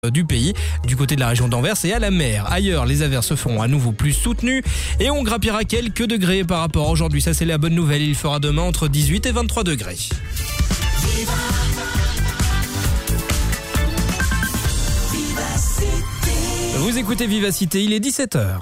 du pays, du côté de la région d'Anvers et à la mer. Ailleurs, les averses se feront à nouveau plus soutenues et on grappillera quelques degrés par rapport à aujourd'hui. Ça, c'est la bonne nouvelle. Il fera demain entre 18 et 23 degrés. Vous écoutez Vivacité, il est 17h.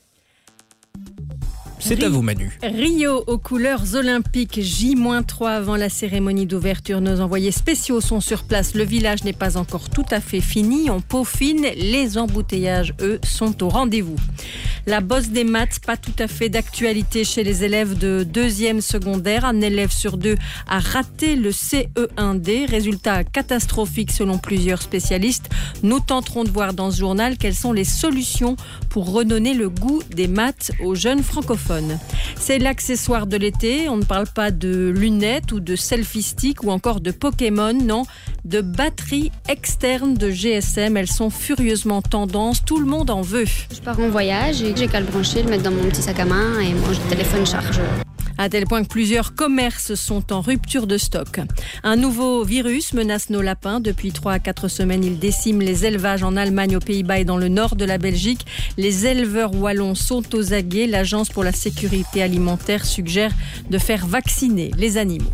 C'est à vous, Manu. Rio aux couleurs olympiques, J-3 avant la cérémonie d'ouverture. Nos envoyés spéciaux sont sur place. Le village n'est pas encore tout à fait fini. On peaufine. Les embouteillages, eux, sont au rendez-vous. La bosse des maths, pas tout à fait d'actualité chez les élèves de 2e secondaire. Un élève sur 2 a raté le CE1D. Résultat catastrophique selon plusieurs spécialistes. Nous tenterons de voir dans ce journal quelles sont les solutions pour redonner le goût des maths aux jeunes francophones. C'est l'accessoire de l'été. On ne parle pas de lunettes ou de selfie stick ou encore de Pokémon, non, de batteries externes de GSM. Elles sont furieusement tendance. Tout le monde en veut. Je pars en voyage et j'ai qu'à le brancher, le mettre dans mon petit sac à main et mon téléphone charge. À tel point que plusieurs commerces sont en rupture de stock. Un nouveau virus menace nos lapins. Depuis 3 à 4 semaines, il décime les élevages en Allemagne, aux Pays-Bas et dans le nord de la Belgique. Les éleveurs wallons sont aux aguets. L'Agence pour la sécurité alimentaire suggère de faire vacciner les animaux.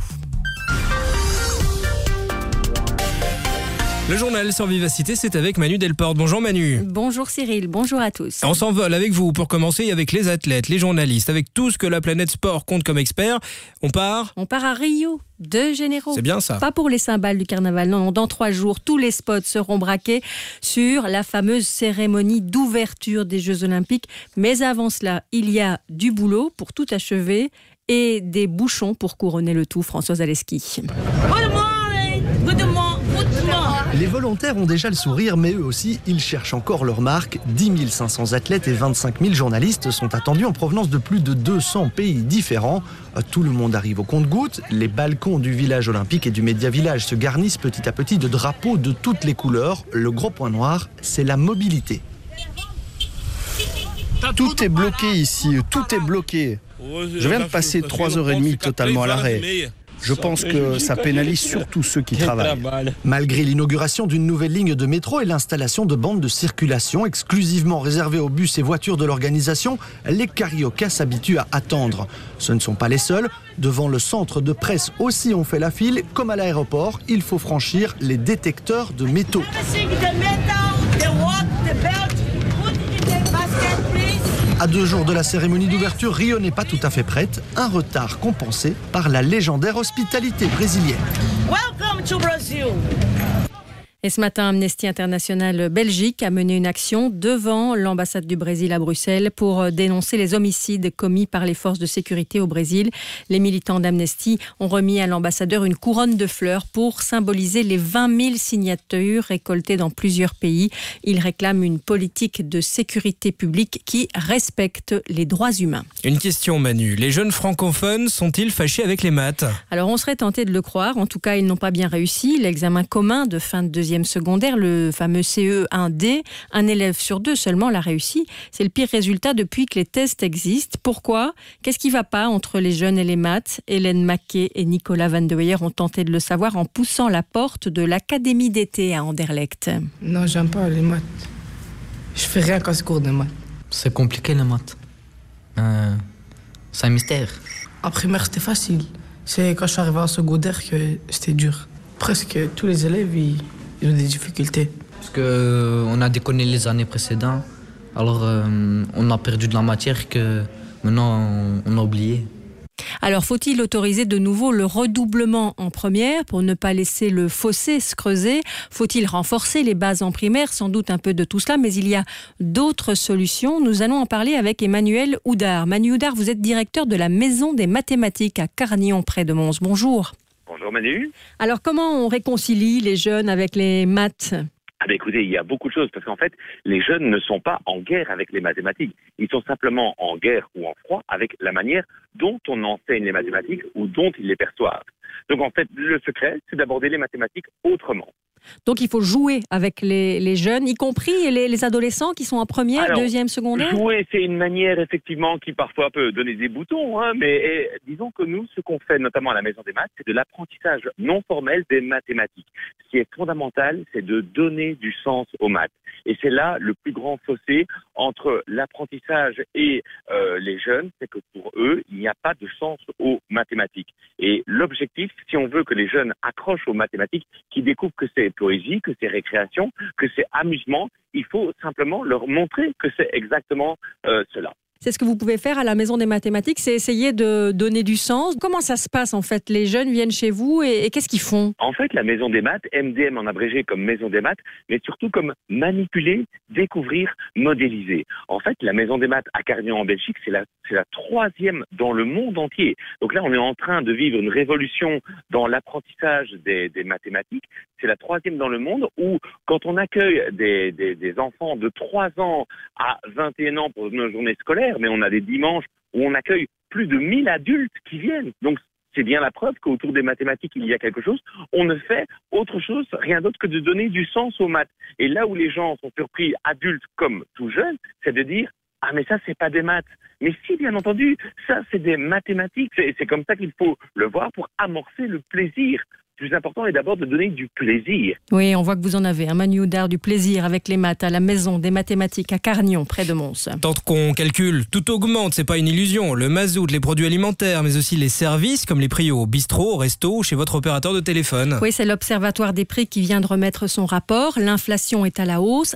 Le journal sur Vivacité, c'est avec Manu Delporte. Bonjour Manu. Bonjour Cyril, bonjour à tous. On s'envole avec vous pour commencer avec les athlètes, les journalistes, avec tout ce que la planète sport compte comme expert. On part à Rio de Janeiro. C'est bien ça. Pas pour les cymbales du carnaval, non. Dans 3 jours, tous les spots seront braqués sur la fameuse cérémonie d'ouverture des Jeux Olympiques. Mais avant cela, il y a du boulot pour tout achever et des bouchons pour couronner le tout. Françoise Aleski. Les volontaires ont déjà le sourire, mais eux aussi, ils cherchent encore leur marque. 10 500 athlètes et 25 000 journalistes sont attendus en provenance de plus de 200 pays différents. Tout le monde arrive au compte-gouttes. Les balcons du village olympique et du Média Village se garnissent petit à petit de drapeaux de toutes les couleurs. Le gros point noir, c'est la mobilité. Tout est bloqué ici, tout est bloqué. Je viens de passer 3h30 totalement à l'arrêt. Je pense que ça pénalise surtout ceux qui travaillent. Malgré l'inauguration d'une nouvelle ligne de métro et l'installation de bandes de circulation exclusivement réservées aux bus et voitures de l'organisation, les cariocas s'habituent à attendre. Ce ne sont pas les seuls. Devant le centre de presse aussi on fait la file. Comme à l'aéroport, il faut franchir les détecteurs de métaux. À 2 jours de la cérémonie d'ouverture, Rio n'est pas tout à fait prête. Un retard compensé par la légendaire hospitalité brésilienne. Welcome to Brazil. Et ce matin, Amnesty International Belgique a mené une action devant l'ambassade du Brésil à Bruxelles pour dénoncer les homicides commis par les forces de sécurité au Brésil. Les militants d'Amnesty ont remis à l'ambassadeur une couronne de fleurs pour symboliser les 20 000 signatures récoltées dans plusieurs pays. Ils réclament une politique de sécurité publique qui respecte les droits humains. Une question Manu, les jeunes francophones sont-ils fâchés avec les maths ? Alors on serait tenté de le croire, en tout cas ils n'ont pas bien réussi. L'examen commun de fin de 2e secondaire, le fameux CE1D, un élève sur 2 seulement l'a réussi. C'est le pire résultat depuis que les tests existent. Pourquoi ? Qu'est-ce qui ne va pas entre les jeunes et les maths ? Hélène Maquet et Nicolas Van de Weyer ont tenté de le savoir en poussant la porte de l'académie d'été à Anderlecht. Non, j'aime pas les maths. Je fais rien qu'à ce cours de maths. C'est compliqué les maths. C'est un mystère. En primaire, c'était facile. C'est quand je suis arrivé en secondaire que c'était dur. Presque tous les élèves, ils ont des difficultés. Parce qu'on a déconné les années précédentes, alors on a perdu de la matière que maintenant on a oublié. Alors, faut-il autoriser de nouveau le redoublement en première pour ne pas laisser le fossé se creuser ? Faut-il renforcer les bases en primaire ? Sans doute un peu de tout cela, mais il y a d'autres solutions. Nous allons en parler avec Emmanuel Houdard. Manu Houdard, vous êtes directeur de la Maison des mathématiques à Carnillon, près de Mons. Bonjour. Bonjour Manu. Alors, comment on réconcilie les jeunes avec les maths ? Écoutez, il y a beaucoup de choses, parce qu'en fait, les jeunes ne sont pas en guerre avec les mathématiques. Ils sont simplement en guerre ou en froid avec la manière dont on enseigne les mathématiques ou dont ils les perçoivent. Donc en fait, le secret, c'est d'aborder les mathématiques autrement. Donc il faut jouer avec les jeunes, y compris les adolescents qui sont en première, deuxième, secondaire. Jouer, c'est une manière effectivement qui parfois peut donner des boutons, mais disons que nous, ce qu'on fait notamment à la Maison des Maths, c'est de l'apprentissage non formel des mathématiques. Ce qui est fondamental, c'est de donner du sens aux maths. Et c'est là le plus grand fossé entre l'apprentissage et les jeunes, c'est que pour eux, il n'y a pas de sens aux mathématiques. Et l'objectif, si on veut que les jeunes accrochent aux mathématiques, qu'ils découvrent que c'est poésie, que c'est récréation, que c'est amusement, il faut simplement leur montrer que c'est exactement cela. C'est ce que vous pouvez faire à la Maison des Mathématiques, c'est essayer de donner du sens. Comment ça se passe en fait? Les jeunes viennent chez vous et qu'est-ce qu'ils font? En fait, la Maison des Maths, MDM en abrégé comme Maison des Maths, mais surtout comme manipuler, découvrir, modéliser. En fait, la Maison des Maths à Carnion en Belgique, c'est la 3e dans le monde entier. Donc là, on est en train de vivre une révolution dans l'apprentissage des mathématiques. C'est la 3e dans le monde où, quand on accueille des enfants de 3 ans à 21 ans pour nos journées scolaires, mais on a des dimanches où on accueille plus de 1000 adultes qui viennent. Donc, c'est bien la preuve qu'autour des mathématiques, il y a quelque chose. On ne fait autre chose, rien d'autre que de donner du sens aux maths. Et là où les gens sont surpris, adultes comme tout jeunes, c'est de dire « Ah, mais ça, c'est pas des maths ». Mais si, bien entendu, ça, c'est des mathématiques. C'est comme ça qu'il faut le voir pour amorcer le plaisir. Le plus important est d'abord de donner du plaisir. Oui, on voit que vous en avez, Manu Houdard, du plaisir avec les maths à la Maison des Mathématiques à Carnion, près de Mons. Tant qu'on calcule, tout augmente, c'est pas une illusion. Le mazout, les produits alimentaires, mais aussi les services, comme les prix au bistrot, au resto ou chez votre opérateur de téléphone. Oui, c'est l'Observatoire des prix qui vient de remettre son rapport. L'inflation est à la hausse,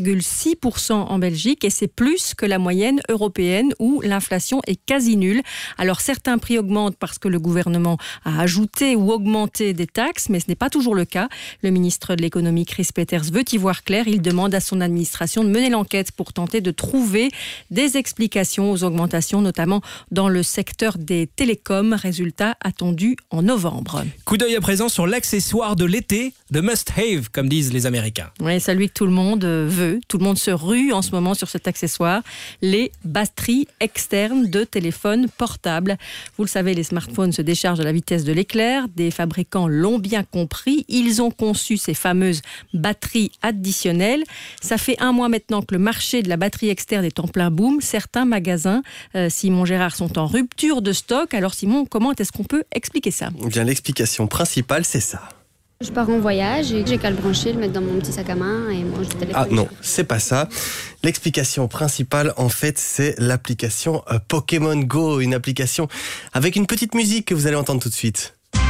1,6% en Belgique, et c'est plus que la moyenne européenne où l'inflation est quasi nulle. Alors certains prix augmentent parce que le gouvernement a ajouté ou augmenté des taxes, mais ce n'est pas toujours le cas. Le ministre de l'économie, Chris Peeters, veut y voir clair. Il demande à son administration de mener l'enquête pour tenter de trouver des explications aux augmentations, notamment dans le secteur des télécoms. Résultat attendu en novembre. Coup d'œil à présent sur l'accessoire de l'été, de must-have, comme disent les Américains. Oui, celui que tout le monde veut. Tout le monde se rue en ce moment sur cet accessoire. Les batteries externes de téléphones portables. Vous le savez, les smartphones se déchargent à la vitesse de l'éclair. Des fabricants l'ont bien compris. Ils ont conçu ces fameuses batteries additionnelles. Ça fait 1 mois maintenant que le marché de la batterie externe est en plein boom. Certains magasins, Simon Gérard, sont en rupture de stock. Alors Simon, comment est-ce qu'on peut expliquer ça? Bien, l'explication principale, c'est ça. Je pars en voyage et j'ai qu'à le brancher, le mettre dans mon petit sac à main et moi je téléphone. Ah non, c'est pas ça. L'explication principale, en fait, c'est l'application Pokémon Go, une application avec une petite musique que vous allez entendre tout de suite.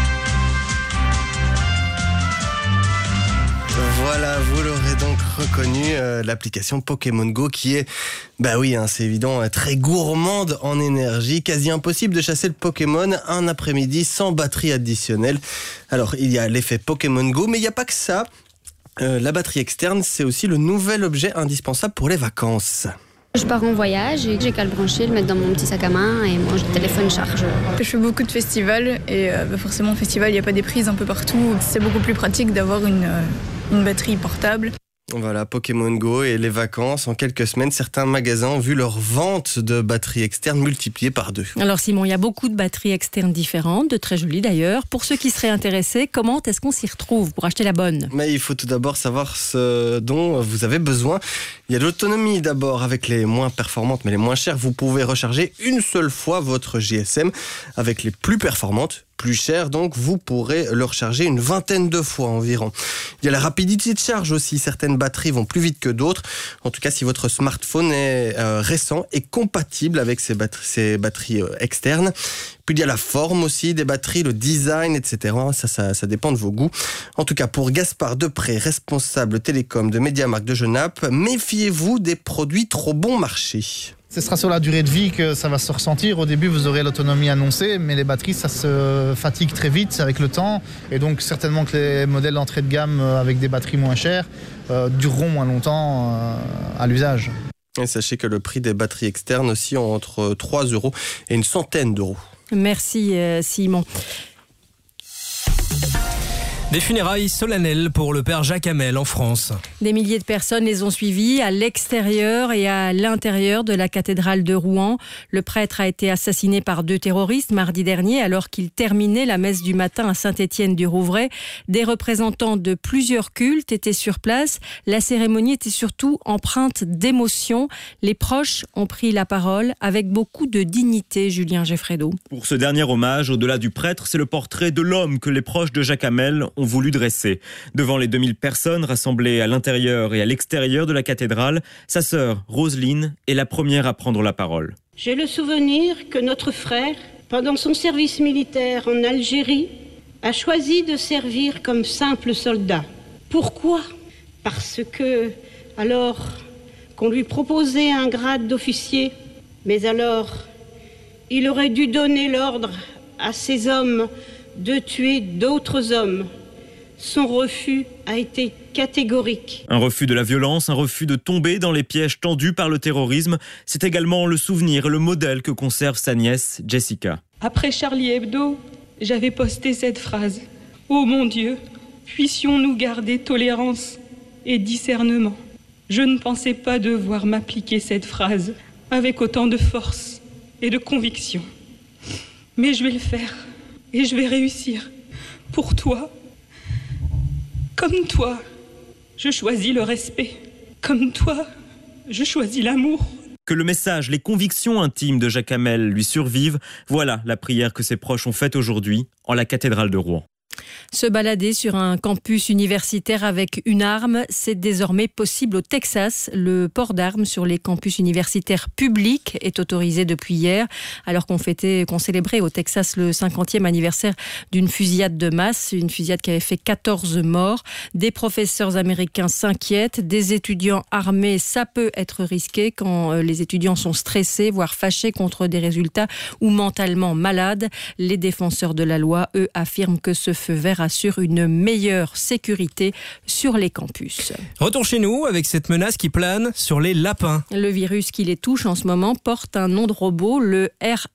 Voilà, vous l'aurez donc reconnu, l'application Pokémon Go qui est, bah oui, c'est évident, très gourmande en énergie, quasi impossible de chasser le Pokémon un après-midi sans batterie additionnelle. Alors, il y a l'effet Pokémon Go, mais il n'y a pas que ça. La batterie externe, c'est aussi le nouvel objet indispensable pour les vacances. Je pars en voyage et j'ai qu'à le brancher, le mettre dans mon petit sac à main et moi le téléphone charge. Je fais beaucoup de festivals et forcément au festival il n'y a pas des prises un peu partout. C'est beaucoup plus pratique d'avoir une batterie portable. Voilà, Pokémon Go et les vacances. En quelques semaines, certains magasins ont vu leur vente de batteries externes multipliée par 2. Alors Simon, il y a beaucoup de batteries externes différentes, de très jolies d'ailleurs. Pour ceux qui seraient intéressés, comment est-ce qu'on s'y retrouve pour acheter la bonne? Mais il faut tout d'abord savoir ce dont vous avez besoin. Il y a de l'autonomie d'abord avec les moins performantes, mais les moins chères. Vous pouvez recharger une seule fois votre GSM. Avec les plus performantes, plus cher, donc vous pourrez le recharger une 20aine de fois environ. Il y a la rapidité de charge aussi, certaines batteries vont plus vite que d'autres. En tout cas, si votre smartphone est récent et compatible avec ces batteries externes. Puis il y a la forme aussi des batteries, le design, etc. Ça dépend de vos goûts. En tout cas, pour Gaspard Depré, responsable télécom de Mediamarkt de Genappe, méfiez-vous des produits trop bon marché. Ce sera sur la durée de vie que ça va se ressentir. Au début, vous aurez l'autonomie annoncée, mais les batteries, ça se fatigue très vite avec le temps. Et donc, certainement que les modèles d'entrée de gamme avec des batteries moins chères dureront moins longtemps à l'usage. Et sachez que le prix des batteries externes aussi entre 3 € et une centaine d'euros. Merci Simon. Des funérailles solennelles pour le père Jacques Hamel en France. Des milliers de personnes les ont suivis à l'extérieur et à l'intérieur de la cathédrale de Rouen. Le prêtre a été assassiné par 2 terroristes mardi dernier alors qu'il terminait la messe du matin à Saint-Étienne-du-Rouvray. Des représentants de plusieurs cultes étaient sur place. La cérémonie était surtout empreinte d'émotion. Les proches ont pris la parole avec beaucoup de dignité, Julien Geffredo. Pour ce dernier hommage, au-delà du prêtre, c'est le portrait de l'homme que les proches de Jacques Hamel ont voulu dresser. Devant les 2000 personnes rassemblées à l'intérieur et à l'extérieur de la cathédrale, sa sœur, Roselyne, est la première à prendre la parole. J'ai le souvenir que notre frère, pendant son service militaire en Algérie, a choisi de servir comme simple soldat. Pourquoi ? Parce que, alors qu'on lui proposait un grade d'officier, mais alors, il aurait dû donner l'ordre à ces hommes de tuer d'autres hommes. Son refus a été catégorique. Un refus de la violence, un refus de tomber dans les pièges tendus par le terrorisme. C'est également le souvenir et le modèle que conserve sa nièce, Jessica. Après Charlie Hebdo, j'avais posté cette phrase. « Oh mon Dieu, puissions-nous garder tolérance et discernement ?» Je ne pensais pas devoir m'appliquer cette phrase avec autant de force et de conviction. Mais je vais le faire et je vais réussir. Pour toi, comme toi, je choisis le respect. Comme toi, je choisis l'amour. Que le message, les convictions intimes de Jacques Hamel lui survivent, voilà la prière que ses proches ont faite aujourd'hui en la cathédrale de Rouen. Se balader sur un campus universitaire avec une arme, c'est désormais possible au Texas. Le port d'armes sur les campus universitaires publics est autorisé depuis hier, alors qu'on célébrait au Texas le 50e anniversaire d'une fusillade de masse, une fusillade qui avait fait 14 morts. Des professeurs américains s'inquiètent, des étudiants armés, ça peut être risqué quand les étudiants sont stressés, voire fâchés contre des résultats ou mentalement malades. Les défenseurs de la loi, eux, affirment que ce feu vert assure une meilleure sécurité sur les campus. Retour chez nous avec cette menace qui plane sur les lapins. Le virus qui les touche en ce moment porte un nom de robot, le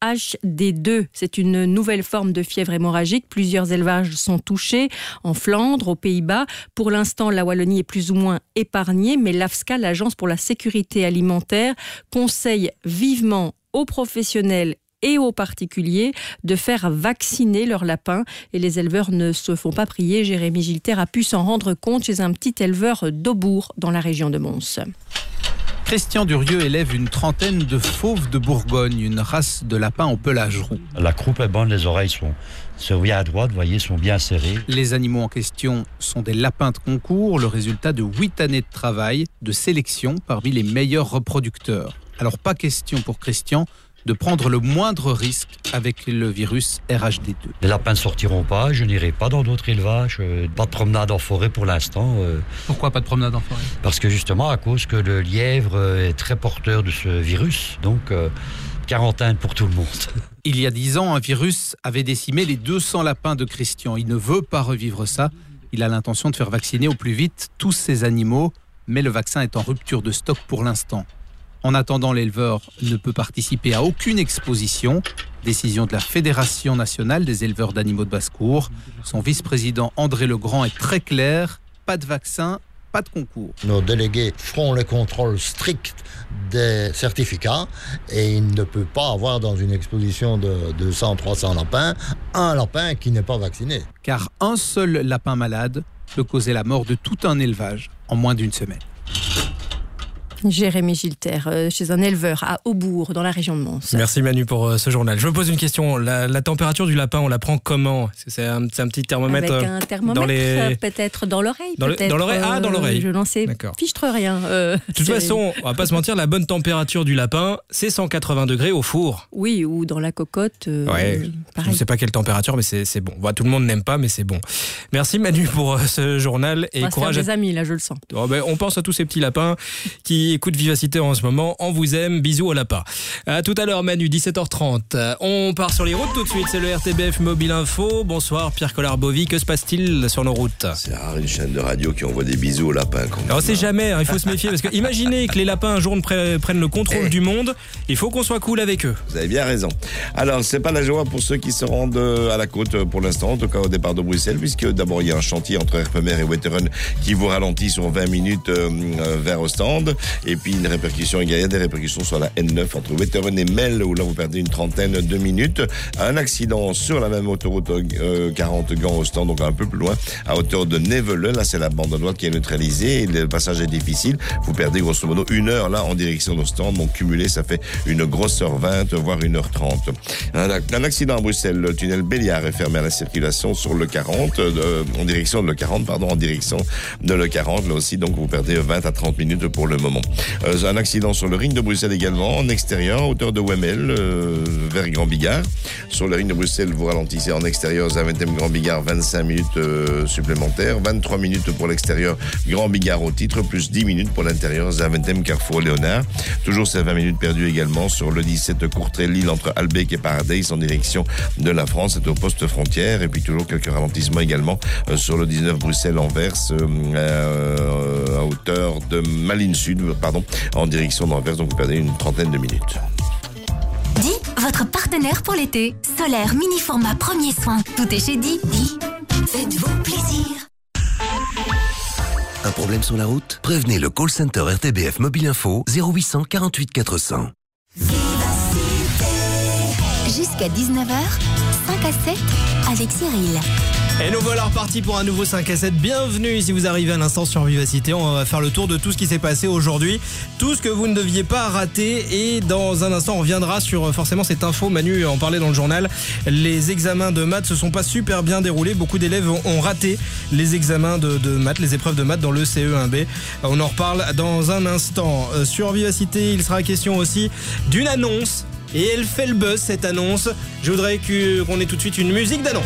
RHD2. C'est une nouvelle forme de fièvre hémorragique. Plusieurs élevages sont touchés en Flandre, aux Pays-Bas. Pour l'instant, la Wallonie est plus ou moins épargnée, mais l'AFSCA, l'Agence pour la sécurité alimentaire, conseille vivement aux professionnels et aux particuliers de faire vacciner leurs lapins. Et les éleveurs ne se font pas prier. Jérémy Gilter a pu s'en rendre compte chez un petit éleveur d'Aubourg, dans la région de Mons. Christian Durieux élève une trentaine de fauves de Bourgogne, une race de lapins au pelage roux. La croupe est bonne, les oreilles sont bien à droite, vous voyez, sont bien serrées. Les animaux en question sont des lapins de concours, le résultat de 8 années de travail, de sélection parmi les meilleurs reproducteurs. Alors pas question pour Christian de prendre le moindre risque avec le virus RHD2. Les lapins ne sortiront pas, je n'irai pas dans d'autres élevages, pas de promenade en forêt pour l'instant. Pourquoi pas de promenade en forêt ? Parce que justement, à cause que le lièvre est très porteur de ce virus, donc quarantaine pour tout le monde. Il y a 10 ans, un virus avait décimé les 200 lapins de Christian. Il ne veut pas revivre ça. Il a l'intention de faire vacciner au plus vite tous ces animaux, mais le vaccin est en rupture de stock pour l'instant. En attendant, l'éleveur ne peut participer à aucune exposition. Décision de la Fédération nationale des éleveurs d'animaux de basse-cour. Son vice-président André Legrand est très clair. Pas de vaccin, pas de concours. Nos délégués feront le contrôle strict des certificats et il ne peut pas avoir dans une exposition de 200-300 lapins, un lapin qui n'est pas vacciné. Car un seul lapin malade peut causer la mort de tout un élevage en moins d'une semaine. Jérémy Gilter, chez un éleveur à Aubourg, dans la région de Mons. Merci Manu pour ce journal. Je me pose une question. La température du lapin, on la prend comment ? C'est un petit thermomètre. Avec un thermomètre, peut-être dans l'oreille. Dans l'oreille. Ah, dans l'oreille. Je n'en sais fichtre rien. De toute façon, on va pas se mentir, la bonne température du lapin, c'est 180 degrés au four. Oui, ou dans la cocotte. Ouais, je ne sais pas quelle température, mais c'est bon. Tout le monde n'aime pas, mais c'est bon. Merci Manu pour ce journal. Et on va courage se faire des amis, là, je le sens. On pense à tous ces petits lapins qui qui écoute Vivacité en ce moment. On vous aime. Bisous au lapin. À tout à l'heure, Manu, 17h30. On part sur les routes tout de suite. C'est le RTBF Mobile Info. Bonsoir, Pierre Collard-Bovy. Que se passe-t-il sur nos routes? C'est rare une chaîne de radio qui envoie des bisous aux lapins. On sait jamais, il faut se méfier. Parce que imaginez que les lapins un jour prennent le contrôle du monde. Il faut qu'on soit cool avec eux. Vous avez bien raison. Alors, c'est pas la joie pour ceux qui se rendent à la côte pour l'instant, en tout cas au départ de Bruxelles, puisque d'abord il y a un chantier entre Erpenmer et Wetteren qui vous ralentit sur 20 minutes vers Ostende, et puis il y a des répercussions sur la N9 entre Wetteren et Melle, où là vous perdez une trentaine de minutes. Un accident sur la même autoroute 40 Gand-Ostende, donc un peu plus loin, à hauteur de Nevele. Là c'est la bande à droite qui est neutralisée, et le passage est difficile. Vous perdez grosso modo 1 heure là en direction d'Ostende, donc cumulé ça fait une grosse heure 20, voire 1h30. Un accident à Bruxelles, le tunnel Béliard est fermé à la circulation sur le 40, en direction de le 40, là aussi, donc vous perdez 20 à 30 minutes pour le moment. Un accident sur le ring de Bruxelles également, en extérieur, à hauteur de Wemmel, vers Grand Bigard. Sur le ring de Bruxelles, vous ralentissez en extérieur, Zaventem Grand Bigard, 25 minutes supplémentaires, 23 minutes pour l'extérieur, Grand Bigard au titre, plus 10 minutes pour l'intérieur, Zaventem Carrefour Léonard. Toujours ces 20 minutes perdues également sur le 17 Courtrai-Lille entre Albec et Paradise en direction de la France, c'est au poste frontière, et puis toujours quelques ralentissements également sur le 19 Bruxelles-Anvers à hauteur de Malines Sud, en direction d'Anvers, donc vous perdez une trentaine de minutes. Di, votre partenaire pour l'été. Solaire, mini-format, premier soin. Tout est chez Di. Di, faites-vous plaisir. Un problème sur la route? Prévenez le call center RTBF Mobile Info 0800 48 400. Jusqu'à 19h, 5 à 7 avec Cyril. Et nous voilà repartis pour un nouveau 5 à 7. Bienvenue si vous arrivez à l'instant sur Vivacité. On va faire le tour de tout ce qui s'est passé aujourd'hui. Tout ce que vous ne deviez pas rater. Et dans un instant, on reviendra sur forcément cette info. Manu en parlait dans le journal. Les examens de maths se sont pas super bien déroulés. Beaucoup d'élèves ont raté les examens de maths, les épreuves de maths dans le CE1B. On en reparle dans un instant. Sur Vivacité, il sera question aussi d'une annonce. Et elle fait le buzz, cette annonce. Je voudrais qu'on ait tout de suite une musique d'annonce.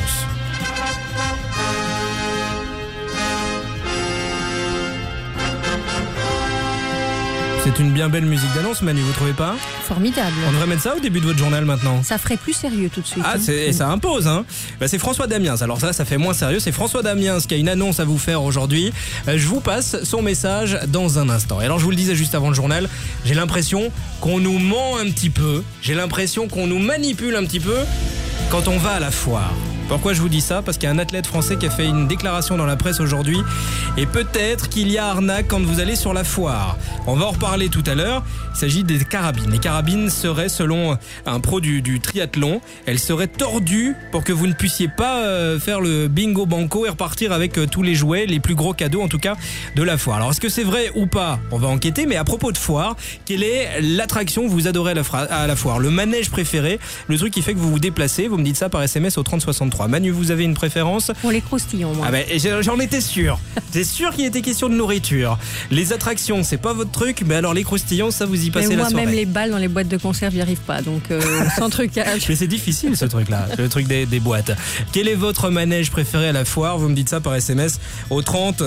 C'est une bien belle musique d'annonce, Manu, vous trouvez pas? Formidable. On devrait mettre ça au début de votre journal maintenant. Ça ferait plus sérieux tout de suite. Ah, et ça impose, hein. C'est François Damiens. Alors ça fait moins sérieux. C'est François Damiens qui a une annonce à vous faire aujourd'hui. Je vous passe son message dans un instant. Et alors, je vous le disais juste avant le journal, j'ai l'impression qu'on nous ment un petit peu. J'ai l'impression qu'on nous manipule un petit peu quand on va à la foire. Pourquoi je vous dis ça? Parce qu'il y a un athlète français qui a fait une déclaration dans la presse aujourd'hui. Et peut-être qu'il y a arnaque quand vous allez sur la foire. On va en reparler tout à l'heure. Il s'agit des carabines. Les carabines seraient, selon un pro du triathlon, elles seraient tordues pour que vous ne puissiez pas faire le bingo banco et repartir avec tous les jouets, les plus gros cadeaux en tout cas de la foire. Alors est-ce que c'est vrai ou pas? On va enquêter. Mais à propos de foire, quelle est l'attraction que vous adorez à la foire? Le manège préféré? Le truc qui fait que vous vous déplacez? Vous me dites ça par SMS au 3063. Manu, vous avez une préférence? Pour les croustillons, moi. Ah ben, j'en étais sûr. C'est sûr qu'il était question de nourriture. Les attractions, c'est pas votre truc, mais alors les croustillons, ça vous y passez la soirée. Moi, même les balles dans les boîtes de conserve, j'y arrive pas, donc sans trucage. Mais c'est difficile ce truc-là, le truc des boîtes. Quel est votre manège préféré à la foire? Vous me dites ça par SMS au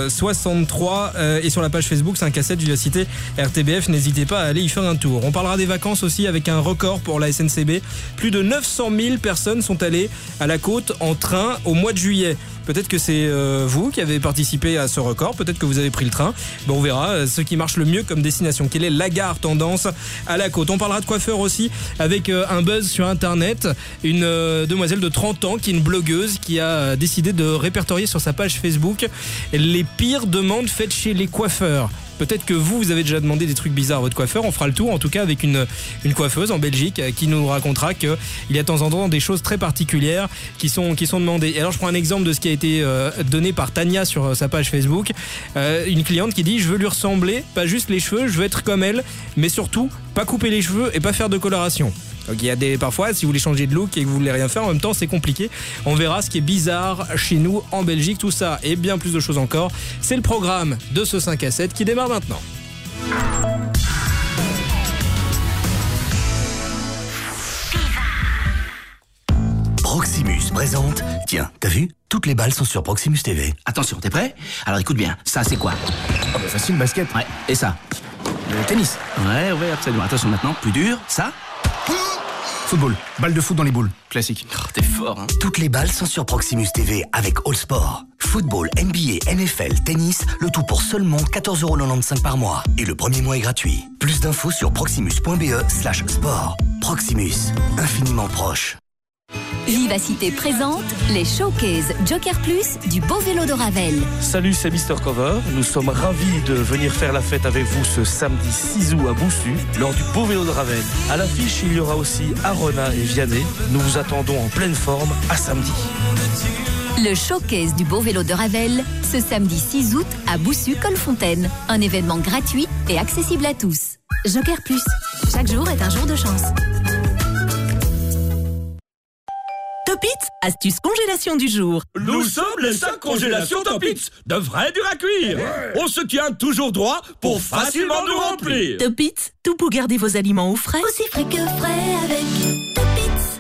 3063 et sur la page Facebook 5 à 7 Vivacité RTBF. N'hésitez pas à aller y faire un tour. On parlera des vacances aussi avec un record pour la SNCB. Plus de 900 000 personnes sont allées à la côte en train au mois de juillet. Peut-être que c'est vous qui avez participé à ce record, peut-être que vous avez pris le train. Bon, on verra ce qui marche le mieux comme destination. Quelle est la gare tendance à la côte? On parlera de coiffeur aussi avec un buzz sur internet. Une demoiselle de 30 ans qui est une blogueuse qui a décidé de répertorier sur sa page Facebook les pires demandes faites chez les coiffeurs. Peut-être que vous avez déjà demandé des trucs bizarres à votre coiffeur. On fera le tour en tout cas avec une coiffeuse en Belgique qui nous racontera qu'il y a de temps en temps des choses très particulières qui sont demandées. Et alors je prends un exemple de ce qui a été donné par Tania sur sa page Facebook. Une cliente qui dit: je veux lui ressembler, pas juste les cheveux, je veux être comme elle, mais surtout pas couper les cheveux et pas faire de coloration. Donc il y a parfois, si vous voulez changer de look et que vous voulez rien faire, en même temps c'est compliqué. On verra ce qui est bizarre chez nous en Belgique, tout ça et bien plus de choses encore. C'est le programme de ce 5 à 7 qui démarre maintenant. Proximus présente. Tiens, t'as vu? Toutes les balles sont sur Proximus TV. Attention, t'es prêt? Alors écoute bien, ça c'est quoi? Facile, basket. Ouais, et ça? Le tennis. Ouais, absolument. Attention maintenant, plus dur, ça. Football. Balle de foot dans les boules. Classique. Oh, t'es fort, hein. Toutes les balles sont sur Proximus TV avec All Sport. Football, NBA, NFL, tennis, le tout pour seulement 14,95€ par mois. Et le premier mois est gratuit. Plus d'infos sur proximus.be/sport. Proximus, infiniment proche. Vivacité présente les Showcase Joker Plus du Beau Vélo de Ravel. Salut, c'est Mister Cover. Nous sommes ravis de venir faire la fête avec vous ce samedi 6 août à Boussu, lors du Beau Vélo de Ravel. À l'affiche, il y aura aussi Arona et Vianney. Nous vous attendons en pleine forme à samedi. Le Showcase du Beau Vélo de Ravel, ce samedi 6 août à Boussu-Colfontaine. Un événement gratuit et accessible à tous. Joker Plus, chaque jour est un jour de chance. Topitz, astuce congélation du jour. Nous sommes les 5 congélations Topitz, de vrai dur à cuire. On se tient toujours droit pour facilement nous remplir. Topitz, tout pour garder vos aliments au frais. Aussi frais que frais avec Topitz.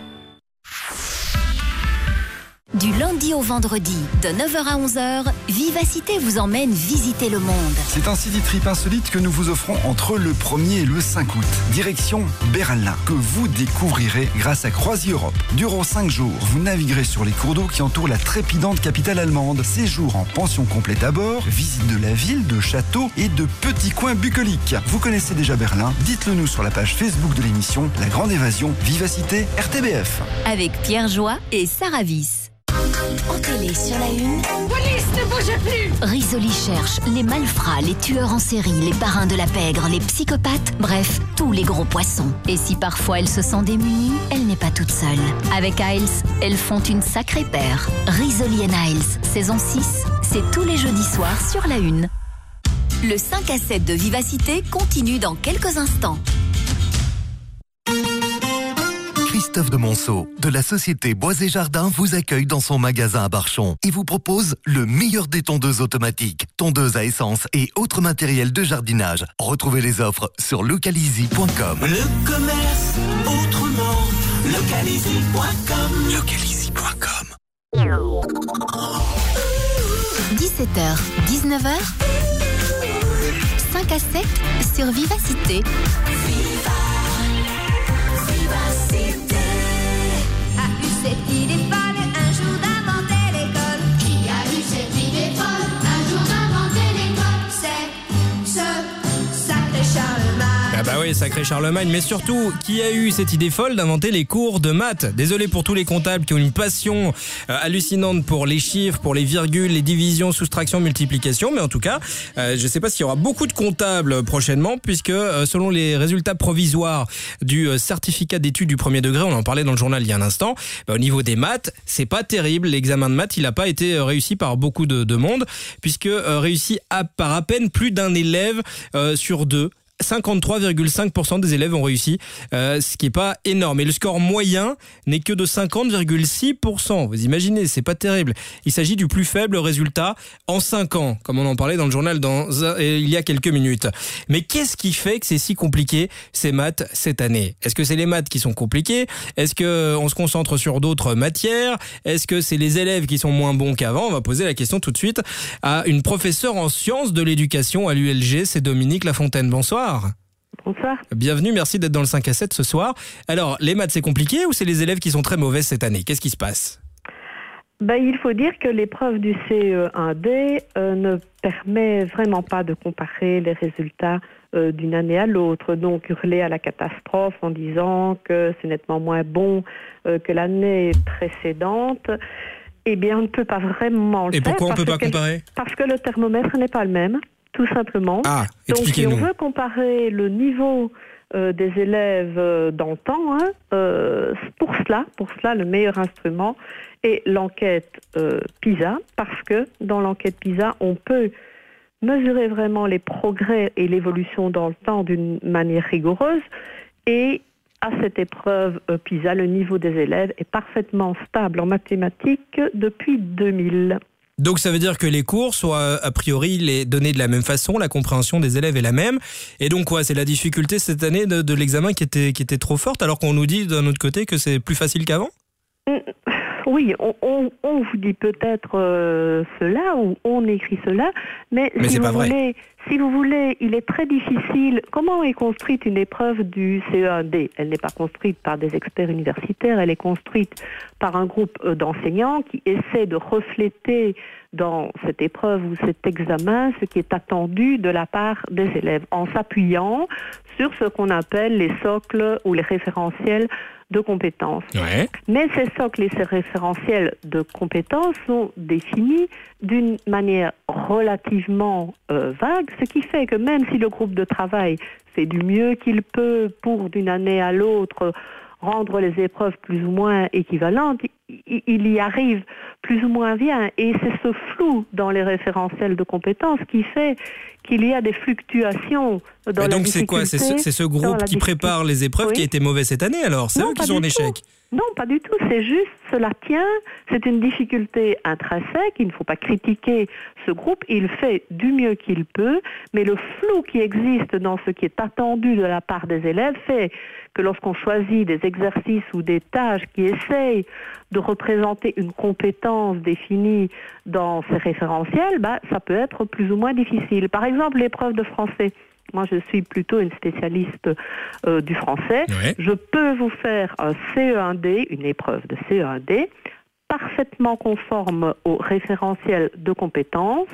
Du lundi au vendredi, de 9h à 11h, Vivacité vous emmène visiter le monde. C'est un city trip insolite que nous vous offrons entre le 1er et le 5 août. Direction Berlin, que vous découvrirez grâce à Croisi Europe. Durant 5 jours, vous naviguerez sur les cours d'eau qui entourent la trépidante capitale allemande. Séjour en pension complète à bord, visite de la ville, de châteaux et de petits coins bucoliques. Vous connaissez déjà Berlin? Dites-le nous sur la page Facebook de l'émission La Grande Évasion, Vivacité RTBF. Avec Pierre Joie et Sarah Vyss. En télé sur la une, Police, ne bougez plus! Risoli cherche les malfrats, les tueurs en série, les parrains de la pègre, les psychopathes, bref, tous les gros poissons. Et si parfois elle se sent démunie, elle n'est pas toute seule. Avec Isles, elles font une sacrée paire. Risoli and Isles, saison 6, c'est tous les jeudis soirs sur la une. Le 5 à 7 de Vivacité continue dans quelques instants. Christophe de Monceau, de la société Bois et Jardin, vous accueille dans son magasin à Barchon et vous propose le meilleur des tondeuses automatiques, tondeuses à essence et autres matériels de jardinage. Retrouvez les offres sur localizy.com. Le commerce autrement, localizy.com. Localizy.com. 17h, 19h, 5 à 7 sur Vivacité. Cette idée folle, un jour d'inventer l'école. Qui a eu cette idée folle, un jour d'inventer l'école? C'est ce sacré Charlemagne. Ah bah oui, sacré Charlemagne, mais surtout, qui a eu cette idée folle d'inventer les cours de maths? Désolé pour tous les comptables qui ont une passion hallucinante pour les chiffres, pour les virgules, les divisions, soustractions, multiplications, mais en tout cas, je sais pas s'il y aura beaucoup de comptables prochainement, puisque selon les résultats provisoires du certificat d'études du premier degré, on en parlait dans le journal il y a un instant, au niveau des maths, c'est pas terrible. L'examen de maths, il n'a pas été réussi par beaucoup de monde, puisque réussi par à peine plus d'un élève sur deux. 53,5% des élèves ont réussi, ce qui est pas énorme. Et le score moyen n'est que de 50,6%. Vous imaginez, c'est pas terrible. Il s'agit du plus faible résultat en 5 ans, comme on en parlait dans le journal il y a quelques minutes. Mais qu'est-ce qui fait que c'est si compliqué, ces maths, cette année? Est-ce que c'est les maths qui sont compliquées? Est-ce qu'on se concentre sur d'autres matières? Est-ce que c'est les élèves qui sont moins bons qu'avant? On va poser la question tout de suite à une professeure en sciences de l'éducation à l'ULG, c'est Dominique Lafontaine. Bonsoir. Bonsoir. Bienvenue, merci d'être dans le 5 à 7 ce soir. Alors, les maths, c'est compliqué ou c'est les élèves qui sont très mauvais cette année? Qu'est-ce qui se passe? Il faut dire que l'épreuve du CE1D ne permet vraiment pas de comparer les résultats d'une année à l'autre. Donc, hurler à la catastrophe en disant que c'est nettement moins bon que l'année précédente, eh bien, on ne peut pas vraiment le faire. Et pourquoi on ne peut pas comparer? Parce que le thermomètre n'est pas le même. Tout simplement. Donc, si on veut comparer le niveau des élèves d'antan, pour cela, le meilleur instrument est l'enquête PISA, parce que dans l'enquête PISA, on peut mesurer vraiment les progrès et l'évolution dans le temps d'une manière rigoureuse. Et à cette épreuve PISA, le niveau des élèves est parfaitement stable en mathématiques depuis 2000. Donc ça veut dire que les cours soient a priori les donnés de la même façon, la compréhension des élèves est la même. Et donc quoi, c'est la difficulté cette année de l'examen qui était trop forte, alors qu'on nous dit d'un autre côté que c'est plus facile qu'avant? Oui, on vous dit peut-être cela, ou on écrit cela, mais si c'est vous pas vrai. voulez, si vous voulez, il est très difficile. Comment est construite une épreuve du CE1D? Elle n'est pas construite par des experts universitaires, elle est construite par un groupe d'enseignants qui essaie de refléter dans cette épreuve ou cet examen ce qui est attendu de la part des élèves, en s'appuyant sur ce qu'on appelle les socles ou les référentiels de compétences. Ouais. Mais ces socles et ces référentiels de compétences sont définis d'une manière relativement vague, ce qui fait que même si le groupe de travail fait du mieux qu'il peut pour d'une année à l'autre rendre les épreuves plus ou moins équivalentes, il y arrive plus ou moins bien. Et c'est ce flou dans les référentiels de compétences qui fait qu'il y a des fluctuations dans la difficulté. Donc c'est quoi? C'est ce groupe qui prépare les épreuves qui a été mauvais cette année alors? C'est eux qui sont en échec? Non, pas du tout. C'est juste, cela tient. C'est une difficulté intrinsèque. Il ne faut pas critiquer ce groupe. Il fait du mieux qu'il peut. Mais le flou qui existe dans ce qui est attendu de la part des élèves fait que lorsqu'on choisit des exercices ou des tâches qui essayent de représenter une compétence définie dans ces référentiels, ça peut être plus ou moins difficile. Par exemple, l'épreuve de français. Moi, je suis plutôt une spécialiste du français. Ouais. Je peux vous faire un CE1D, une épreuve de CE1D, parfaitement conforme au référentiel de compétences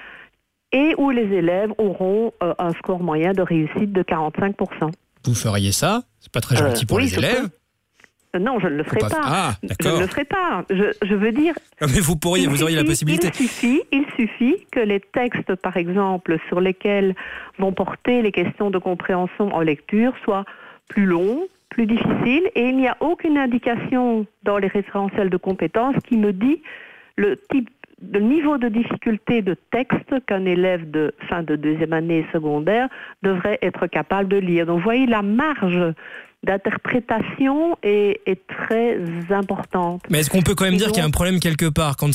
et où les élèves auront un score moyen de réussite de 45%. Vous feriez ça? C'est pas très gentil pour les élèves? Non, je ne le ferai pas. Ah, d'accord. Je ne le ferai pas. Je veux dire... Mais vous auriez la possibilité. Il suffit que les textes, par exemple, sur lesquels vont porter les questions de compréhension en lecture soient plus longs, plus difficiles, et il n'y a aucune indication dans les référentiels de compétences qui me dit le niveau de difficulté de texte qu'un élève de fin de deuxième année secondaire devrait être capable de lire. Donc, vous voyez, la marge d'interprétation est très importante. Mais est-ce qu'on peut quand même dire qu'il y a un problème quelque part quand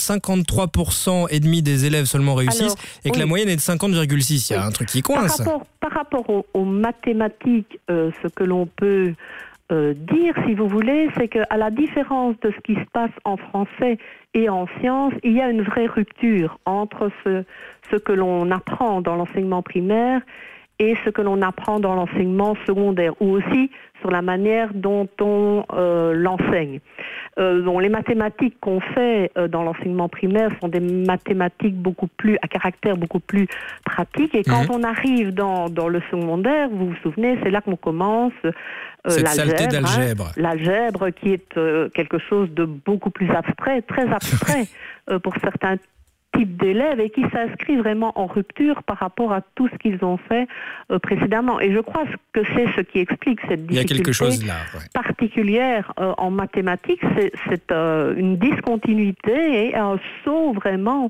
53% et demi des élèves seulement réussissent et que la moyenne est de 50,6? Il y a un truc qui coince. Par rapport aux mathématiques, ce que l'on peut dire, si vous voulez, c'est qu'à la différence de ce qui se passe en français et en sciences, il y a une vraie rupture entre ce que l'on apprend dans l'enseignement primaire et ce que l'on apprend dans l'enseignement secondaire, ou aussi sur la manière dont on l'enseigne. Donc les mathématiques qu'on fait dans l'enseignement primaire sont des mathématiques à caractère beaucoup plus pratique, et quand on arrive dans le secondaire, vous vous souvenez, c'est là qu'on commence cette saleté d'algèbre. L'algèbre qui est quelque chose de beaucoup plus abstrait, très abstrait pour certains type d'élèves et qui s'inscrit vraiment en rupture par rapport à tout ce qu'ils ont fait précédemment. Et je crois que c'est ce qui explique cette difficulté. Il y a quelque chose là, particulière en mathématiques. C'est une discontinuité et un saut vraiment.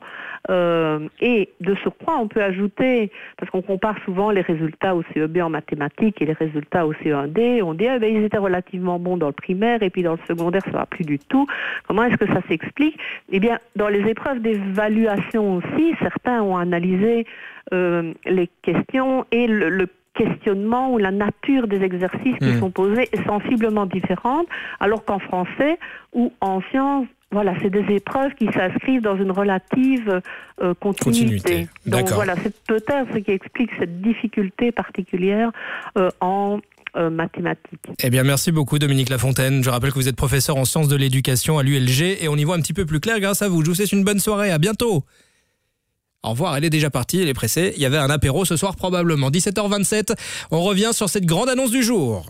Et de surcroît, on peut ajouter, parce qu'on compare souvent les résultats au CEB en mathématiques et les résultats au CE1D, on dit ils étaient relativement bons dans le primaire et puis dans le secondaire ça va plus du tout. Comment est-ce que ça s'explique? Eh bien, dans les épreuves d'évaluation aussi, certains ont analysé les questions et le questionnement ou la nature des exercices qui sont posés est sensiblement différente, alors qu'en français ou en sciences, voilà, c'est des épreuves qui s'inscrivent dans une relative continuité. Donc voilà, c'est peut-être ce qui explique cette difficulté particulière en mathématiques. Eh bien, merci beaucoup Dominique Lafontaine. Je rappelle que vous êtes professeur en sciences de l'éducation à l'ULG et on y voit un petit peu plus clair grâce à vous. Je vous souhaite une bonne soirée, à bientôt. Au revoir, elle est déjà partie, elle est pressée. Il y avait un apéro ce soir probablement. 17h27, on revient sur cette grande annonce du jour.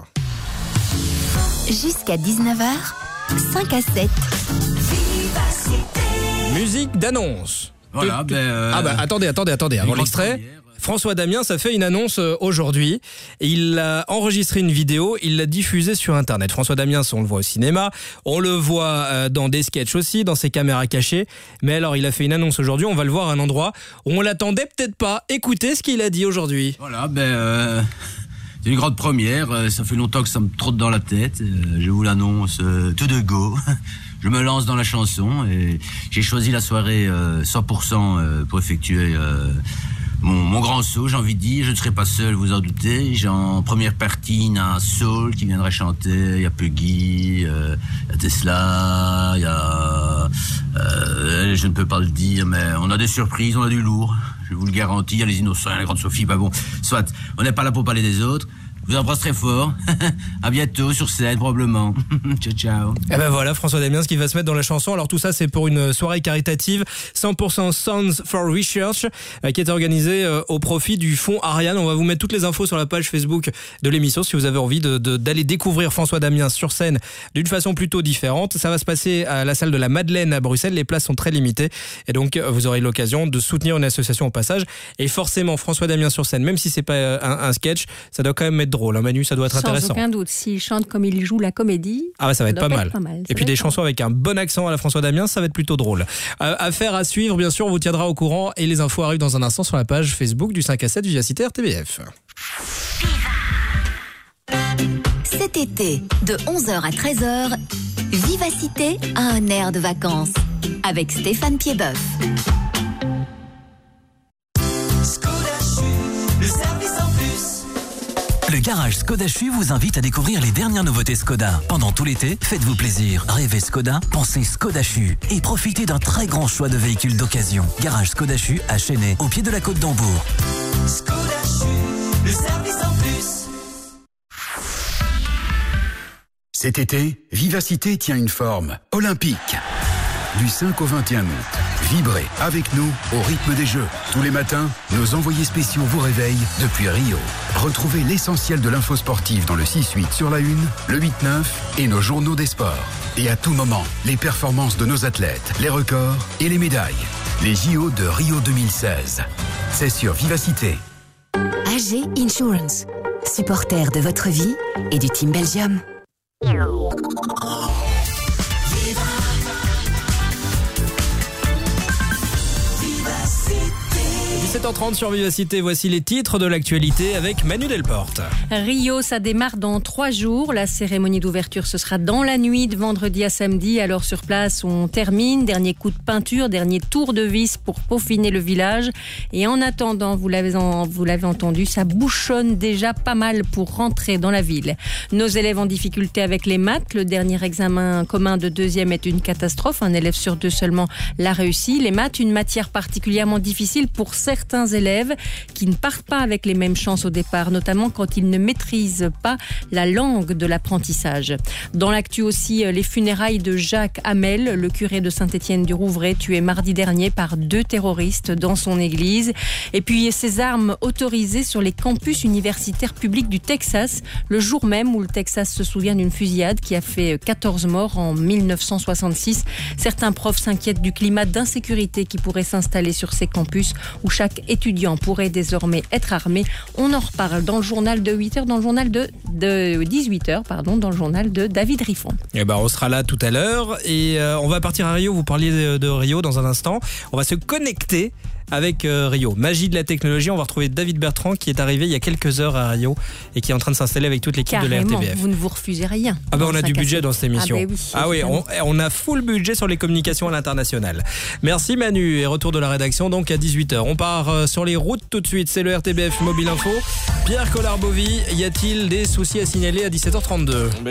Jusqu'à 19h, 5 à 7. Musique d'annonce. Voilà, attendez, avant l'extrait. François Damiens a fait une annonce aujourd'hui et il a enregistré une vidéo, il l'a diffusée sur Internet. François Damiens, on le voit au cinéma, on le voit dans des sketchs aussi, dans ses caméras cachées. Mais alors, il a fait une annonce aujourd'hui, on va le voir à un endroit où on l'attendait peut-être pas. Écoutez ce qu'il a dit aujourd'hui. Voilà, c'est une grande première, ça fait longtemps que ça me trotte dans la tête. Je vous l'annonce tout de go. Je me lance dans la chanson et j'ai choisi la soirée 100% pour effectuer... Mon grand saut, j'ai envie de dire, je ne serai pas seul, vous en doutez. J'ai en première partie Nina Soul qui viendrait chanter, il y a Puggy, il y a Tesla, il y a... je ne peux pas le dire, mais on a des surprises, on a du lourd. Je vous le garantis, il y a les innocents, la grande Sophie, pas bon. Soit, on n'est pas là pour parler des autres. Je vous embrasse très fort. À bientôt sur scène, probablement. Ciao, ciao. Et ben voilà, François Damiens qui va se mettre dans la chanson. Alors tout ça, c'est pour une soirée caritative 100% Sounds for Research qui est organisée au profit du fonds Ariane. On va vous mettre toutes les infos sur la page Facebook de l'émission si vous avez envie d'aller découvrir François Damiens sur scène d'une façon plutôt différente. Ça va se passer à la salle de la Madeleine à Bruxelles. Les places sont très limitées et donc vous aurez l'occasion de soutenir une association au passage. Et forcément, François Damiens sur scène, même si c'est pas un sketch, ça doit quand même être drôle, hein, Manu, ça doit être intéressant. Sans aucun doute, s'il chante comme il joue la comédie, ah ouais, ça va être pas mal. Et puis des chansons avec un bon accent à la François Damiens, ça va être plutôt drôle. Affaire à suivre, bien sûr, on vous tiendra au courant et les infos arrivent dans un instant sur la page Facebook du 5 à 7 Vivacité RTBF. Cet été, de 11h à 13h, Vivacité a un air de vacances avec Stéphane Piedboeuf. Le service en plus. Le garage Skoda Chu vous invite à découvrir les dernières nouveautés Skoda. Pendant tout l'été, faites-vous plaisir. Rêvez Skoda, pensez Skoda Chu et profitez d'un très grand choix de véhicules d'occasion. Garage Skoda Chu à Chênay, au pied de la côte d'Hambourg. Skoda Chu, le service en plus. Cet été, Vivacité tient une forme olympique. Du 5 au 21 août, vibrez avec nous au rythme des Jeux. Tous les matins, nos envoyés spéciaux vous réveillent depuis Rio. Retrouvez l'essentiel de l'info sportive dans le 6-8 sur la 1, le 8-9 et nos journaux des sports. Et à tout moment, les performances de nos athlètes, les records et les médailles. Les JO de Rio 2016. C'est sur Vivacité. AG Insurance, supporter de votre vie et du Team Belgium. 17h30 sur Vivacité, voici les titres de l'actualité avec Manu Delporte. Rio, ça démarre dans 3 jours. La cérémonie d'ouverture, ce sera dans la nuit de vendredi à samedi. Alors sur place, on termine. Dernier coup de peinture, dernier tour de vis pour peaufiner le village. Et en attendant, vous l'avez entendu, ça bouchonne déjà pas mal pour rentrer dans la ville. Nos élèves en difficulté avec les maths. Le dernier examen commun de 2e est une catastrophe. Un élève sur 2 seulement l'a réussi. Les maths, une matière particulièrement difficile pour certains élèves qui ne partent pas avec les mêmes chances au départ, notamment quand ils ne maîtrisent pas la langue de l'apprentissage. Dans l'actu aussi, les funérailles de Jacques Hamel, le curé de Saint-Étienne-du-Rouvray, tué mardi dernier par 2 terroristes dans son église. Et puis ces armes autorisées sur les campus universitaires publics du Texas, le jour même où le Texas se souvient d'une fusillade qui a fait 14 morts en 1966. Certains profs s'inquiètent du climat d'insécurité qui pourrait s'installer sur ces campus où chaque étudiant pourrait désormais être armé. On en reparle dans le journal de 8h, dans le journal de 18h, dans le journal de David Riffon. Et on sera là tout à l'heure et on va partir à Rio. Vous parliez de Rio dans un instant. On va se connecter avec Rio. Magie de la technologie, on va retrouver David Bertrand qui est arrivé il y a quelques heures à Rio et qui est en train de s'installer avec toute l'équipe de la RTBF. Vous ne vous refusez rien. On a du budget dans cette émission. Oui, on a full budget sur les communications à l'international. Merci Manu et retour de la rédaction donc à 18h. On part sur les routes tout de suite, c'est le RTBF Mobile Info. Pierre Collard-Bovy, y a-t-il des soucis à signaler à 17h32 ?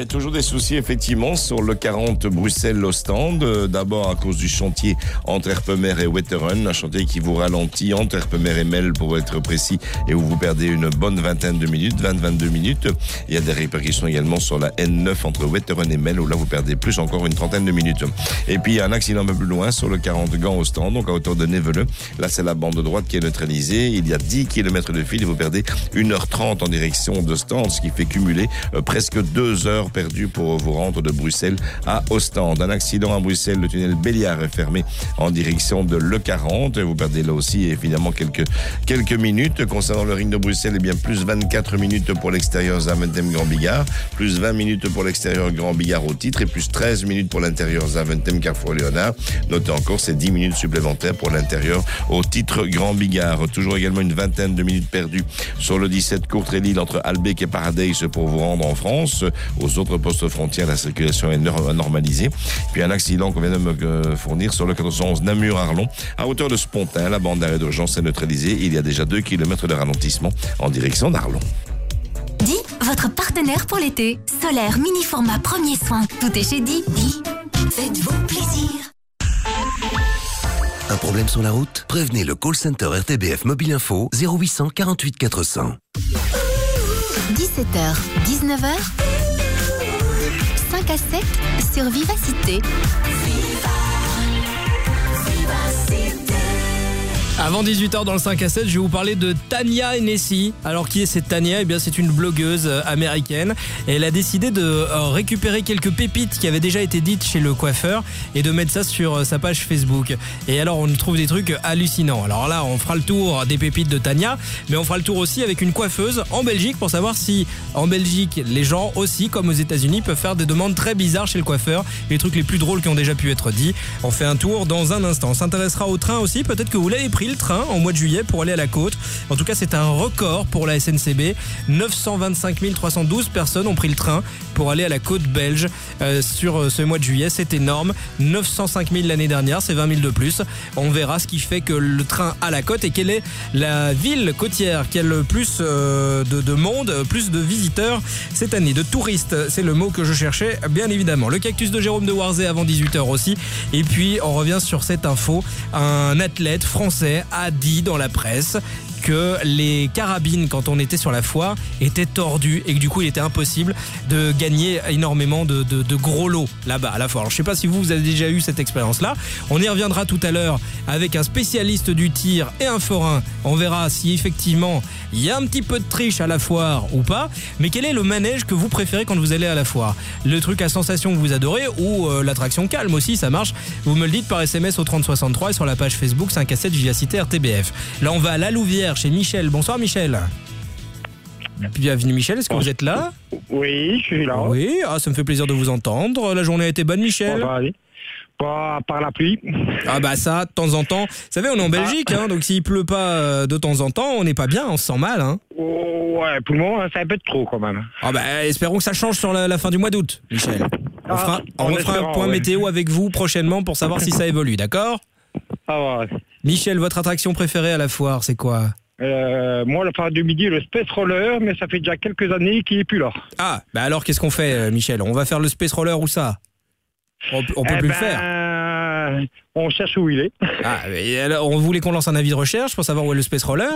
Toujours des soucis effectivement sur le 40 Bruxelles-Ostende. D'abord à cause du chantier entre Erpemer et Wetteren, un chantier qui vous ralenti entre Erpemer et Mel pour être précis et où vous perdez une bonne vingtaine de minutes, 20-22 minutes. Il y a des répercussions également sur la N9 entre Wetteren et Mel où là vous perdez plus encore une trentaine de minutes. Et puis il y a un accident un peu plus loin sur le 40 Gand-Ostende, donc à hauteur de Neveleux. Là c'est la bande de droite qui est neutralisée. Il y a 10 km de fil et vous perdez 1h30 en direction d'Ostende, ce qui fait cumuler presque 2 heures perdues pour vous rendre de Bruxelles à Ostende. Un accident à Bruxelles, le tunnel Béliard est fermé en direction de l'E40. Vous perdez là aussi évidemment quelques minutes. Concernant le ring de Bruxelles, bien plus 24 minutes pour l'extérieur Zaventem Grand Bigard, plus 20 minutes pour l'extérieur Grand Bigard au titre et plus 13 minutes pour l'intérieur Zaventem Carrefour Léonard. Notez encore ces 10 minutes supplémentaires pour l'intérieur au titre Grand Bigard. Toujours également une vingtaine de minutes perdues sur le 17 Courtrai-Lille entre Albec et Paradise pour vous rendre en France. Aux autres postes frontières, la circulation est normalisée. Puis un accident qu'on vient de me fournir sur le 411 Namur-Arlon à hauteur de Spontin. La bande d'arrêt d'urgence est neutralisée. Il y a déjà 2 km de ralentissement en direction d'Arlon. Di, votre partenaire pour l'été. Solaire, mini-format, premier soin. Tout est chez Di. Di, faites-vous plaisir. Un problème sur la route? Prévenez le call center RTBF Mobile Info 0800 48 400. 17h, 19h, 5 à 7 sur Vivacité. Avant 18h dans le 5 à 7, je vais vous parler de Tania Hennessy. Alors qui est cette Tania? Eh bien c'est une blogueuse américaine et elle a décidé de récupérer quelques pépites qui avaient déjà été dites chez le coiffeur et de mettre ça sur sa page Facebook. Et alors on y trouve des trucs hallucinants. Alors là on fera le tour des pépites de Tania, mais on fera le tour aussi avec une coiffeuse en Belgique pour savoir si en Belgique les gens aussi comme aux États-Unis peuvent faire des demandes très bizarres chez le coiffeur, les trucs les plus drôles qui ont déjà pu être dits. On fait un tour dans un instant. On s'intéressera au train aussi, peut-être que vous l'avez pris le train en mois de juillet pour aller à la côte. En tout cas, c'est un record pour la SNCB. 925 312 personnes ont pris le train pour aller à la côte belge sur ce mois de juillet. C'est énorme. 905 000 l'année dernière, c'est 20 000 de plus. On verra ce qui fait que le train à la côte et quelle est la ville côtière qui a le plus de monde, plus de visiteurs cette année, de touristes. C'est le mot que je cherchais, bien évidemment. Le cactus de Jérôme de Warzé avant 18h aussi. Et puis, on revient sur cette info. Un athlète français a dit dans la presse que les carabines, quand on était sur la foire, étaient tordues et que du coup il était impossible de gagner énormément de gros lots là-bas à la foire. Alors, je ne sais pas si vous avez déjà eu cette expérience-là. On y reviendra tout à l'heure avec un spécialiste du tir et un forain. On verra si effectivement il y a un petit peu de triche à la foire ou pas. Mais quel est le manège que vous préférez quand vous allez à la foire? Le truc à sensation que vous adorez ou l'attraction calme aussi, ça marche? Vous me le dites par SMS au 3063 et sur la page Facebook 5 à 7 Vivacité RTBF. Là on va à la Louvière chez Michel. Bonsoir Michel. Bienvenue Michel, est-ce que vous êtes là? Oui, je suis là. Oui, ça me fait plaisir de vous entendre. La journée a été bonne Michel? Pas par la pluie. Ah bah ça, de temps en temps. Vous savez, on est en Belgique, donc s'il pleut pas de temps en temps, on n'est pas bien, on se sent mal. Ouais, pour le moment, c'est un peu trop quand même. Ah bah espérons que ça change sur la fin du mois d'août, Michel. On refera un point météo avec vous prochainement pour savoir si ça évolue, d'accord? Ah ouais. Michel, votre attraction préférée à la foire, c'est quoi? Moi, le phare du midi, le Space Roller, mais ça fait déjà quelques années qu'il n'est plus là. Ah, bah alors qu'est-ce qu'on fait, Michel? On va faire le Space Roller où ça? On peut plus le faire. On cherche où il est. Ah, alors, on voulait qu'on lance un avis de recherche pour savoir où est le Space Roller.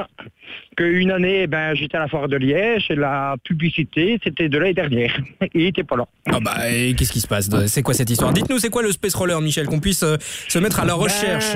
Qu'une année, j'étais à la foire de Liège et la publicité, c'était de l'année dernière. Il n'était pas là. Ah bah, et qu'est-ce qui se passe? C'est quoi cette histoire? Dites-nous, c'est quoi le Space Roller, Michel, qu'on puisse se mettre à la recherche?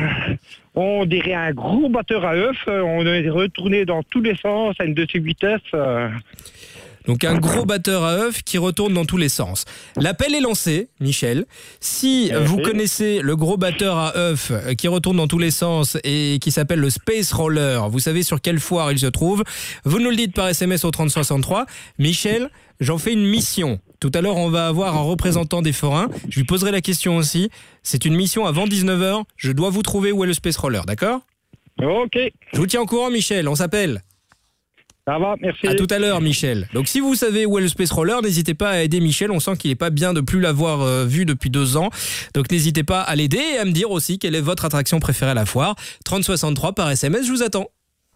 On dirait un gros batteur à œufs. On est retourné dans tous les sens à une de ces vitesses. Donc un gros batteur à œufs qui retourne dans tous les sens. L'appel est lancé, Michel. Si vous connaissez le gros batteur à œufs qui retourne dans tous les sens et qui s'appelle le Space Roller, vous savez sur quelle foire il se trouve, vous nous le dites par SMS au 3063. Michel, j'en fais une mission. Tout à l'heure, on va avoir un représentant des forains. Je lui poserai la question aussi. C'est une mission avant 19h. Je dois vous trouver où est le Space Roller, d'accord? Ok. Je vous tiens au courant, Michel. On s'appelle. Ça va, merci. À tout à l'heure, Michel. Donc, si vous savez où est le Space Roller, n'hésitez pas à aider Michel. On sent qu'il n'est pas bien de plus l'avoir vu depuis 2 ans. Donc, n'hésitez pas à l'aider et à me dire aussi quelle est votre attraction préférée à la foire. 3063 par SMS, je vous attends.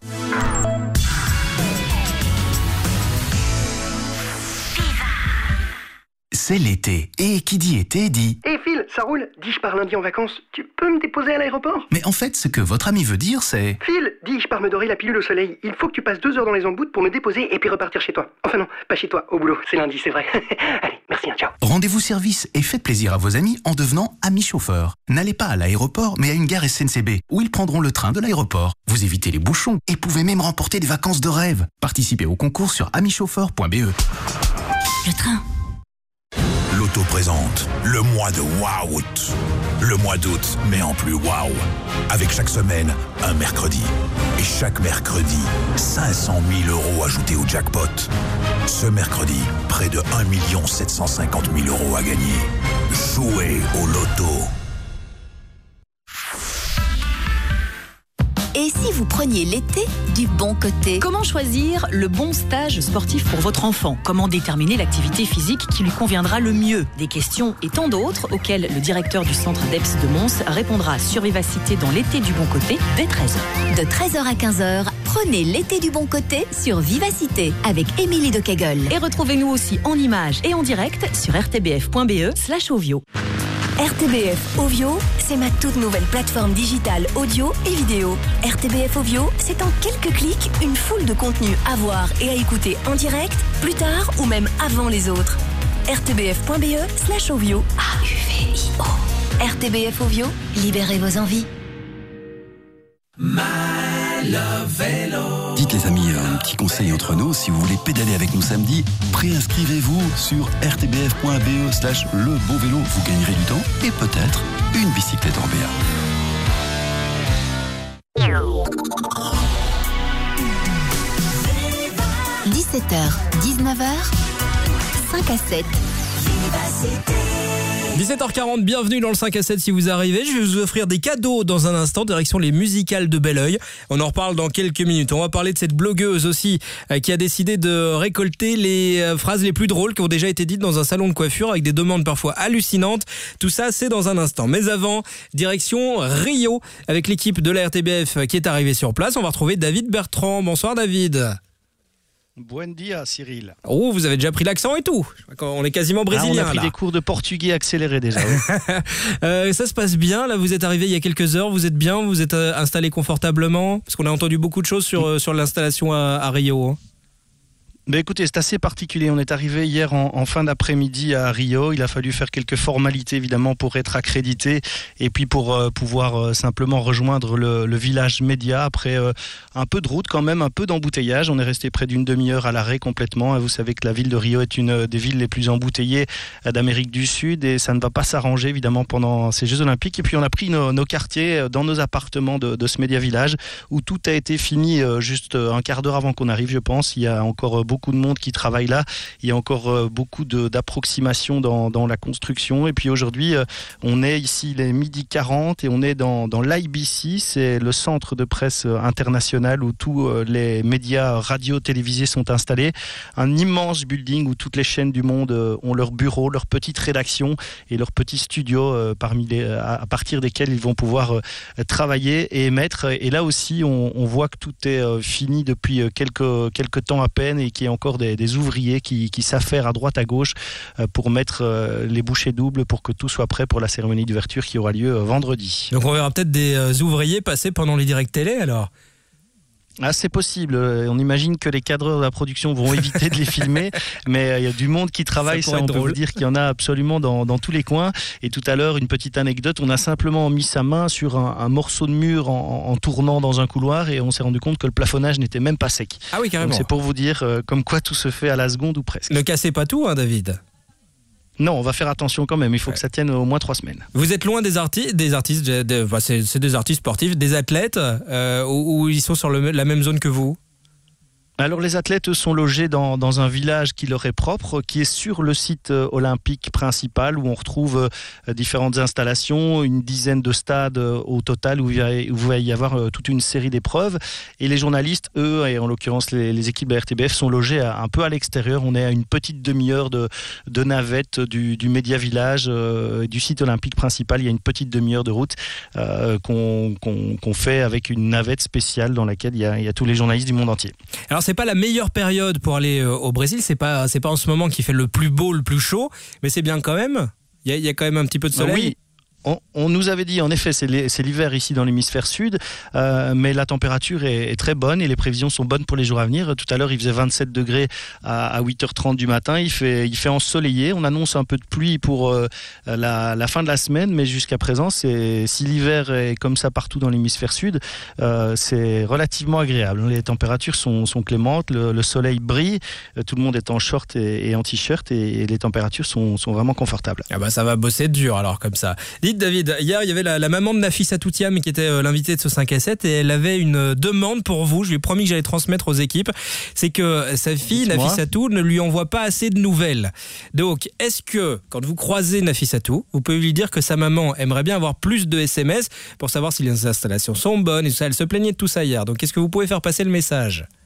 C'est l'été. Et qui dit été dit... Hé Phil, ça roule? Dis, je pars lundi en vacances. Tu peux me déposer à l'aéroport? Mais en fait, ce que votre ami veut dire, c'est... Phil, dis, je pars me dorer la pilule au soleil. Il faut que tu passes 2 heures dans les emboutes pour me déposer et puis repartir chez toi. Enfin non, pas chez toi, au boulot. C'est lundi, c'est vrai. Allez, merci, ciao. Rendez-vous service et faites plaisir à vos amis en devenant ami chauffeur. N'allez pas à l'aéroport, mais à une gare SNCB, où ils prendront le train de l'aéroport. Vous évitez les bouchons et pouvez même remporter des vacances de rêve. Participez au concours sur amichauffeur.be. Le train. L'auto présente le mois de Waouh. Le mois d'août, mais en plus waouh. Avec chaque semaine, un mercredi. Et chaque mercredi, 500 000 € ajoutés au jackpot. Ce mercredi, près de 1 750 000 € à gagner. Jouez au loto. Et si vous preniez l'été du bon côté? Comment choisir le bon stage sportif pour votre enfant? Comment déterminer l'activité physique qui lui conviendra le mieux? Des questions et tant d'autres auxquelles le directeur du centre d'EPS de Mons répondra sur Vivacité dans l'été du bon côté dès 13h. De 13h à 15h, prenez l'été du bon côté sur Vivacité avec Émilie de Kegel. Et retrouvez-nous aussi en images et en direct sur rtbf.be/ovio. RTBF Ovio, c'est ma toute nouvelle plateforme digitale audio et vidéo. RTBF Ovio, c'est en quelques clics une foule de contenus à voir et à écouter en direct, plus tard ou même avant les autres. rtbf.be/ovio. AUVIO. RTBF Ovio, libérez vos envies. Dites les amis, un petit conseil entre nous, si vous voulez pédaler avec nous samedi, préinscrivez-vous sur rtbf.be/le beau vélo, vous gagnerez du temps et peut-être une bicyclette Orbea. « 17h, 19h, 5 à 7. 17h40, bienvenue dans le 5 à 7 si vous arrivez. Je vais vous offrir des cadeaux dans un instant, direction les musicales de Belleuil. On en reparle dans quelques minutes. On va parler de cette blogueuse aussi qui a décidé de récolter les phrases les plus drôles qui ont déjà été dites dans un salon de coiffure avec des demandes parfois hallucinantes. Tout ça, c'est dans un instant. Mais avant, direction Rio avec l'équipe de la RTBF qui est arrivée sur place. On va retrouver David Bertrand. Bonsoir David. Buen dia, Cyril. Oh, vous avez déjà pris l'accent et tout. On est quasiment brésilien. On a pris des cours de portugais accélérés déjà. Ouais. Ça se passe bien. Là, vous êtes arrivé il y a quelques heures. Vous êtes bien. Vous êtes installé confortablement. Parce qu'on a entendu beaucoup de choses sur l'installation à Rio. Hein. Ben écoutez, c'est assez particulier. On est arrivé hier en fin d'après-midi à Rio. Il a fallu faire quelques formalités évidemment pour être accrédité et puis pour pouvoir simplement rejoindre le village média après un peu de route quand même, un peu d'embouteillage. On est resté près d'une demi-heure à l'arrêt complètement. Vous savez que la ville de Rio est une des villes les plus embouteillées d'Amérique du Sud et ça ne va pas s'arranger évidemment pendant ces Jeux Olympiques. Et puis on a pris nos quartiers dans nos appartements de ce média village où tout a été fini juste un quart d'heure avant qu'on arrive, je pense. Il y a encore beaucoup de monde qui travaille là. Il y a encore beaucoup d'approximations dans la construction. Et puis aujourd'hui, on est ici les 12h40 et on est dans l'IBC, c'est le centre de presse international où tous les médias radio-télévisés sont installés. Un immense building où toutes les chaînes du monde ont leur bureau, leur petite rédaction et leur petit studio à partir desquels ils vont pouvoir travailler et émettre. Et là aussi, on voit que tout est fini depuis quelques temps à peine et qu'il y a encore des ouvriers qui s'affairent à droite à gauche pour mettre les bouchées doubles pour que tout soit prêt pour la cérémonie d'ouverture qui aura lieu vendredi. Donc on verra peut-être des ouvriers passer pendant les directs télé alors. Ah, c'est possible. On imagine que les cadreurs de la production vont éviter de les filmer, mais il y a du monde qui travaille, ça on peut vous dire qu'il y en a absolument dans tous les coins. Et tout à l'heure, une petite anecdote, on a simplement mis sa main sur un morceau de mur en tournant dans un couloir et on s'est rendu compte que le plafonnage n'était même pas sec. Ah oui, carrément. Donc c'est pour vous dire comme quoi tout se fait à la seconde ou presque. Ne cassez pas tout, hein, David. Non, on va faire attention quand même. Il faut que ça tienne au moins 3 semaines. Vous êtes loin des artistes, c'est des artistes sportifs, des athlètes, ou ils sont sur la même zone que vous ? Alors les athlètes sont logés dans un village qui leur est propre, qui est sur le site olympique principal où on retrouve différentes installations, une dizaine de stades au total où il va y avoir toute une série d'épreuves. Et les journalistes, eux, et en l'occurrence les équipes de la RTBF, sont logés un peu à l'extérieur. On est à une petite demi-heure de navette du média village, du site olympique principal. Il y a une petite demi-heure de route qu'on fait avec une navette spéciale dans laquelle il y a tous les journalistes du monde entier. Alors c'est pas la meilleure période pour aller au Brésil, c'est pas en ce moment qui fait le plus beau, le plus chaud, mais c'est bien quand même. Il y a quand même un petit peu de soleil. Oui. On nous avait dit, en effet, c'est l'hiver ici dans l'hémisphère sud, mais la température est très bonne et les prévisions sont bonnes pour les jours à venir. Tout à l'heure, il faisait 27 degrés à 8h30 du matin. Il fait ensoleillé. On annonce un peu de pluie pour la fin de la semaine, mais jusqu'à présent, si l'hiver est comme ça partout dans l'hémisphère sud, c'est relativement agréable. Les températures sont clémentes, le soleil brille, tout le monde est en short et en t-shirt et les températures sont vraiment confortables. Ah bah ça va bosser dur alors comme ça. David, hier il y avait la maman de Nafissa Toutiam qui était l'invitée de ce 5 à 7 et elle avait une demande pour vous, je lui ai promis que j'allais transmettre aux équipes, c'est que sa fille Nafissatou ne lui envoie pas assez de nouvelles. Donc est-ce que quand vous croisez Nafissatou, vous pouvez lui dire que sa maman aimerait bien avoir plus de SMS pour savoir si les installations sont bonnes et tout ça, elle se plaignait de tout ça hier, donc est-ce que vous pouvez faire passer le message ?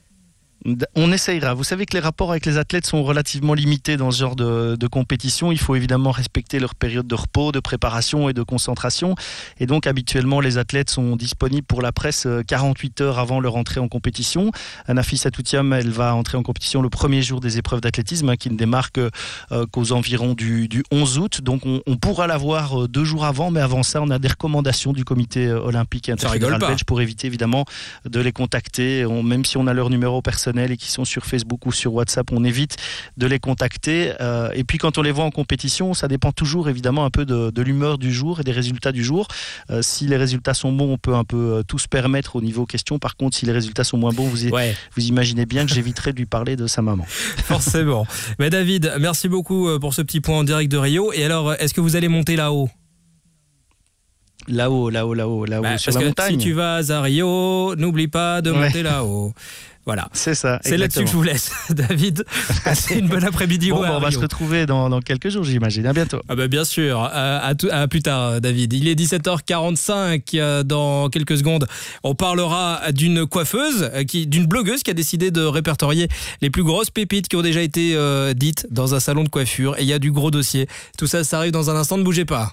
On essayera. Vous savez que les rapports avec les athlètes sont relativement limités dans ce genre de compétition. Il faut évidemment respecter leur période de repos, de préparation et de concentration. Et donc, habituellement, les athlètes sont disponibles pour la presse 48 heures avant leur entrée en compétition. Nafisa Toutiam, elle va entrer en compétition le premier jour des épreuves d'athlétisme, qui ne démarre qu'aux environs du 11 août. Donc, on pourra la voir 2 jours avant. Mais avant ça, on a des recommandations du comité olympique interfédéral belge pour éviter évidemment de les contacter. Même si on a leur numéro personnel et qui sont sur Facebook ou sur WhatsApp, on évite de les contacter. Et puis quand on les voit en compétition, ça dépend toujours évidemment un peu de l'humeur du jour et des résultats du jour. Si les résultats sont bons, on peut un peu tout se permettre au niveau question. Par contre, si les résultats sont moins bons, vous imaginez bien que j'éviterai de lui parler de sa maman. Forcément. Mais David, merci beaucoup pour ce petit point en direct de Rio. Et alors, est-ce que vous allez monter là-haut ? Là-haut, sur la montagne. Si tu vas à Rio, n'oublie pas de monter là-haut. Voilà. C'est ça. C'est là-dessus que je vous laisse, David. Passez une bonne après-midi. On va se retrouver dans quelques jours, j'imagine. À bientôt. Bien sûr. À plus tard, David. Il est 17h45. Dans quelques secondes, on parlera d'une coiffeuse, d'une blogueuse qui a décidé de répertorier les plus grosses pépites qui ont déjà été dites dans un salon de coiffure. Et il y a du gros dossier. Tout ça, ça arrive dans un instant. Ne bougez pas.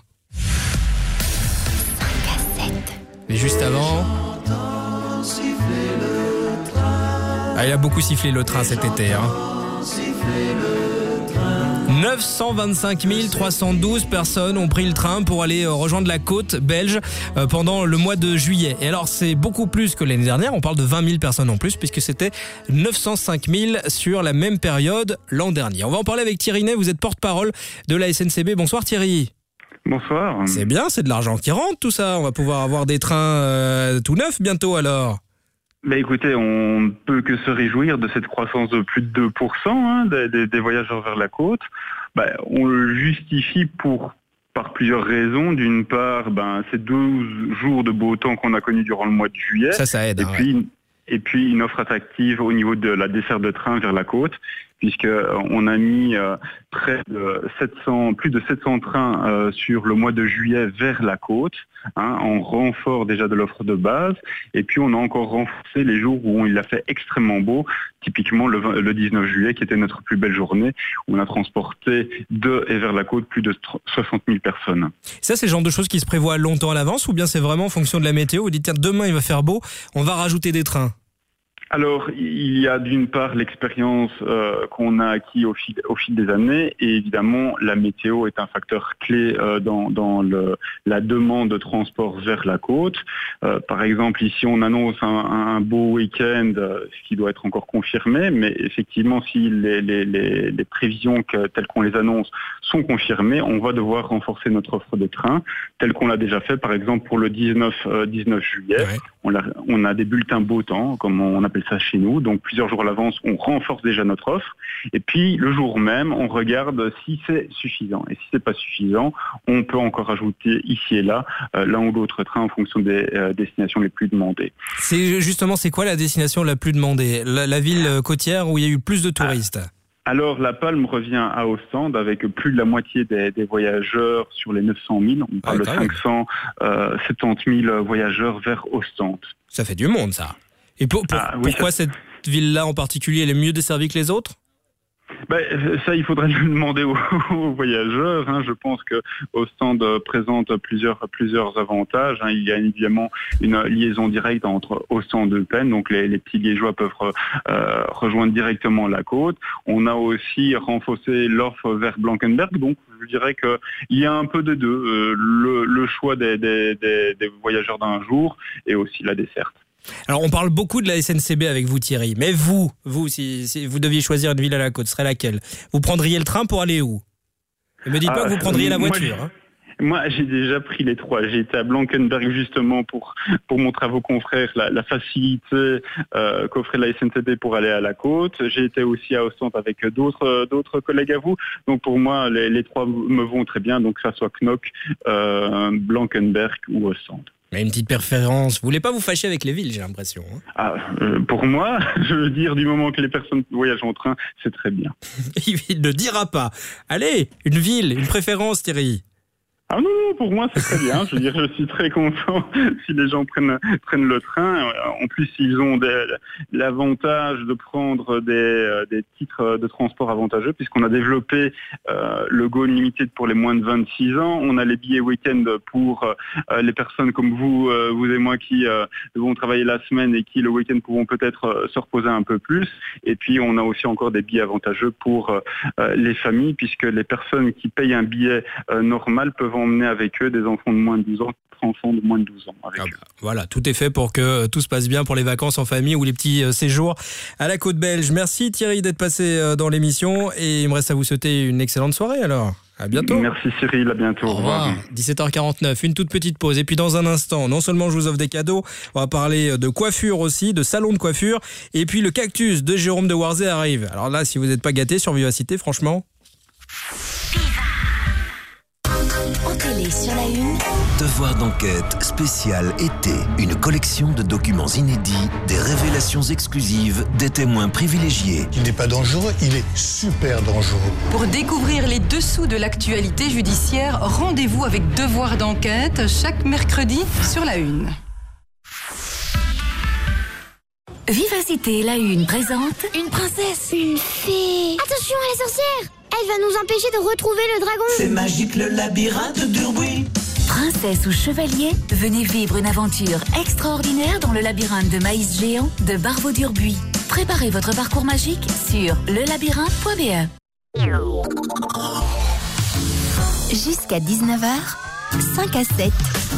Mais juste avant... il a beaucoup sifflé le train cet été. 925 312 personnes ont pris le train pour aller rejoindre la côte belge pendant le mois de juillet. Et alors, c'est beaucoup plus que l'année dernière. On parle de 20 000 personnes en plus, puisque c'était 905 000 sur la même période l'an dernier. On va en parler avec Thierry Ney. Vous êtes porte-parole de la SNCB. Bonsoir Thierry. Bonsoir. C'est bien, c'est de l'argent qui rentre tout ça. On va pouvoir avoir des trains tout neufs bientôt alors. Écoutez, on ne peut que se réjouir de cette croissance de plus de 2% des voyageurs vers la côte. On le justifie par plusieurs raisons. D'une part, ces 12 jours de beau temps qu'on a connus durant le mois de juillet. Ça aide. Et puis une offre attractive au niveau de la desserte de train vers la côte, puisqu'on a mis plus de 700 trains sur le mois de juillet vers la côte, en renfort déjà de l'offre de base. Et puis on a encore renforcé les jours où il a fait extrêmement beau, typiquement le 19 juillet qui était notre plus belle journée, où on a transporté de et vers la côte plus de 60 000 personnes. Ça, c'est le genre de choses qui se prévoient longtemps à l'avance, ou bien c'est vraiment en fonction de la météo? Vous dites tiens, demain il va faire beau, on va rajouter des trains. Alors, il y a d'une part l'expérience qu'on a acquis au fil des années, et évidemment la météo est un facteur clé dans la demande de transport vers la côte. Par exemple, ici on annonce un beau week-end, ce qui doit être encore confirmé, mais effectivement si les prévisions telles qu'on les annonce sont confirmées, on va devoir renforcer notre offre de train, telle qu'on l'a déjà fait par exemple pour le 19 juillet. Ouais. On a des bulletins beau temps, comme on appelle ça chez nous, donc plusieurs jours à l'avance, on renforce déjà notre offre, et puis le jour même, on regarde si c'est suffisant. Et si c'est pas suffisant, on peut encore ajouter ici et là l'un ou l'autre train en fonction des destinations les plus demandées. C'est quoi la destination la plus demandée? La ville côtière où il y a eu plus de touristes? Alors, la palme revient à Ostende avec plus de la moitié des voyageurs sur les 900 000. On parle de 570 000 voyageurs vers Ostende. Ça fait du monde, ça. Et pourquoi cette ville-là en particulier, elle est mieux desservie que les autres? Ça, il faudrait le demander aux voyageurs. Je pense que Ostende présente plusieurs avantages. Il y a évidemment une liaison directe entre Ostende et Eupen, donc les petits liégeois peuvent rejoindre directement la côte. On a aussi renforcé l'offre vers Blankenberg, donc je dirais qu'il y a un peu de deux. Le choix des voyageurs d'un jour et aussi la desserte. Alors, on parle beaucoup de la SNCB avec vous, Thierry. Mais vous, si vous deviez choisir une ville à la côte, ce serait laquelle? Vous prendriez le train pour aller où? Ne me dites pas que vous prendriez la voiture. Moi, j'ai déjà pris les trois. J'ai été à Blankenberg justement pour montrer à vos confrères la facilité qu'offrait la SNCB pour aller à la côte. J'ai été aussi à Ostende avec d'autres collègues à vous. Donc pour moi, les trois me vont très bien. Donc que ça soit Knock, Blankenberg ou Ostende. Mais une petite préférence. Vous voulez pas vous fâcher avec les villes, j'ai l'impression. Pour moi, je veux dire, du moment que les personnes voyagent en train, c'est très bien. Il ne dira pas. Allez, une ville, une préférence, Thierry. Ah non, pour moi c'est très bien. Je veux dire, je suis très content si les gens prennent le train. En plus, ils ont l'avantage de prendre des titres de transport avantageux puisqu'on a développé le Go Unlimited pour les moins de 26 ans. On a les billets week-end pour les personnes comme vous et moi qui devons travailler la semaine et qui le week-end pourront peut-être se reposer un peu plus. Et puis on a aussi encore des billets avantageux pour les familles puisque les personnes qui payent un billet normal peuvent emmener avec eux des enfants de moins de 12 ans, enfants de moins de 12 ans. Avec eux. Voilà, tout est fait pour que tout se passe bien pour les vacances en famille ou les petits séjours à la côte belge. Merci Thierry d'être passé dans l'émission et il me reste à vous souhaiter une excellente soirée alors. À bientôt. Merci Cyril, à bientôt. Au revoir. 17h49, une toute petite pause. Et puis dans un instant, non seulement je vous offre des cadeaux, on va parler de coiffure aussi, de salon de coiffure. Et puis le cactus de Jérôme de Warzé arrive. Alors là, si vous n'êtes pas gâtés sur Vivacité, franchement... En télé sur la une. Devoir d'enquête spécial été. Une collection de documents inédits, des révélations exclusives, des témoins privilégiés. Il n'est pas dangereux, il est super dangereux. Pour découvrir les dessous de l'actualité judiciaire, rendez-vous avec Devoir d'enquête chaque mercredi sur la une. Vivacité, la une présente une princesse, une fée. Attention à la sorcière! Elle va nous empêcher de retrouver le dragon. C'est magique le labyrinthe d'Urbuis. Princesse ou chevalier, venez vivre une aventure extraordinaire dans le labyrinthe de maïs géant de Barbeau d'Urbuis. Préparez votre parcours magique sur lelabyrinthe.be. Jusqu'à 19h, 5 à 7.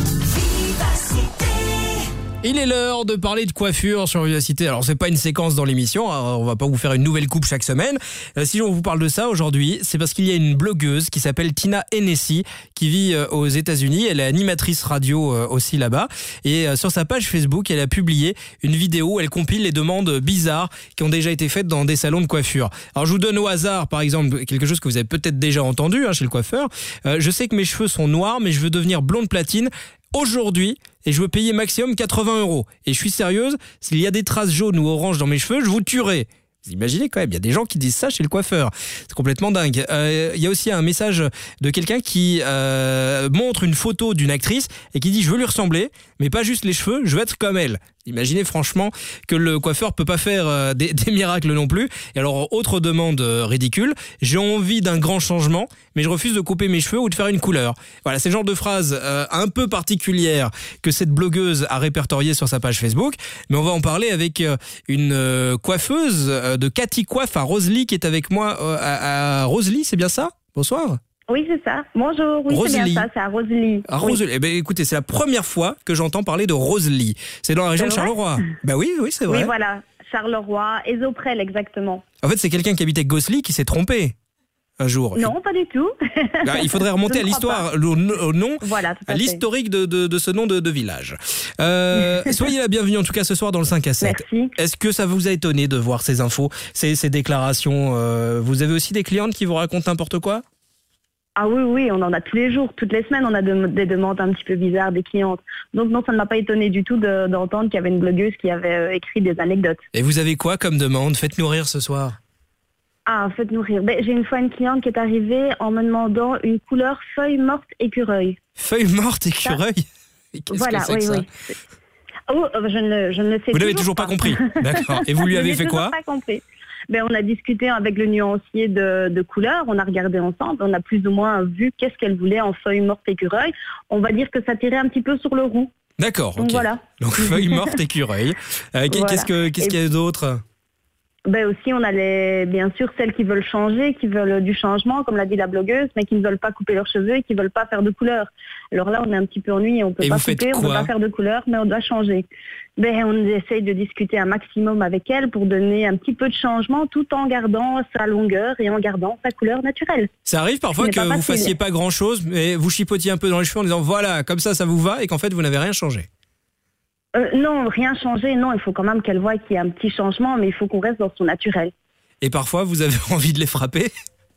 Il est l'heure de parler de coiffure sur Vivacité. Alors c'est pas une séquence dans l'émission, on va pas vous faire une nouvelle coupe chaque semaine. Si on vous parle de ça aujourd'hui, c'est parce qu'il y a une blogueuse qui s'appelle Tina Hennessy qui vit aux États-Unis. Elle est animatrice radio aussi là-bas. Et sur sa page Facebook, elle a publié une vidéo où elle compile les demandes bizarres qui ont déjà été faites dans des salons de coiffure. Alors je vous donne au hasard, par exemple, quelque chose que vous avez peut-être déjà entendu chez le coiffeur. Je sais que mes cheveux sont noirs, mais je veux devenir blonde platine aujourd'hui et je veux payer maximum 80 €. Et je suis sérieuse, s'il y a des traces jaunes ou oranges dans mes cheveux, je vous tuerai. Vous imaginez quand même, il y a des gens qui disent ça chez le coiffeur. C'est complètement dingue. Il y a aussi un message de quelqu'un qui montre une photo d'une actrice et qui dit « Je veux lui ressembler, mais pas juste les cheveux, je veux être comme elle ». Imaginez franchement que le coiffeur peut pas faire des miracles non plus. Et alors, autre demande ridicule, j'ai envie d'un grand changement, mais je refuse de couper mes cheveux ou de faire une couleur. Voilà, c'est le genre de phrase un peu particulière que cette blogueuse a répertoriée sur sa page Facebook. Mais on va en parler avec une coiffeuse de Cathy Coiffe à Rosely qui est avec moi à Rosely, c'est bien ça? Bonsoir. Oui, c'est ça. Bonjour, oui, Rosely. C'est bien ça, c'est à Rosely. À Rosely. Eh ben, écoutez, c'est la première fois que j'entends parler de Rosely. C'est dans la région de Charleroi. Ben oui, c'est vrai. Oui, voilà. Charleroi, Ezoprel, exactement. En fait, c'est quelqu'un qui habitait Gossely qui s'est trompé un jour. Non, pas du tout. Il faudrait remonter à l'histoire, au nom, voilà, tout à à l'historique de ce nom de village. Soyez la bienvenue en tout cas ce soir dans le 5 à 7. Merci. Est-ce que ça vous a étonné de voir ces infos, ces déclarations Vous avez aussi des clientes qui vous racontent n'importe quoi? Ah oui, on en a tous les jours, toutes les semaines, on a des demandes un petit peu bizarres des clientes. Donc non, ça ne m'a pas étonné du tout d'entendre qu'il y avait une blogueuse qui avait écrit des anecdotes. Et vous avez quoi comme demande? Faites-nous rire ce soir. Ah, faites-nous rire. J'ai une fois une cliente qui est arrivée en me demandant une couleur feuille morte écureuil. Feuille morte écureuil? Voilà, que c'est oui. Oh, je ne le sais pas. Vous n'avez toujours pas compris? D'accord. Et vous lui avez fait quoi? Je n'ai toujours pas compris. On a discuté avec le nuancier de couleurs, on a regardé ensemble, on a plus ou moins vu qu'est-ce qu'elle voulait en feuille morte écureuil. On va dire que ça tirait un petit peu sur le roux. D'accord, donc ok. Voilà. Donc feuille morte écureuil. Qu'est-ce qu'il y a d'autre? Aussi, on a bien sûr celles qui veulent changer, qui veulent du changement, comme l'a dit la blogueuse, mais qui ne veulent pas couper leurs cheveux et qui ne veulent pas faire de couleur. Alors là, on est un petit peu ennuyé, on ne peut pas couper, on ne peut pas faire de couleur, mais on doit changer. On essaye de discuter un maximum avec elle pour donner un petit peu de changement tout en gardant sa longueur et en gardant sa couleur naturelle. Ça arrive parfois que vous fassiez pas grand-chose, mais vous chipotiez un peu dans les cheveux en disant voilà, comme ça vous va, et qu'en fait vous n'avez rien changé. Non, rien changé. Non, il faut quand même qu'elle voie qu'il y a un petit changement, mais il faut qu'on reste dans son naturel. Et parfois, vous avez envie de les frapper?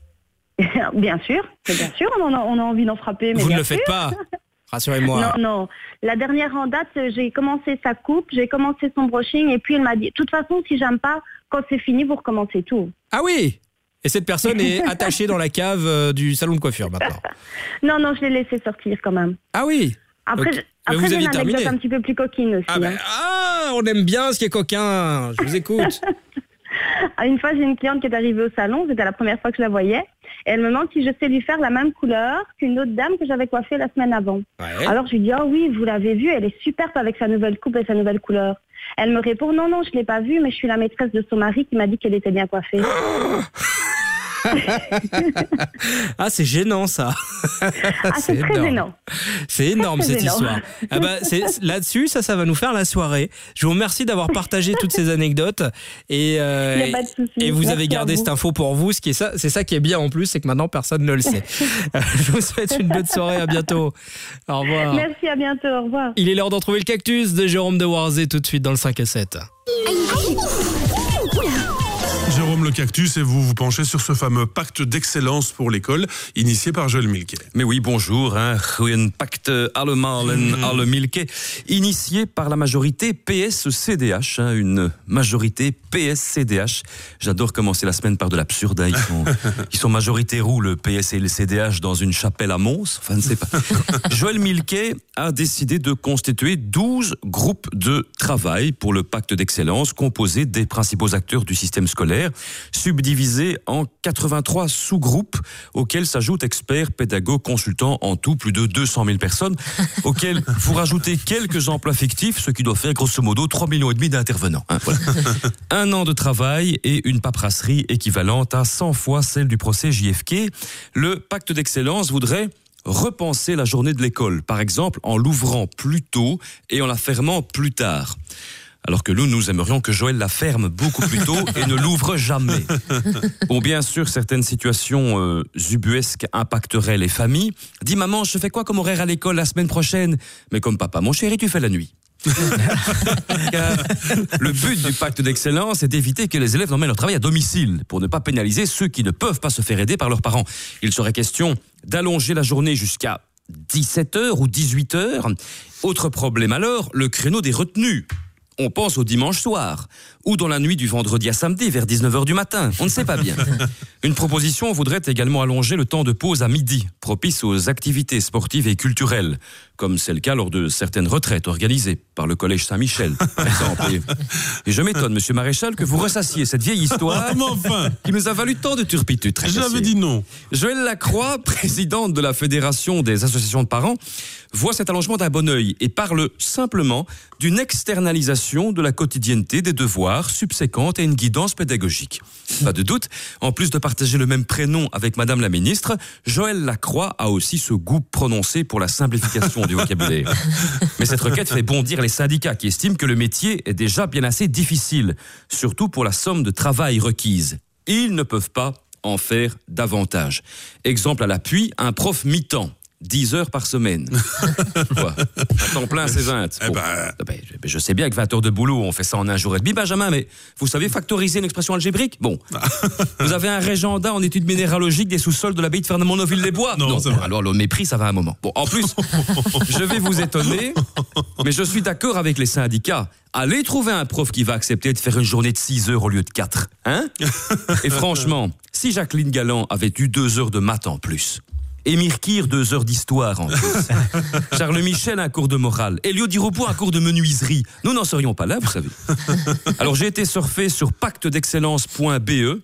Bien sûr, on a envie d'en frapper. Mais vous ne le faites pas, rassurez-moi. Non. La dernière en date, j'ai commencé sa coupe, j'ai commencé son brushing, et puis elle m'a dit, de toute façon, si j'aime pas, quand c'est fini, vous recommencez tout. Ah oui? Et cette personne est attachée dans la cave du salon de coiffure maintenant. Non, je l'ai laissé sortir quand même. Ah oui. Après, Okay. après j'ai aviez une terminé. anecdote un petit peu plus coquine aussi. On aime bien ce qui est coquin. Je vous écoute. Une fois, j'ai une cliente qui est arrivée au salon, c'était la première fois que je la voyais, et elle me demande si je sais lui faire la même couleur qu'une autre dame que j'avais coiffée la semaine avant. Ouais. Alors je lui dis, oui, vous l'avez vue, elle est superbe avec sa nouvelle coupe et sa nouvelle couleur. Elle me répond, non, je ne l'ai pas vue, mais je suis la maîtresse de son mari qui m'a dit qu'elle était bien coiffée. Ah, c'est gênant ça. C'est très énorme. gênant. C'est énorme Très cette gênant. histoire. Là-dessus, ça va nous faire la soirée. Je vous remercie d'avoir partagé toutes ces anecdotes et Y a pas de souci. et vous Merci avez gardé à vous. cette info pour vous. C'est ça qui est bien en plus, c'est que maintenant personne ne le sait. Je vous souhaite une bonne soirée. À bientôt. Au revoir. Merci, à bientôt, au revoir. Il est l'heure d'en trouver le cactus de Jérôme de Warzé tout de suite dans le 5 à 7. Jérôme le cactus, et vous penchez sur ce fameux pacte d'excellence pour l'école initié par Joël Milquet. Mais oui, bonjour, un pacte allemand, alle Milquet, initié par la majorité PS-CDH, une majorité PS-CDH. J'adore commencer la semaine par de l'absurde. Ils sont majorité roux, le PS et le CDH, dans une chapelle à Mons. Enfin, ne sais pas. Joël Milquet a décidé de constituer 12 groupes de travail pour le pacte d'excellence, composés des principaux acteurs du système scolaire, subdivisés en 83 sous-groupes, auxquels s'ajoutent experts, pédagogues, consultants, en tout plus de 200 000 personnes, auxquels vous rajoutez quelques emplois fictifs, ce qui doit faire grosso modo 3,5 millions d'intervenants. Voilà. Un an de travail et une paperasserie équivalente à 100 fois celle du procès JFK. Le pacte d'excellence voudrait repenser la journée de l'école, par exemple en l'ouvrant plus tôt et en la fermant plus tard. Alors que nous aimerions que Joël la ferme beaucoup plus tôt et ne l'ouvre jamais. Bon, bien sûr, certaines situations ubuesques impacteraient les familles. Dis maman, je fais quoi comme horaire à l'école la semaine prochaine? Mais comme papa, mon chéri, tu fais la nuit. Le but du pacte d'excellence est d'éviter que les élèves n'emmènent leur travail à domicile pour ne pas pénaliser ceux qui ne peuvent pas se faire aider par leurs parents. Il serait question d'allonger la journée jusqu'à 17h ou 18h. Autre problème alors, le créneau des retenues. On pense au dimanche soir, ou dans la nuit du vendredi à samedi vers 19h du matin, on ne sait pas bien. Une proposition voudrait également allonger le temps de pause à midi, propice aux activités sportives et culturelles, comme c'est le cas lors de certaines retraites organisées par le Collège Saint-Michel, par exemple. Et je m'étonne, monsieur Maréchal, que vous ressassiez cette vieille histoire qui nous a valu tant de turpitudes. J'avais dit non. Joël Lacroix, présidente de la Fédération des associations de parents, voit cet allongement d'un bon œil et parle simplement d'une externalisation de la quotidienneté des devoirs subséquente à une guidance pédagogique. Pas de doute, en plus de partager le même prénom avec Madame la Ministre, Joël Lacroix a aussi ce goût prononcé pour la simplification du vocabulaire. Mais cette requête fait bondir les syndicats qui estiment que le métier est déjà bien assez difficile, surtout pour la somme de travail requise. Ils ne peuvent pas en faire davantage. Exemple à l'appui, un prof mi-temps. 10 heures par semaine. Quoi? Un temps plein, c'est 20. Bon. Je sais bien que 20 heures de boulot, on fait ça en un jour et demi, Benjamin, mais vous savez factoriser une expression algébrique? Bon. Vous avez un régenda en études minéralogiques des sous-sols de l'abbaye de Fernand-Montville-les-Bois? Non. Alors le mépris, ça va un moment. Bon, en plus, je vais vous étonner, mais je suis d'accord avec les syndicats. Allez trouver un prof qui va accepter de faire une journée de 6 heures au lieu de 4. Hein? Et franchement, si Jacqueline Galland avait eu 2 heures de maths en plus, Émir Kir, 2 heures d'histoire en plus. Charles Michel, un cours de morale. Elio Di Rupo, un cours de menuiserie. Nous n'en serions pas là, vous savez. Alors j'ai été surfer sur pactedexcellence.be.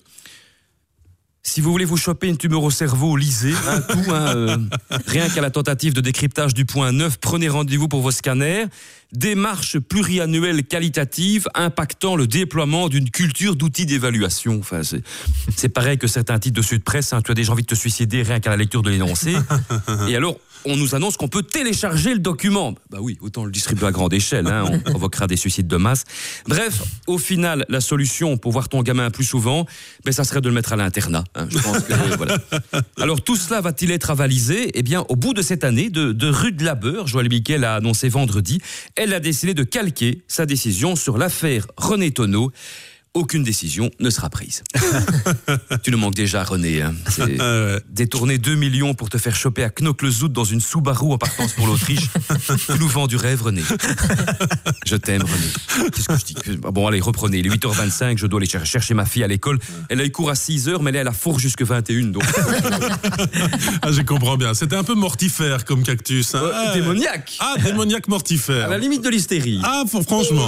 Si vous voulez vous choper une tumeur au cerveau, lisez tout. Rien qu'à la tentative de décryptage du point 9, prenez rendez-vous pour vos scanners. Démarche pluriannuelle qualitative impactant le déploiement d'une culture d'outils d'évaluation. Enfin, c'est pareil que certains titres de Sud Presse. Tu as déjà envie de te suicider rien qu'à la lecture de l'énoncé. Et alors, on nous annonce qu'on peut télécharger le document. Bah oui, autant le distribuer à grande échelle. On provoquera des suicides de masse. Bref, au final, la solution pour voir ton gamin plus souvent, ça serait de le mettre à l'internat. Je pense que, voilà. Alors, tout cela va-t-il être avalisé? Eh bien, au bout de cette année de rude labeur, Joël Milquet l'a annoncé vendredi, elle a décidé de calquer sa décision sur l'affaire René Tonneau. aucune décision ne sera prise. Tu nous manques déjà, René. Hein. Détourner 2 millions pour te faire choper à Knokke-le-Zout dans une Subaru en partance pour l'Autriche. Tu nous vends du rêve, René. Je t'aime, René. Qu'est-ce que je dis? Bon, allez, reprenez. Il est 8h25, je dois aller chercher ma fille à l'école. Elle a eu cours à 6h, mais elle est à la fourre jusque 21. Donc... je comprends bien. C'était un peu mortifère comme cactus. Hein. Démoniaque. Ah, démoniaque mortifère. À la limite de l'hystérie. Ah, franchement.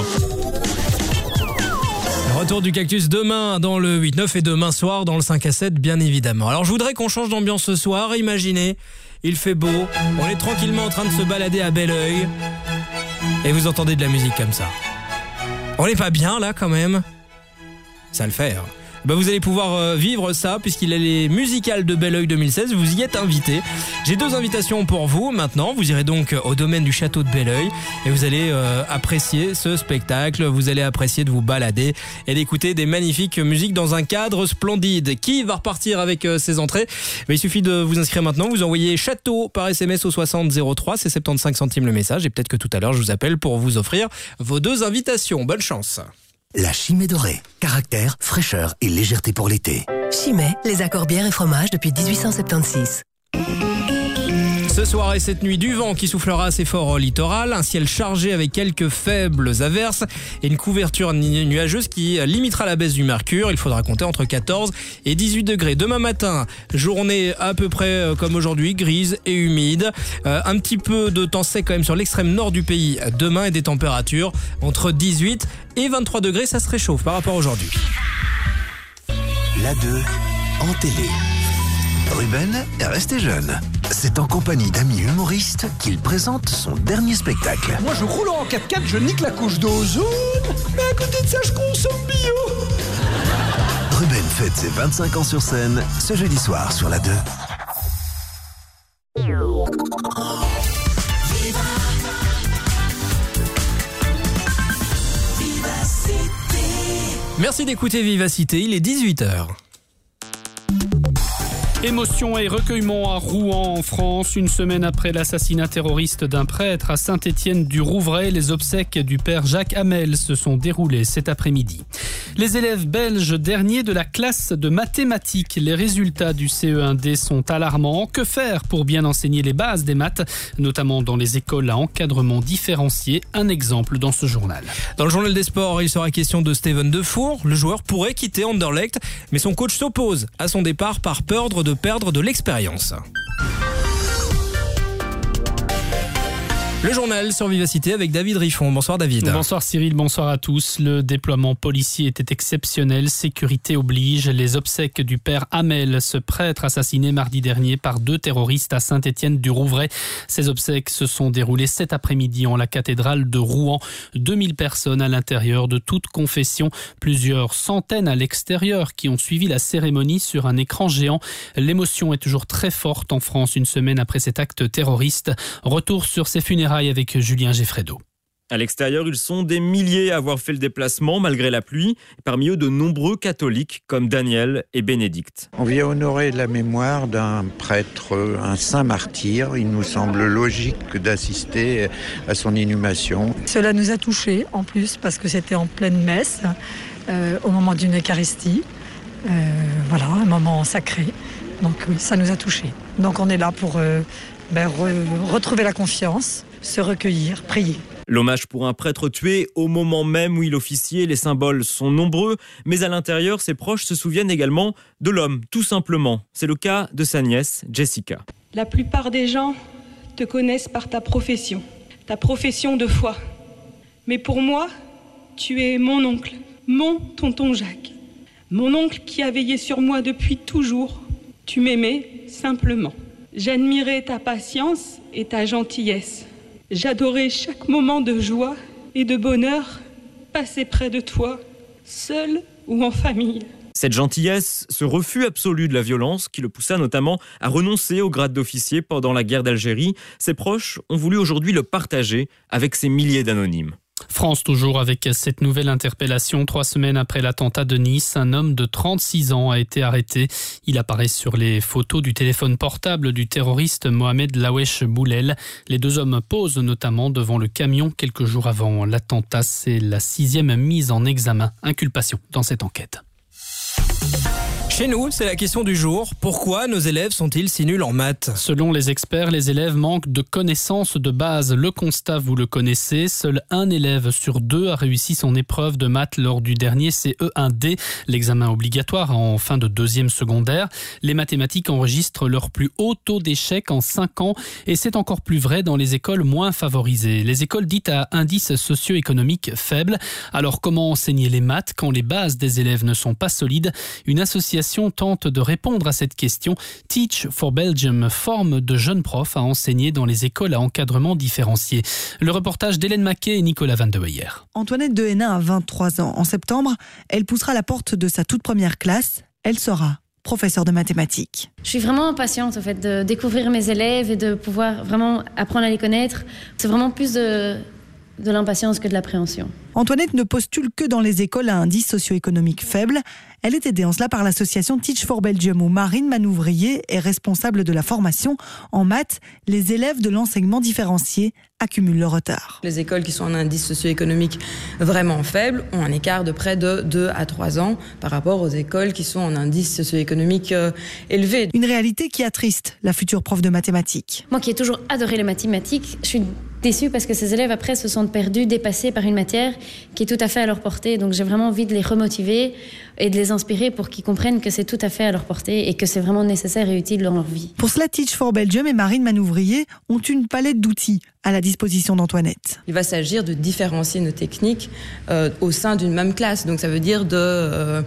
Retour du cactus demain dans le 8-9 et demain soir dans le 5 à 7, bien évidemment. Alors je voudrais qu'on change d'ambiance ce soir. Imaginez, il fait beau, on est tranquillement en train de se balader à Belleuil et vous entendez de la musique comme ça. On n'est pas bien là quand même? Ça le fait. Hein. Vous allez pouvoir vivre ça puisqu'il est les musicales de Belleuil 2016. Vous y êtes invités. J'ai 2 invitations pour vous maintenant. Vous irez donc au domaine du château de Belleuil et vous allez apprécier ce spectacle. Vous allez apprécier de vous balader et d'écouter des magnifiques musiques dans un cadre splendide. Qui va repartir avec ses entrées? Il suffit de vous inscrire maintenant. Vous envoyez château par SMS au 60 03. C'est 75 centimes le message. Et peut-être que tout à l'heure, je vous appelle pour vous offrir vos 2 invitations. Bonne chance. La Chimay dorée. Caractère, fraîcheur et légèreté pour l'été. Chimay, les accords bières et fromages depuis 1876. Ce soir et cette nuit, du vent qui soufflera assez fort au littoral, un ciel chargé avec quelques faibles averses et une couverture nuageuse qui limitera la baisse du mercure. Il faudra compter entre 14 et 18 degrés. Demain matin, journée à peu près comme aujourd'hui, grise et humide. Un petit peu de temps sec quand même sur l'extrême nord du pays demain et des températures entre 18 et 23 degrés. Ça se réchauffe par rapport à aujourd'hui. La 2 en télé. Ruben est resté jeune. C'est en compagnie d'amis humoristes qu'il présente son dernier spectacle. Moi je roule en 4x4, je nique la couche d'ozone, mais à côté de ça je consomme bio. Ruben fête ses 25 ans sur scène ce jeudi soir sur la 2. Merci d'écouter Vivacité, il est 18h. Émotion et recueillement à Rouen en France. Une semaine après l'assassinat terroriste d'un prêtre à Saint-Étienne-du-Rouvray, les obsèques du père Jacques Hamel se sont déroulées cet après-midi. Les élèves belges derniers de la classe de mathématiques. Les résultats du CE1D sont alarmants. Que faire pour bien enseigner les bases des maths, notamment dans les écoles à encadrement différencié? Un exemple dans ce journal. Dans le journal des sports, il sera question de Steven Defour. Le joueur pourrait quitter Anderlecht, mais son coach s'oppose à son départ par peur de perdre de l'expérience. Le journal sur Vivacité avec David Riffon. Bonsoir David. Bonsoir Cyril, bonsoir à tous. Le déploiement policier était exceptionnel, sécurité oblige. Les obsèques du père Hamel, ce prêtre assassiné mardi dernier par 2 terroristes à Saint-Étienne-du-Rouvray. Ces obsèques se sont déroulées cet après-midi en la cathédrale de Rouen. 2000 personnes à l'intérieur de toutes confessions, plusieurs centaines à l'extérieur qui ont suivi la cérémonie sur un écran géant. L'émotion est toujours très forte en France une semaine après cet acte terroriste. Retour sur ces funérailles avec Julien Geffredo. À l'extérieur, ils sont des milliers à avoir fait le déplacement malgré la pluie. Parmi eux, de nombreux catholiques comme Daniel et Bénédicte. On vient honorer la mémoire d'un prêtre, un saint martyr. Il nous semble logique d'assister à son inhumation. Cela nous a touchés en plus parce que c'était en pleine messe, au moment d'une Eucharistie. Voilà, un moment sacré. Donc oui, ça nous a touchés. Donc on est là pour retrouver la confiance, se recueillir, prier. L'hommage pour un prêtre tué au moment même où il officiait, les symboles sont nombreux, mais à l'intérieur, ses proches se souviennent également de l'homme, tout simplement. C'est le cas de sa nièce, Jessica. La plupart des gens te connaissent par ta profession de foi. Mais pour moi, tu es mon oncle, mon tonton Jacques. Mon oncle qui a veillé sur moi depuis toujours. Tu m'aimais simplement. J'admirais ta patience et ta gentillesse. J'adorais chaque moment de joie et de bonheur passé près de toi, seul ou en famille. Cette gentillesse, ce refus absolu de la violence qui le poussa notamment à renoncer au grade d'officier pendant la guerre d'Algérie, ses proches ont voulu aujourd'hui le partager avec ces milliers d'anonymes. France toujours avec cette nouvelle interpellation. 3 semaines après l'attentat de Nice, un homme de 36 ans a été arrêté. Il apparaît sur les photos du téléphone portable du terroriste Mohamed Lawesh Boulel. Les 2 hommes posent notamment devant le camion quelques jours avant l'attentat. C'est la 6e mise en examen. Inculpation dans cette enquête. Chez nous, c'est la question du jour. Pourquoi nos élèves sont-ils si nuls en maths ? Selon les experts, les élèves manquent de connaissances de base. Le constat, vous le connaissez, seul un élève sur 2 a réussi son épreuve de maths lors du dernier CE1D, l'examen obligatoire en fin de 2e secondaire. Les mathématiques enregistrent leur plus haut taux d'échec en 5 ans et c'est encore plus vrai dans les écoles moins favorisées. Les écoles dites à indice socio-économique faible. Alors comment enseigner les maths quand les bases des élèves ne sont pas solides ? Une association tente de répondre à cette question. Teach for Belgium forme de jeunes profs à enseigner dans les écoles à encadrement différencié. Le reportage d'Hélène Maquet et Nicolas Van de Weyer. Antoinette Dehénin a 23 ans. En septembre, elle poussera la porte de sa toute première classe. Elle sera professeure de mathématiques. Je suis vraiment impatiente en fait, de découvrir mes élèves et de pouvoir vraiment apprendre à les connaître. C'est vraiment plus de l'impatience que de l'appréhension. Antoinette ne postule que dans les écoles à indice socio-économique faible. Elle est aidée en cela par l'association Teach for Belgium où Marine Manouvrier est responsable de la formation. En maths, les élèves de l'enseignement différencié accumulent le retard. Les écoles qui sont en indice socio-économique vraiment faible ont un écart de près de 2 à 3 ans par rapport aux écoles qui sont en indice socio-économique élevé. Une réalité qui attriste la future prof de mathématiques. Moi qui ai toujours adoré les mathématiques, je suis déçue parce que ces élèves après se sentent perdus, dépassés par une matière qui est tout à fait à leur portée. Donc j'ai vraiment envie de les remotiver et de les inspirer pour qu'ils comprennent que c'est tout à fait à leur portée et que c'est vraiment nécessaire et utile dans leur vie. Pour cela, Teach for Belgium et Marine Manouvrier ont une palette d'outils à la disposition d'Antoinette. Il va s'agir de différencier nos techniques au sein d'une même classe. Donc ça veut dire de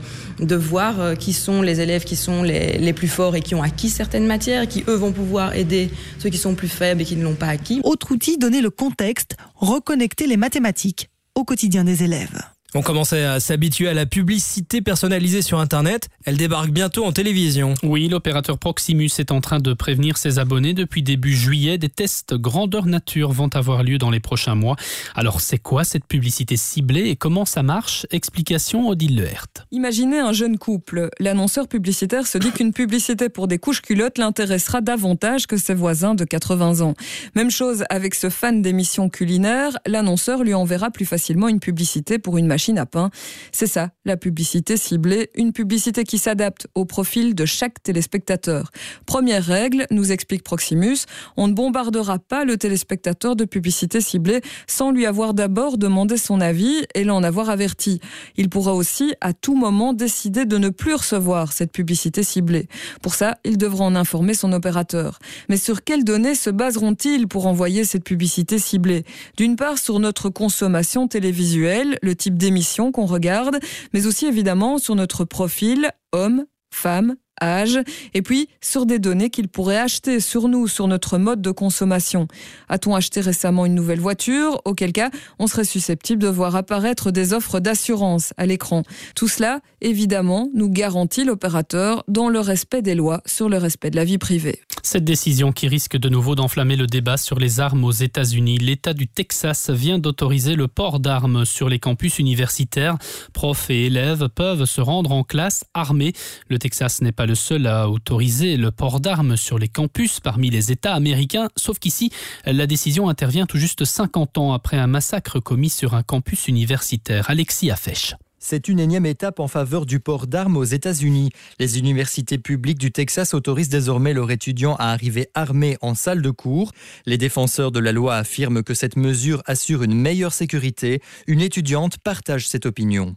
voir qui sont les élèves qui sont les plus forts et qui ont acquis certaines matières, qui eux vont pouvoir aider ceux qui sont plus faibles et qui ne l'ont pas acquis. Autre outil, donner le contexte, reconnecter les mathématiques au quotidien des élèves. On commençait à s'habituer à la publicité personnalisée sur Internet. Elle débarque bientôt en télévision. Oui, l'opérateur Proximus est en train de prévenir ses abonnés. Depuis début juillet, des tests grandeur nature vont avoir lieu dans les prochains mois. Alors, c'est quoi cette publicité ciblée et comment ça marche ? Explication Odile Lehert. Imaginez un jeune couple. L'annonceur publicitaire se dit qu'une publicité pour des couches-culottes l'intéressera davantage que ses voisins de 80 ans. Même chose avec ce fan d'émissions culinaires. L'annonceur lui enverra plus facilement une publicité pour une machine à pain. C'est ça, la publicité ciblée, une publicité qui s'adapte au profil de chaque téléspectateur. Première règle, nous explique Proximus, on ne bombardera pas le téléspectateur de publicité ciblée sans lui avoir d'abord demandé son avis et l'en avoir averti. Il pourra aussi à tout moment décider de ne plus recevoir cette publicité ciblée. Pour ça, il devra en informer son opérateur. Mais sur quelles données se baseront-ils pour envoyer cette publicité ciblée ? D'une part, sur notre consommation télévisuelle, le type d'émission qu'on regarde, mais aussi évidemment sur notre profil, homme, femme, âge, et puis sur des données qu'ils pourraient acheter sur nous, sur notre mode de consommation. A-t-on acheté récemment une nouvelle voiture ? Auquel cas, on serait susceptible de voir apparaître des offres d'assurance à l'écran. Tout cela, évidemment, nous garantit l'opérateur dans le respect des lois sur le respect de la vie privée. Cette décision qui risque de nouveau d'enflammer le débat sur les armes aux États-Unis. L'État du Texas vient d'autoriser le port d'armes sur les campus universitaires. Profs et élèves peuvent se rendre en classe armés. Le Texas n'est pas le seul à autoriser le port d'armes sur les campus parmi les États américains, sauf qu'ici, la décision intervient tout juste 50 ans après un massacre commis sur un campus universitaire. Alexis Affèche. C'est une énième étape en faveur du port d'armes aux États-Unis. Les universités publiques du Texas autorisent désormais leurs étudiants à arriver armés en salle de cours. Les défenseurs de la loi affirment que cette mesure assure une meilleure sécurité. Une étudiante partage cette opinion.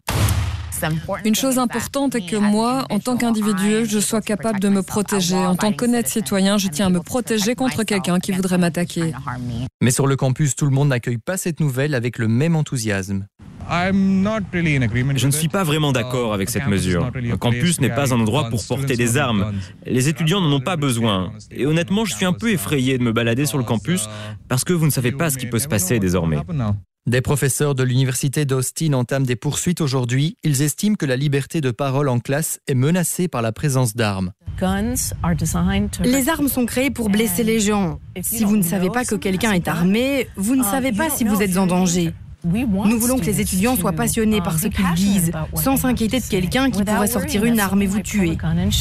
Une chose importante est que moi, en tant qu'individu, je sois capable de me protéger. En tant qu'honnête citoyen, je tiens à me protéger contre quelqu'un qui voudrait m'attaquer. Mais sur le campus, tout le monde n'accueille pas cette nouvelle avec le même enthousiasme. Je ne suis pas vraiment d'accord avec cette mesure. Un campus n'est pas un endroit pour porter des armes. Les étudiants n'en ont pas besoin. Et honnêtement, je suis un peu effrayé de me balader sur le campus parce que vous ne savez pas ce qui peut se passer désormais. Des professeurs de l'université d'Austin entament des poursuites aujourd'hui. Ils estiment que la liberté de parole en classe est menacée par la présence d'armes. Les armes sont créées pour blesser les gens. Si vous ne savez pas que quelqu'un est armé, vous ne savez pas si vous êtes en danger. Nous voulons que les étudiants soient passionnés par ce qu'ils disent, sans s'inquiéter de quelqu'un qui pourrait sortir une arme et vous tuer.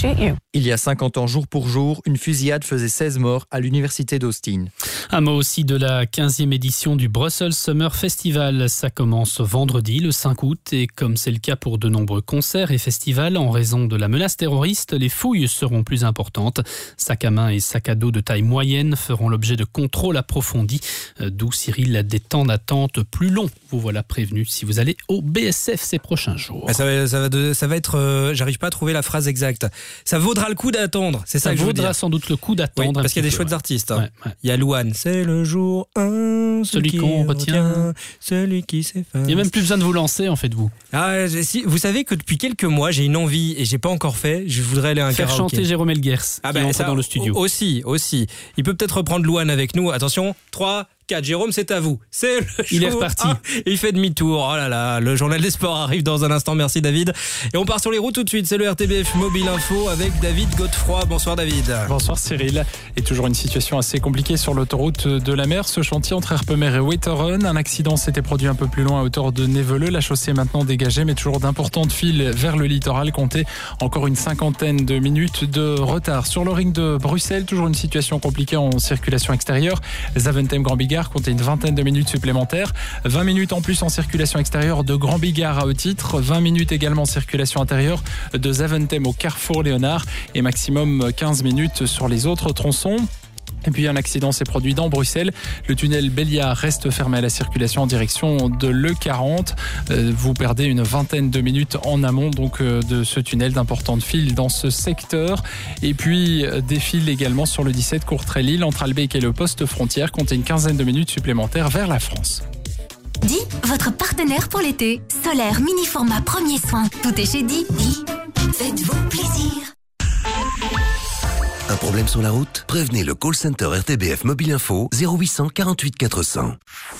Il y a 50 ans, jour pour jour, une fusillade faisait 16 morts à l'université d'Austin. Un mot aussi de la 15e édition du Brussels Summer Festival. Ça commence vendredi, le 5 août, et comme c'est le cas pour de nombreux concerts et festivals, en raison de la menace terroriste, les fouilles seront plus importantes. Sacs à main et sacs à dos de taille moyenne feront l'objet de contrôles approfondis, d'où Cyril des temps d'attente plus longs. Vous voilà prévenu si vous allez au BSF ces prochains jours. Ça va être, j'arrive pas à trouver la phrase exacte. Ça vaudra le coup d'attendre, c'est ça que je veux dire. Ça vaudra sans doute le coup d'attendre. Oui, parce qu'il y a des chouettes artistes. Hein. Ouais. Il y a Louane, c'est le jour 1, celui qu'on retient, celui qui s'efface. Il n'y a même plus besoin de vous lancer en fait, vous. Ah, si, vous savez que depuis quelques mois, j'ai une envie et j'ai pas encore fait. Je voudrais aller à un faire karaoké. Chanter Jérôme Elguers qui entre ça, dans le studio. Aussi. Il peut peut-être reprendre Louane avec nous. Attention, 3, 4. Jérôme, c'est à vous. C'est le show. Il est reparti. Il fait demi-tour. Oh là là, le journal des sports arrive dans un instant. Merci David. Et on part sur les routes tout de suite. C'est le RTBF Mobile Info avec David Godefroy. Bonsoir David. Bonsoir Cyril. Et toujours une situation assez compliquée sur l'autoroute de la mer. Ce chantier entre Erpemer et Wetteren. Un accident s'était produit un peu plus loin à hauteur de Neveleux. La chaussée est maintenant dégagée, mais toujours d'importantes files vers le littoral. Comptez encore une 50aine de minutes de retard. Sur le ring de Bruxelles, toujours une situation compliquée en circulation extérieure. Zaventem-Grand Bigard, comptez une 20aine de minutes supplémentaires. 20 minutes en plus en circulation extérieure de Grand Bigard à haut titre. 20 minutes également en circulation intérieure de Zaventem au Carrefour Léonard. Et maximum 15 minutes sur les autres tronçons. Et puis un accident s'est produit dans Bruxelles. Le tunnel Béliard reste fermé à la circulation en direction de l'E40. Vous perdez une 20aine de minutes en amont donc de ce tunnel, d'importantes files dans ce secteur. Et puis des files également sur le 17 Courtrai-Lille entre Albec et le poste frontière. Comptez une 15aine de minutes supplémentaires vers la France. Di, votre partenaire pour l'été. Solaire, mini format, premier soin. Tout est chez Di. Di, faites-vous plaisir. Un problème sur la route? Prévenez le call center RTBF Mobile Info 0800 48 400.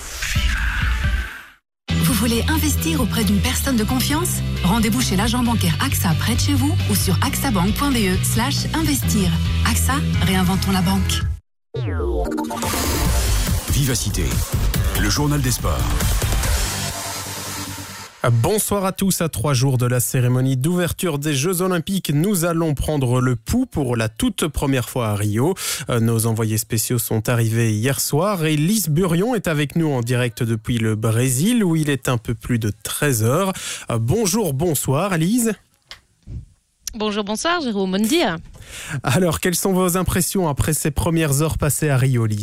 Vous voulez investir auprès d'une personne de confiance? Rendez-vous chez l'agent bancaire AXA près de chez vous ou sur axabank.be/investir. AXA, réinventons la banque. Vivacité, le journal des sports. Bonsoir à tous. À 3 jours de la cérémonie d'ouverture des Jeux Olympiques, nous allons prendre le pouls pour la toute première fois à Rio. Nos envoyés spéciaux sont arrivés hier soir et Lise Burion est avec nous en direct depuis le Brésil où il est un peu plus de 13h. Bonjour, bonsoir Lise. Bonjour, bonsoir Jérôme, bon dia. Alors, quelles sont vos impressions après ces premières heures passées à Rio, Lise ?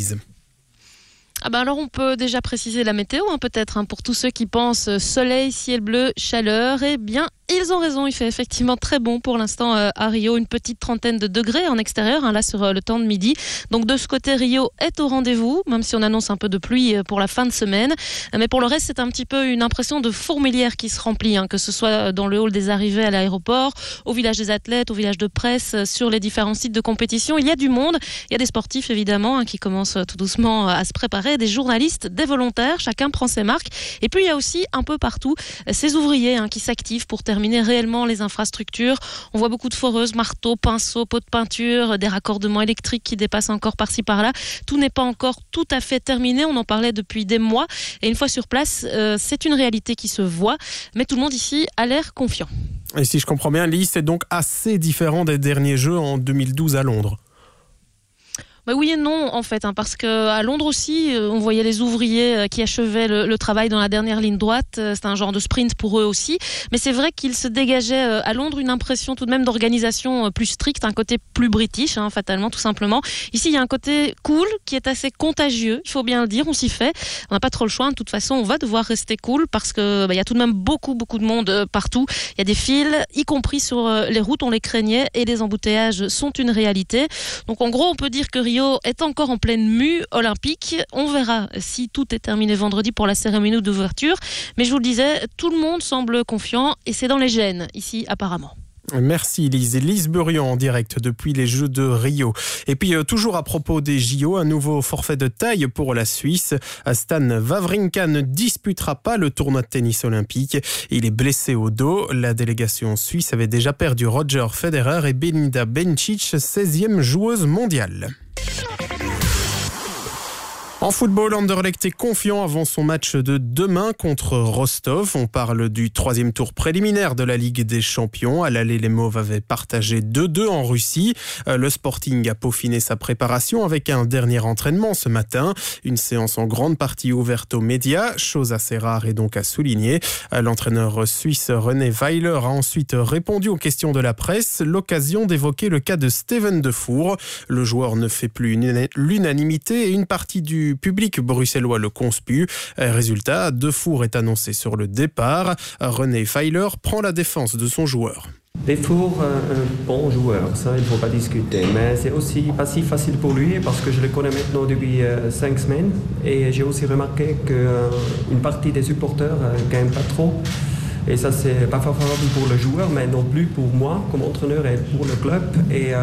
Alors on peut déjà préciser la météo peut-être pour tous ceux qui pensent soleil, ciel bleu, chaleur. Eh bien ils ont raison, il fait effectivement très bon pour l'instant à Rio, une petite 30aine de degrés en extérieur là sur le temps de midi. Donc de ce côté Rio est au rendez-vous, même si on annonce un peu de pluie pour la fin de semaine. Mais pour le reste c'est un petit peu une impression de fourmilière qui se remplit, que ce soit dans le hall des arrivées à l'aéroport, au village des athlètes, au village de presse, sur les différents sites de compétition. Il y a du monde, il y a des sportifs évidemment qui commencent tout doucement à se préparer, des journalistes, des volontaires, chacun prend ses marques. Et puis il y a aussi un peu partout ces ouvriers qui s'activent pour terminer réellement les infrastructures. On voit beaucoup de foreuses, marteaux, pinceaux, pots de peinture, des raccordements électriques qui dépassent encore par-ci par-là. Tout n'est pas encore tout à fait terminé, on en parlait depuis des mois. Et une fois sur place, c'est une réalité qui se voit. Mais tout le monde ici a l'air confiant. Et si je comprends bien, Lise, c'est donc assez différent des derniers Jeux en 2012 à Londres. Oui et non en fait, parce qu'à Londres aussi, on voyait les ouvriers qui achevaient le travail dans la dernière ligne droite. C'était un genre de sprint pour eux aussi. Mais c'est vrai qu'il se dégageait à Londres une impression tout de même d'organisation plus stricte, un côté plus british, fatalement, tout simplement. Ici, il y a un côté cool qui est assez contagieux, il faut bien le dire, on s'y fait. On n'a pas trop le choix, de toute façon, on va devoir rester cool parce que y a tout de même beaucoup de monde partout. Il y a des files, y compris sur les routes, on les craignait et les embouteillages sont une réalité. Donc en gros, on peut dire que Rio est encore en pleine mue olympique. On verra si tout est terminé vendredi pour la cérémonie d'ouverture. Mais je vous le disais, tout le monde semble confiant et c'est dans les gènes ici apparemment. Merci Lise. Lise Burion en direct depuis les Jeux de Rio. Et puis toujours à propos des JO, un nouveau forfait de taille pour la Suisse. Stan Wawrinka ne disputera pas le tournoi de tennis olympique. Il est blessé au dos. La délégation suisse avait déjà perdu Roger Federer et Belinda Bencic, 16e joueuse mondiale. En football, Anderlecht est confiant avant son match de demain contre Rostov. On parle du 3e tour préliminaire de la Ligue des Champions. À l'aller, les Mauves avaient partagé 2-2 en Russie. Le Sporting a peaufiné sa préparation avec un dernier entraînement ce matin. Une séance en grande partie ouverte aux médias, chose assez rare et donc à souligner. L'entraîneur suisse René Weiler a ensuite répondu aux questions de la presse. L'occasion d'évoquer le cas de Steven Defour. Le joueur ne fait plus l'unanimité et une partie du public bruxellois le conspue. Résultat, Defour est annoncé sur le départ. René Weiler prend la défense de son joueur. Defour, un bon joueur, ça il ne faut pas discuter, mais c'est aussi pas si facile pour lui parce que je le connais maintenant depuis 5 semaines et j'ai aussi remarqué qu'une partie des supporters ne gagne pas trop et ça c'est pas favorable pour le joueur mais non plus pour moi comme entraîneur et pour le club et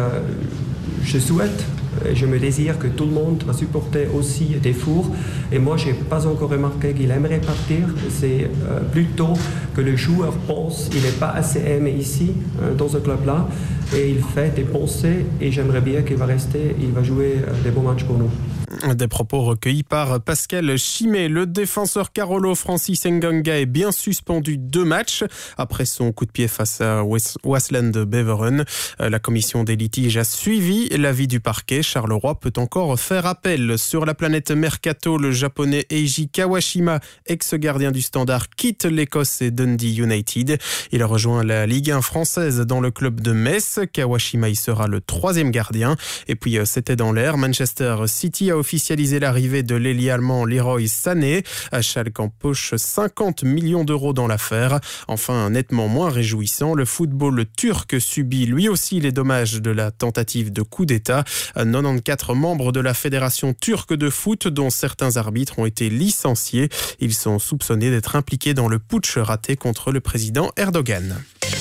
je souhaite, je me désire que tout le monde va supporter aussi Defour. Et moi, je n'ai pas encore remarqué qu'il aimerait partir. C'est plutôt que le joueur pense qu'il n'est pas assez aimé ici, dans ce club-là. Et il fait des pensées et j'aimerais bien qu'il va rester. Il va jouer des bons matchs pour nous. Des propos recueillis par Pascal Chimé. Le défenseur Carolo Francis Ngannou est bien suspendu 2 matchs après son coup de pied face à Waasland Beveren. La commission des litiges a suivi l'avis du parquet. Charleroi peut encore faire appel. Sur la planète Mercato, le japonais Eiji Kawashima, ex-gardien du Standard, quitte l'Écosse et Dundee United. Il a rejoint la Ligue 1 française dans le club de Metz. Kawashima y sera le 3e gardien. Et puis c'était dans l'air. Manchester City a officialisé l'arrivée de l'ailier allemand Leroy Sané. Schalke empoche 50 millions d'euros dans l'affaire. Enfin, nettement moins réjouissant, le football turc subit lui aussi les dommages de la tentative de coup d'État. 94 membres de la Fédération turque de foot, dont certains arbitres, ont été licenciés. Ils sont soupçonnés d'être impliqués dans le putsch raté contre le président Erdogan.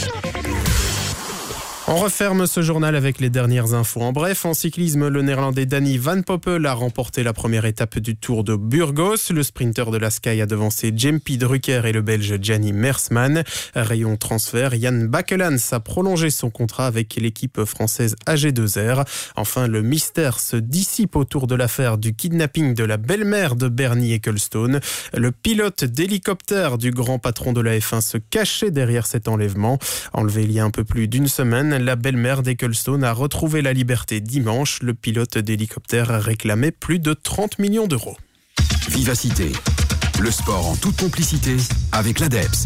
On referme ce journal avec les dernières infos. En bref, en cyclisme, le néerlandais Danny Van Poppel a remporté la première étape du Tour de Burgos. Le sprinter de la Sky a devancé Jempi Drucker et le Belge Gianni Mersman. Rayon transfert, Jan Bakelans a prolongé son contrat avec l'équipe française AG2R. Enfin, le mystère se dissipe autour de l'affaire du kidnapping de la belle-mère de Bernie Ecclestone. Le pilote d'hélicoptère du grand patron de la F1 se cachait derrière cet enlèvement. Enlevé il y a un peu plus d'une semaine, la belle-mère d'Ecclestone a retrouvé la liberté dimanche. Le pilote d'hélicoptère a réclamé plus de 30 millions d'euros. Vivacité, le sport en toute complicité avec l'ADEPS.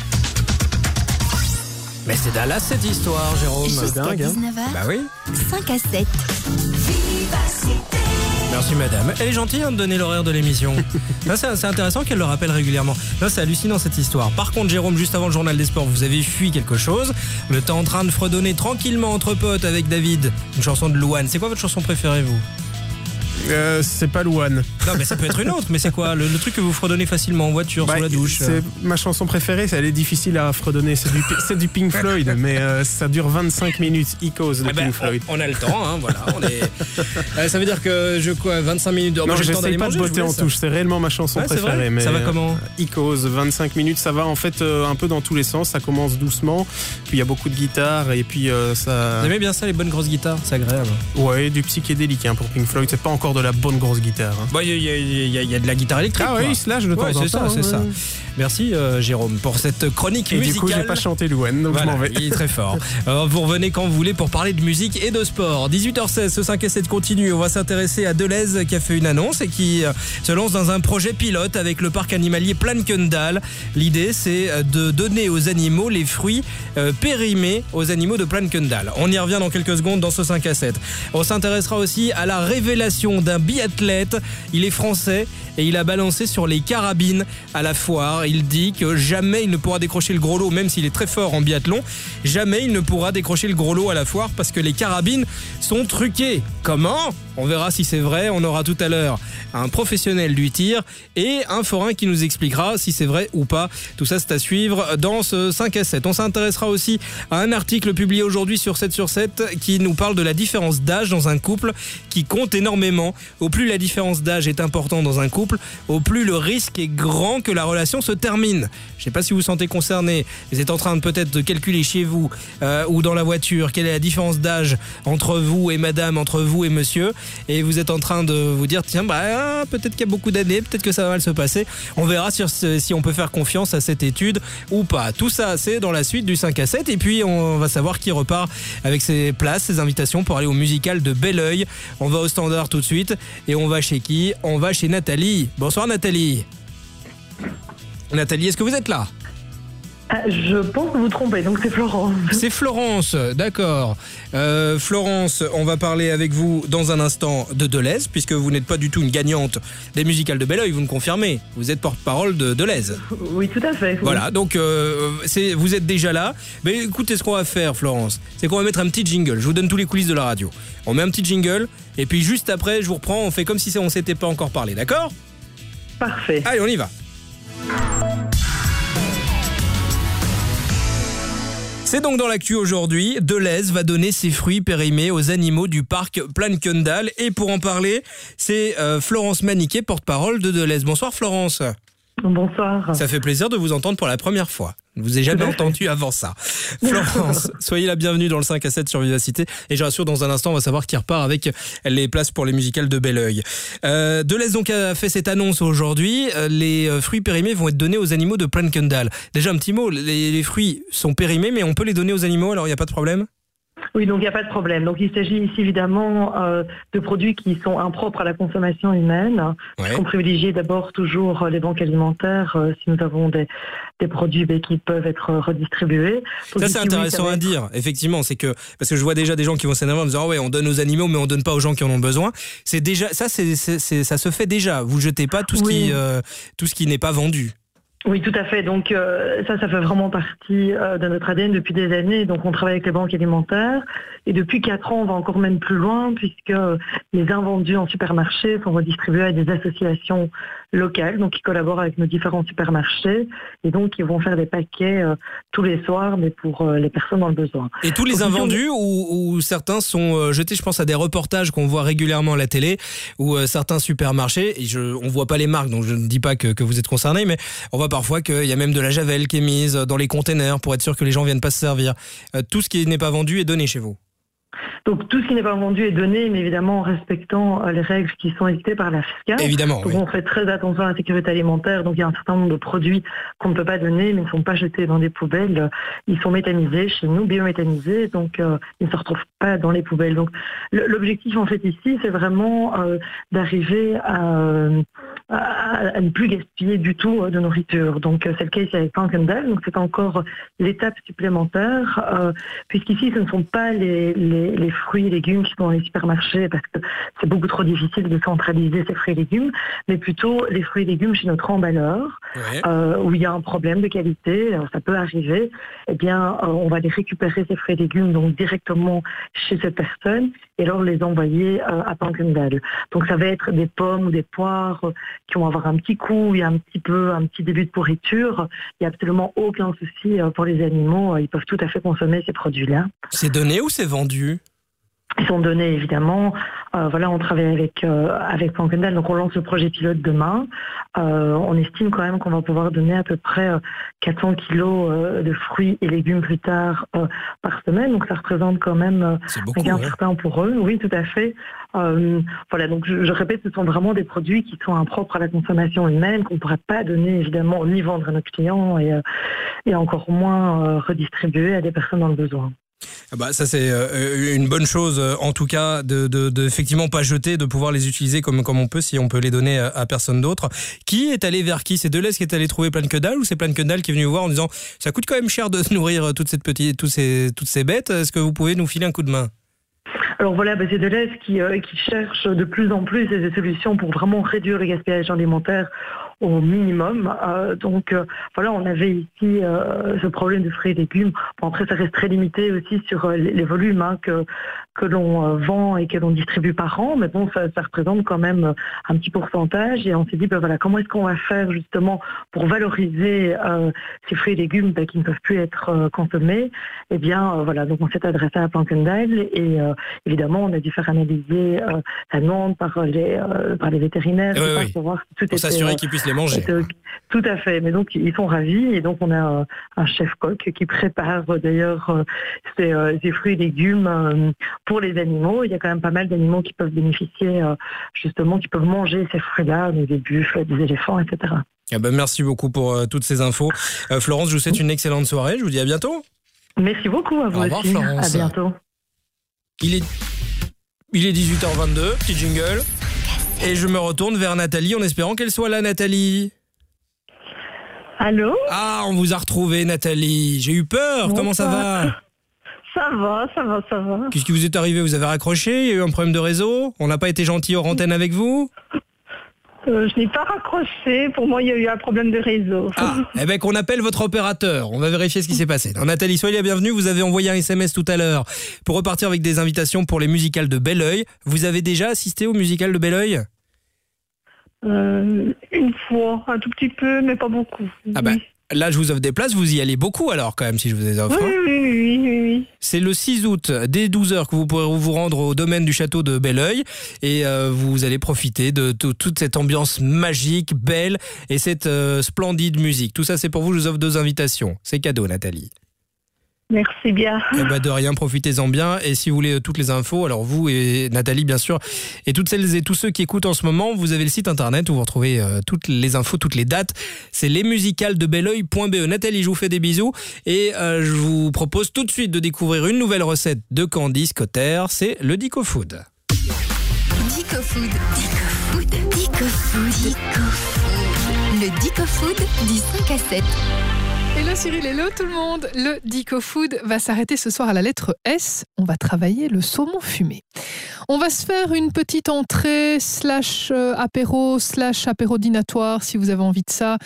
Mais c'est Dallas cette histoire, Jérôme. Jusqu'à 19h, Bah oui. 5 à 7. Vivacité. Merci madame. Elle est gentille de donner l'horaire de l'émission. Là, c'est intéressant qu'elle le rappelle régulièrement. Là, c'est hallucinant cette histoire. Par contre, Jérôme, juste avant le journal des sports, vous avez fui quelque chose. Vous êtes en train de fredonner tranquillement entre potes avec David une chanson de Louane. C'est quoi votre chanson préférée, vous ? C'est pas Louane. Non, mais ça peut être une autre. Mais c'est quoi le truc que vous fredonnez facilement en voiture, sous la douche C'est ma chanson préférée. Elle est difficile à fredonner. C'est du Pink Floyd, mais ça dure 25 minutes. Echoes de Pink Floyd. On a le temps, hein, voilà. Ça veut dire que 25 minutes. Non, j'essaye pas de botter en touche. C'est réellement ma chanson préférée. Mais ça va comment Echoes, 25 minutes. Ça va en fait un peu dans tous les sens. Ça commence doucement. Puis il y a beaucoup de guitares et puis ça. Vous aimez bien ça, les bonnes grosses guitares ? C'est agréable. Ouais, du psychédélique pour Pink Floyd. C'est pas encore de la bonne grosse guitare. Bah, il y a de la guitare électrique. Ah oui, slash de temps en temps. C'est ça. Merci Jérôme pour cette chronique musicale. Et du coup, j'ai pas chanté Louane, donc voilà, je m'en vais. Il est très fort. Vous revenez quand vous voulez pour parler de musique et de sport. 18h16, ce 5 à 7 continue. On va s'intéresser à Deleuze qui a fait une annonce et qui se lance dans un projet pilote avec le parc animalier Plankendal. L'idée, c'est de donner aux animaux les fruits périmés aux animaux de Plankendal. On y revient dans quelques secondes dans ce 5 à 7. On s'intéressera aussi à la révélation d'un biathlète. Il est français et il a balancé sur les carabines à la foire. Il dit que jamais il ne pourra décrocher le gros lot, même s'il est très fort en biathlon. Jamais il ne pourra décrocher le gros lot à la foire parce que les carabines sont truquées. Comment ? On verra si c'est vrai. On aura tout à l'heure un professionnel du tir et un forain qui nous expliquera si c'est vrai ou pas. Tout ça, c'est à suivre dans ce 5 à 7. On s'intéressera aussi à un article publié aujourd'hui sur 7 sur 7 qui nous parle de la différence d'âge dans un couple qui compte énormément. Au plus la différence d'âge est importante dans un couple, au plus le risque est grand que la relation se termine. Je ne sais pas si vous vous sentez concerné. Vous êtes en train de peut-être de calculer chez vous ou dans la voiture quelle est la différence d'âge entre vous et madame, entre vous vous et monsieur, et vous êtes en train de vous dire tiens, peut-être qu'il y a beaucoup d'années, peut-être que ça va mal se passer. On verra si on peut faire confiance à cette étude ou pas. Tout ça, c'est dans la suite du 5 à 7, et puis on va savoir qui repart avec ses places, ses invitations pour aller au musical de Belleuil. On va au standard tout de suite, et on va chez qui ? On va chez Nathalie. Bonsoir Nathalie. Nathalie, est-ce que vous êtes là ? Je pense que vous trompez, donc c'est Florence. C'est Florence, d'accord. Florence, on va parler avec vous dans un instant de Deleuze, puisque vous n'êtes pas du tout une gagnante des musicales de Belleuil, vous me confirmez. Vous êtes porte-parole de Deleuze. Oui, tout à fait. Oui. Voilà, donc vous êtes déjà là. Mais écoutez, ce qu'on va faire, Florence, c'est qu'on va mettre un petit jingle. Je vous donne tous les coulisses de la radio. On met un petit jingle, et puis juste après, je vous reprends, on fait comme si on s'était pas encore parlé, d'accord ? Parfait. Allez, on y va. C'est donc dans l'actu aujourd'hui, Deleuze va donner ses fruits périmés aux animaux du parc Plankendal. Et pour en parler, c'est Florence Maniquet, porte-parole de Deleuze. Bonsoir Florence. Bonsoir. Ça fait plaisir de vous entendre pour la première fois. Je ne vous ai jamais entendu avant ça. Florence, soyez la bienvenue dans le 5 à 7 sur Vivacité. Et je rassure, dans un instant, on va savoir qui repart avec les places pour les musicales de Belleuil. Deleuze donc a fait cette annonce aujourd'hui. Les fruits périmés vont être donnés aux animaux de Plankendal. Déjà un petit mot, les fruits sont périmés, mais on peut les donner aux animaux, alors il n'y a pas de problème ? Oui, donc il n'y a pas de problème. Donc il s'agit ici évidemment de produits qui sont impropres à la consommation humaine. Ouais. On privilégie d'abord toujours les banques alimentaires si nous avons des produits qui peuvent être redistribués. Donc, ça c'est intéressant à dire, effectivement, c'est que parce que je vois déjà des gens qui vont s'énerver en disant on donne aux animaux mais on donne pas aux gens qui en ont besoin. C'est déjà ça, ça se fait déjà. Vous jetez pas tout ce qui n'est pas vendu. Oui, tout à fait. Donc ça fait vraiment partie de notre ADN depuis des années. Donc on travaille avec les banques alimentaires et depuis 4 ans, on va encore même plus loin puisque les invendus en supermarché sont redistribués à des associations locales, donc qui collaborent avec nos différents supermarchés et donc ils vont faire des paquets tous les soirs, mais pour les personnes dans le besoin. Et tous les invendus ou certains sont jetés, je pense à des reportages qu'on voit régulièrement à la télé où certains supermarchés, et on voit pas les marques, donc je ne dis pas que vous êtes concernés, mais on voit parfois qu'il y a même de la javel qui est mise dans les containers pour être sûr que les gens viennent pas se servir. Tout ce qui n'est pas vendu est donné chez vous. Donc tout ce qui n'est pas vendu est donné, mais évidemment en respectant les règles qui sont édictées par la FSCA. Évidemment, donc, oui. On fait très attention à la sécurité alimentaire, donc il y a un certain nombre de produits qu'on ne peut pas donner, mais ils ne sont pas jetés dans des poubelles. Ils sont méthanisés chez nous, biométhanisés, donc ils ne se retrouvent pas dans les poubelles. Donc l'objectif en fait ici, c'est vraiment d'arriver à ne plus gaspiller du tout de nourriture. Donc c'est le cas ici avec Plankendal, donc c'est encore l'étape supplémentaire, puisqu'ici ce ne sont pas les fruits et légumes qui sont dans les supermarchés parce que c'est beaucoup trop difficile de centraliser ces fruits et légumes, mais plutôt les fruits et légumes chez notre emballeur, où il y a un problème de qualité, ça peut arriver, eh bien on va les récupérer ces fruits et légumes donc directement chez cette personne et alors les envoyer à Plankendal. Donc ça va être des pommes ou des poires qui vont avoir un petit coup, il y a un petit début de pourriture, il n'y a absolument aucun souci pour les animaux, ils peuvent tout à fait consommer ces produits-là. C'est donné ou c'est vendu ? Ils sont donnés évidemment. On travaille avec Plankendal, donc on lance le projet pilote demain. On estime quand même qu'on va pouvoir donner à peu près 400 kilos de fruits et légumes plus tard par semaine, donc ça représente quand même un gain certain pour eux. Oui, tout à fait. Donc je répète, ce sont vraiment des produits qui sont impropres à la consommation humaine, qu'on ne pourrait pas donner évidemment ni vendre à nos clients et encore moins redistribuer à des personnes dans le besoin. Ça c'est une bonne chose en tout cas de effectivement pas jeter, de pouvoir les utiliser comme on peut, si on peut les donner à personne d'autre. Qui est allé vers qui ? C'est Deleuze qui est allé trouver Plankendal ou c'est Plankendal qui est venu vous voir en disant ça coûte quand même cher de nourrir toutes ces bêtes, est-ce que vous pouvez nous filer un coup de main ? Alors c'est Deleuze qui cherche de plus en plus des solutions pour vraiment réduire le gaspillage alimentaire au minimum. On avait ici ce problème de fruits et légumes. Bon, après, ça reste très limité aussi sur les volumes que l'on vend et que l'on distribue par an, mais bon, ça représente quand même un petit pourcentage et on s'est dit, comment est-ce qu'on va faire justement pour valoriser ces fruits et légumes qui ne peuvent plus être consommés. Donc on s'est adressé à Plankendal et évidemment, on a dû faire analyser la demande par les vétérinaires pour voir si tout était... s'assurer qu'ils puissent les manger. Tout à fait, mais donc ils sont ravis et donc on a un chef-coq qui prépare d'ailleurs ces fruits et légumes pour les animaux. Il y a quand même pas mal d'animaux qui peuvent bénéficier justement, qui peuvent manger ces fruits-là, des buffles, des éléphants, etc. Ah ben merci beaucoup pour toutes ces infos. Florence, je vous souhaite une excellente soirée, je vous dis à bientôt. Merci beaucoup à vous. Au revoir, aussi. Florence. À bientôt. Il est 18h22, petit jingle. Et je me retourne vers Nathalie en espérant qu'elle soit là, Nathalie. Allô ? Ah, on vous a retrouvé, Nathalie. J'ai eu peur. Comment ça va ? Ça va. Qu'est-ce qui vous est arrivé ? Vous avez raccroché ? Il y a eu un problème de réseau ? On n'a pas été gentil hors antenne avec vous ? Je n'ai pas raccroché. Pour moi, il y a eu un problème de réseau. Ah, eh bien qu'on appelle votre opérateur. On va vérifier ce qui s'est passé. Alors, Nathalie, soyez la bienvenue. Vous avez envoyé un SMS tout à l'heure pour repartir avec des invitations pour les musicales de Belleuil. Vous avez déjà assisté aux musicales de Belleuil ? Une fois, un tout petit peu, mais pas beaucoup. Ah bah, là, je vous offre des places. Vous y allez beaucoup alors quand même si je vous les offre. Oui. C'est le 6 août, dès 12h, que vous pourrez vous rendre au domaine du château de Belleuil et vous allez profiter de toute cette ambiance magique, belle et cette splendide musique. Tout ça, c'est pour vous. Je vous offre 2 invitations. C'est cadeau, Nathalie. Merci bien. Eh ben de rien, profitez-en bien. Et si vous voulez toutes les infos, alors vous et Nathalie, bien sûr, et toutes celles et tous ceux qui écoutent en ce moment, vous avez le site internet où vous retrouvez toutes les infos, toutes les dates. C'est lesmusicalsdebelleuil.be. Nathalie, je vous fais des bisous et je vous propose tout de suite de découvrir une nouvelle recette de Candice Cotter. C'est le Dico Food. Dico Food. Le Dico Food du 5 à 7. Hello Cyril, hello tout le monde. Le Dico Food va s'arrêter ce soir à la lettre S. On va travailler le saumon fumé. On va se faire une petite entrée apéro apérodinatoire si vous avez envie de ça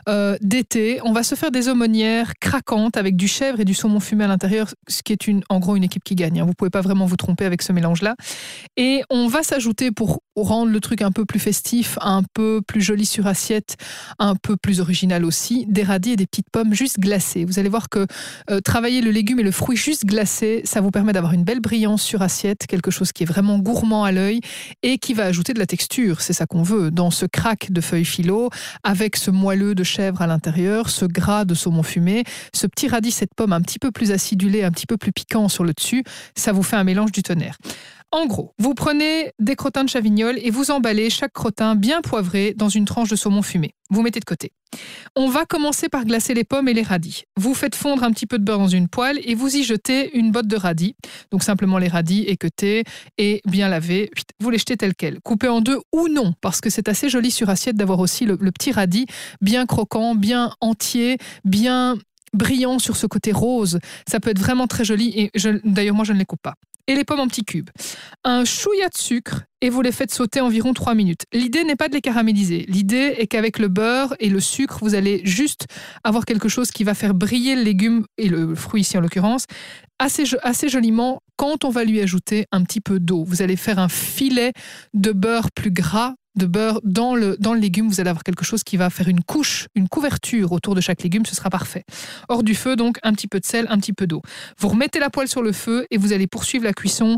d'été. On va se faire des aumônières craquantes avec du chèvre et du saumon fumé à l'intérieur, ce qui est en gros une équipe qui gagne. Vous pouvez pas vraiment vous tromper avec ce mélange-là. Et on va s'ajouter, pour rendre le truc un peu plus festif, un peu plus joli sur assiette, un peu plus original aussi, des radis et des petites pommes juste glacées. Vous allez voir que travailler le légume et le fruit juste glacé, ça vous permet d'avoir une belle brillance sur assiette, quelque chose qui est vraiment gourmand à l'œil et qui va ajouter de la texture. C'est ça qu'on veut. Dans ce crack de feuilles philo, avec ce moelleux de chèvre à l'intérieur, ce gras de saumon fumé, ce petit radis, cette pomme un petit peu plus acidulée, un petit peu plus piquant sur le dessus, ça vous fait un mélange du tonnerre. En gros, vous prenez des crottins de chavignol et vous emballez chaque crottin bien poivré dans une tranche de saumon fumé. Vous mettez de côté. On va commencer par glacer les pommes et les radis. Vous faites fondre un petit peu de beurre dans une poêle et vous y jetez une botte de radis. Donc simplement les radis équeutés et bien lavés. Vous les jetez tels quels. Coupés en 2 ou non, parce que c'est assez joli sur assiette d'avoir aussi le petit radis bien croquant, bien entier, bien brillant sur ce côté rose. Ça peut être vraiment très joli et d'ailleurs moi je ne les coupe pas. Et les pommes en petits cubes. Un chouïa de sucre et vous les faites sauter environ 3 minutes. L'idée n'est pas de les caraméliser. L'idée est qu'avec le beurre et le sucre, vous allez juste avoir quelque chose qui va faire briller le légume et le fruit ici en l'occurrence assez joliment quand on va lui ajouter un petit peu d'eau. Vous allez faire un filet de beurre plus gras, de beurre dans le légume. Vous allez avoir quelque chose qui va faire une couche, une couverture autour de chaque légume. Ce sera parfait. Hors du feu, donc, un petit peu de sel, un petit peu d'eau. Vous remettez la poêle sur le feu et vous allez poursuivre la cuisson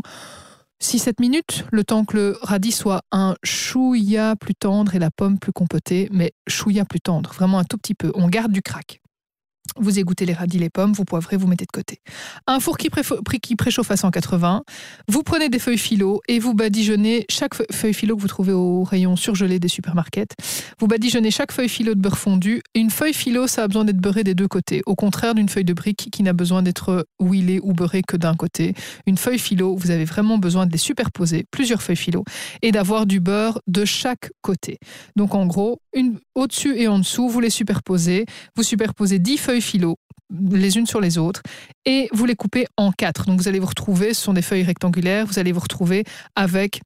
6-7 minutes, le temps que le radis soit un chouïa plus tendre et la pomme plus compotée, mais chouïa plus tendre, vraiment un tout petit peu. On garde du crack. Vous égouttez les radis, les pommes, vous poivrez, vous mettez de côté. Un four qui préchauffe à 180. Vous prenez des feuilles philo et vous badigeonnez chaque feuille philo que vous trouvez au rayon surgelé des supermarkets. Vous badigeonnez chaque feuille philo de beurre fondu. Une feuille philo, ça a besoin d'être beurré des deux côtés. Au contraire d'une feuille de brique qui n'a besoin d'être huilée ou beurrée que d'un côté. Une feuille philo, vous avez vraiment besoin de les superposer, plusieurs feuilles philo, et d'avoir du beurre de chaque côté. Donc en gros, au-dessus et en dessous, vous les superposez. Vous superposez 10 feuilles philo les unes sur les autres et vous les coupez en 4. Donc vous allez vous retrouver, ce sont des feuilles rectangulaires, vous allez vous retrouver avec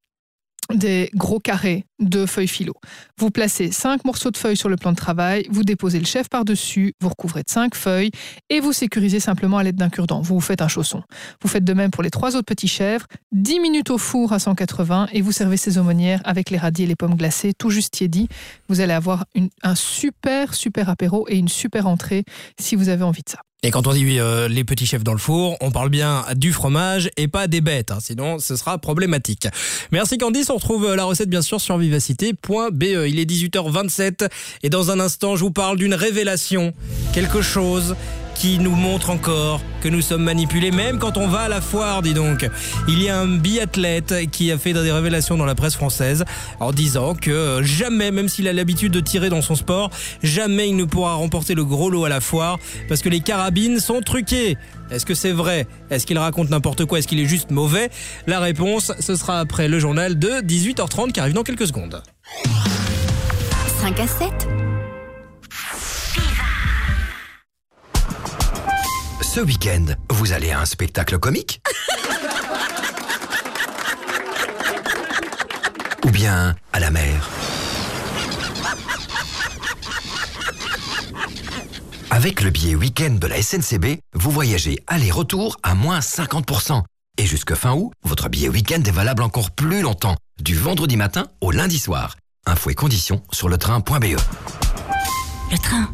des gros carrés de feuilles philo. Vous placez 5 morceaux de feuilles sur le plan de travail, vous déposez le chèvre par-dessus, vous recouvrez de 5 feuilles et vous sécurisez simplement à l'aide d'un cure-dent. Vous faites un chausson. Vous faites de même pour les 3 autres petits chèvres, 10 minutes au four à 180 et vous servez ces aumônières avec les radis et les pommes glacées, tout juste tiédi. Vous allez avoir un super apéro et une super entrée si vous avez envie de ça. Et quand on dit les petits chefs dans le four, on parle bien du fromage et pas des bêtes, sinon ce sera problématique. Merci Candice, on retrouve la recette bien sûr sur vivacité.be. Il est 18h27 et dans un instant je vous parle d'une révélation, quelque chose qui nous montre encore que nous sommes manipulés, même quand on va à la foire, dis donc. Il y a un biathlète qui a fait des révélations dans la presse française en disant que jamais, même s'il a l'habitude de tirer dans son sport, jamais il ne pourra remporter le gros lot à la foire parce que les carabines sont truquées. Est-ce que c'est vrai? Est-ce qu'il raconte n'importe quoi? Est-ce qu'il est juste mauvais? La réponse, ce sera après le journal de 18h30 qui arrive dans quelques secondes. 5 à 7. Ce week-end, vous allez à un spectacle comique? Ou bien à la mer? Avec le billet week-end de la SNCB, vous voyagez aller-retour à moins 50%. Et jusque fin août, votre billet week-end est valable encore plus longtemps, du vendredi matin au lundi soir. Infos et conditions sur letrain.be. Le train.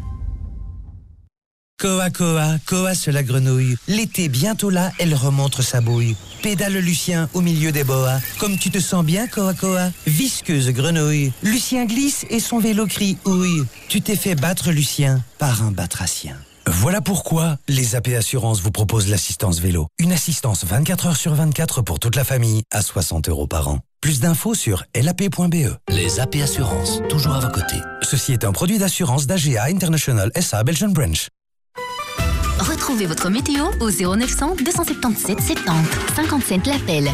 Koa c'est la grenouille. L'été bientôt là, elle remontre sa bouille. Pédale Lucien au milieu des boas. Comme tu te sens bien, Koa. Visqueuse grenouille. Lucien glisse et son vélo crie ouille. Tu t'es fait battre, Lucien, par un batracien. Voilà pourquoi les AP Assurances vous proposent l'assistance vélo. Une assistance 24 heures sur 24 pour toute la famille à 60 € par an. Plus d'infos sur lap.be. Les AP Assurances, toujours à vos côtés. Ceci est un produit d'assurance d'AGA International SA Belgian Branch. Retrouvez votre météo au 0900 277 70 50 cents l'appel.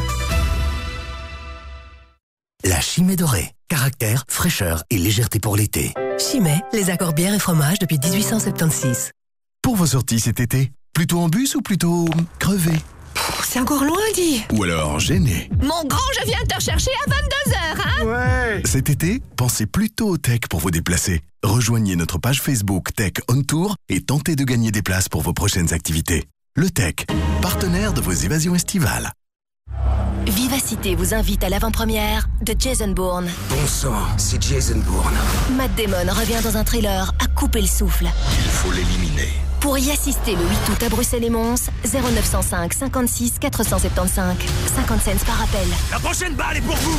La Chimay dorée. Caractère, fraîcheur et légèreté pour l'été. Chimay, les accords bière et fromage depuis 1876. Pour vos sorties cet été, plutôt en bus ou plutôt crevé? C'est encore loin, dis. Ou alors gêné? Mon grand, je viens te rechercher à 22h, hein? Ouais. Cet été, pensez plutôt au tech pour vous déplacer. Rejoignez notre page Facebook Tech On Tour et tentez de gagner des places pour vos prochaines activités. Le Tech, partenaire de vos évasions estivales. Vivacité vous invite à l'avant-première de Jason Bourne. Bon sang, c'est Jason Bourne. Matt Damon revient dans un thriller à couper le souffle. Il faut l'éliminer. Pour y assister le 8 août à Bruxelles et Mons, 0905 56 475. 50 cents par appel. La prochaine balle est pour vous.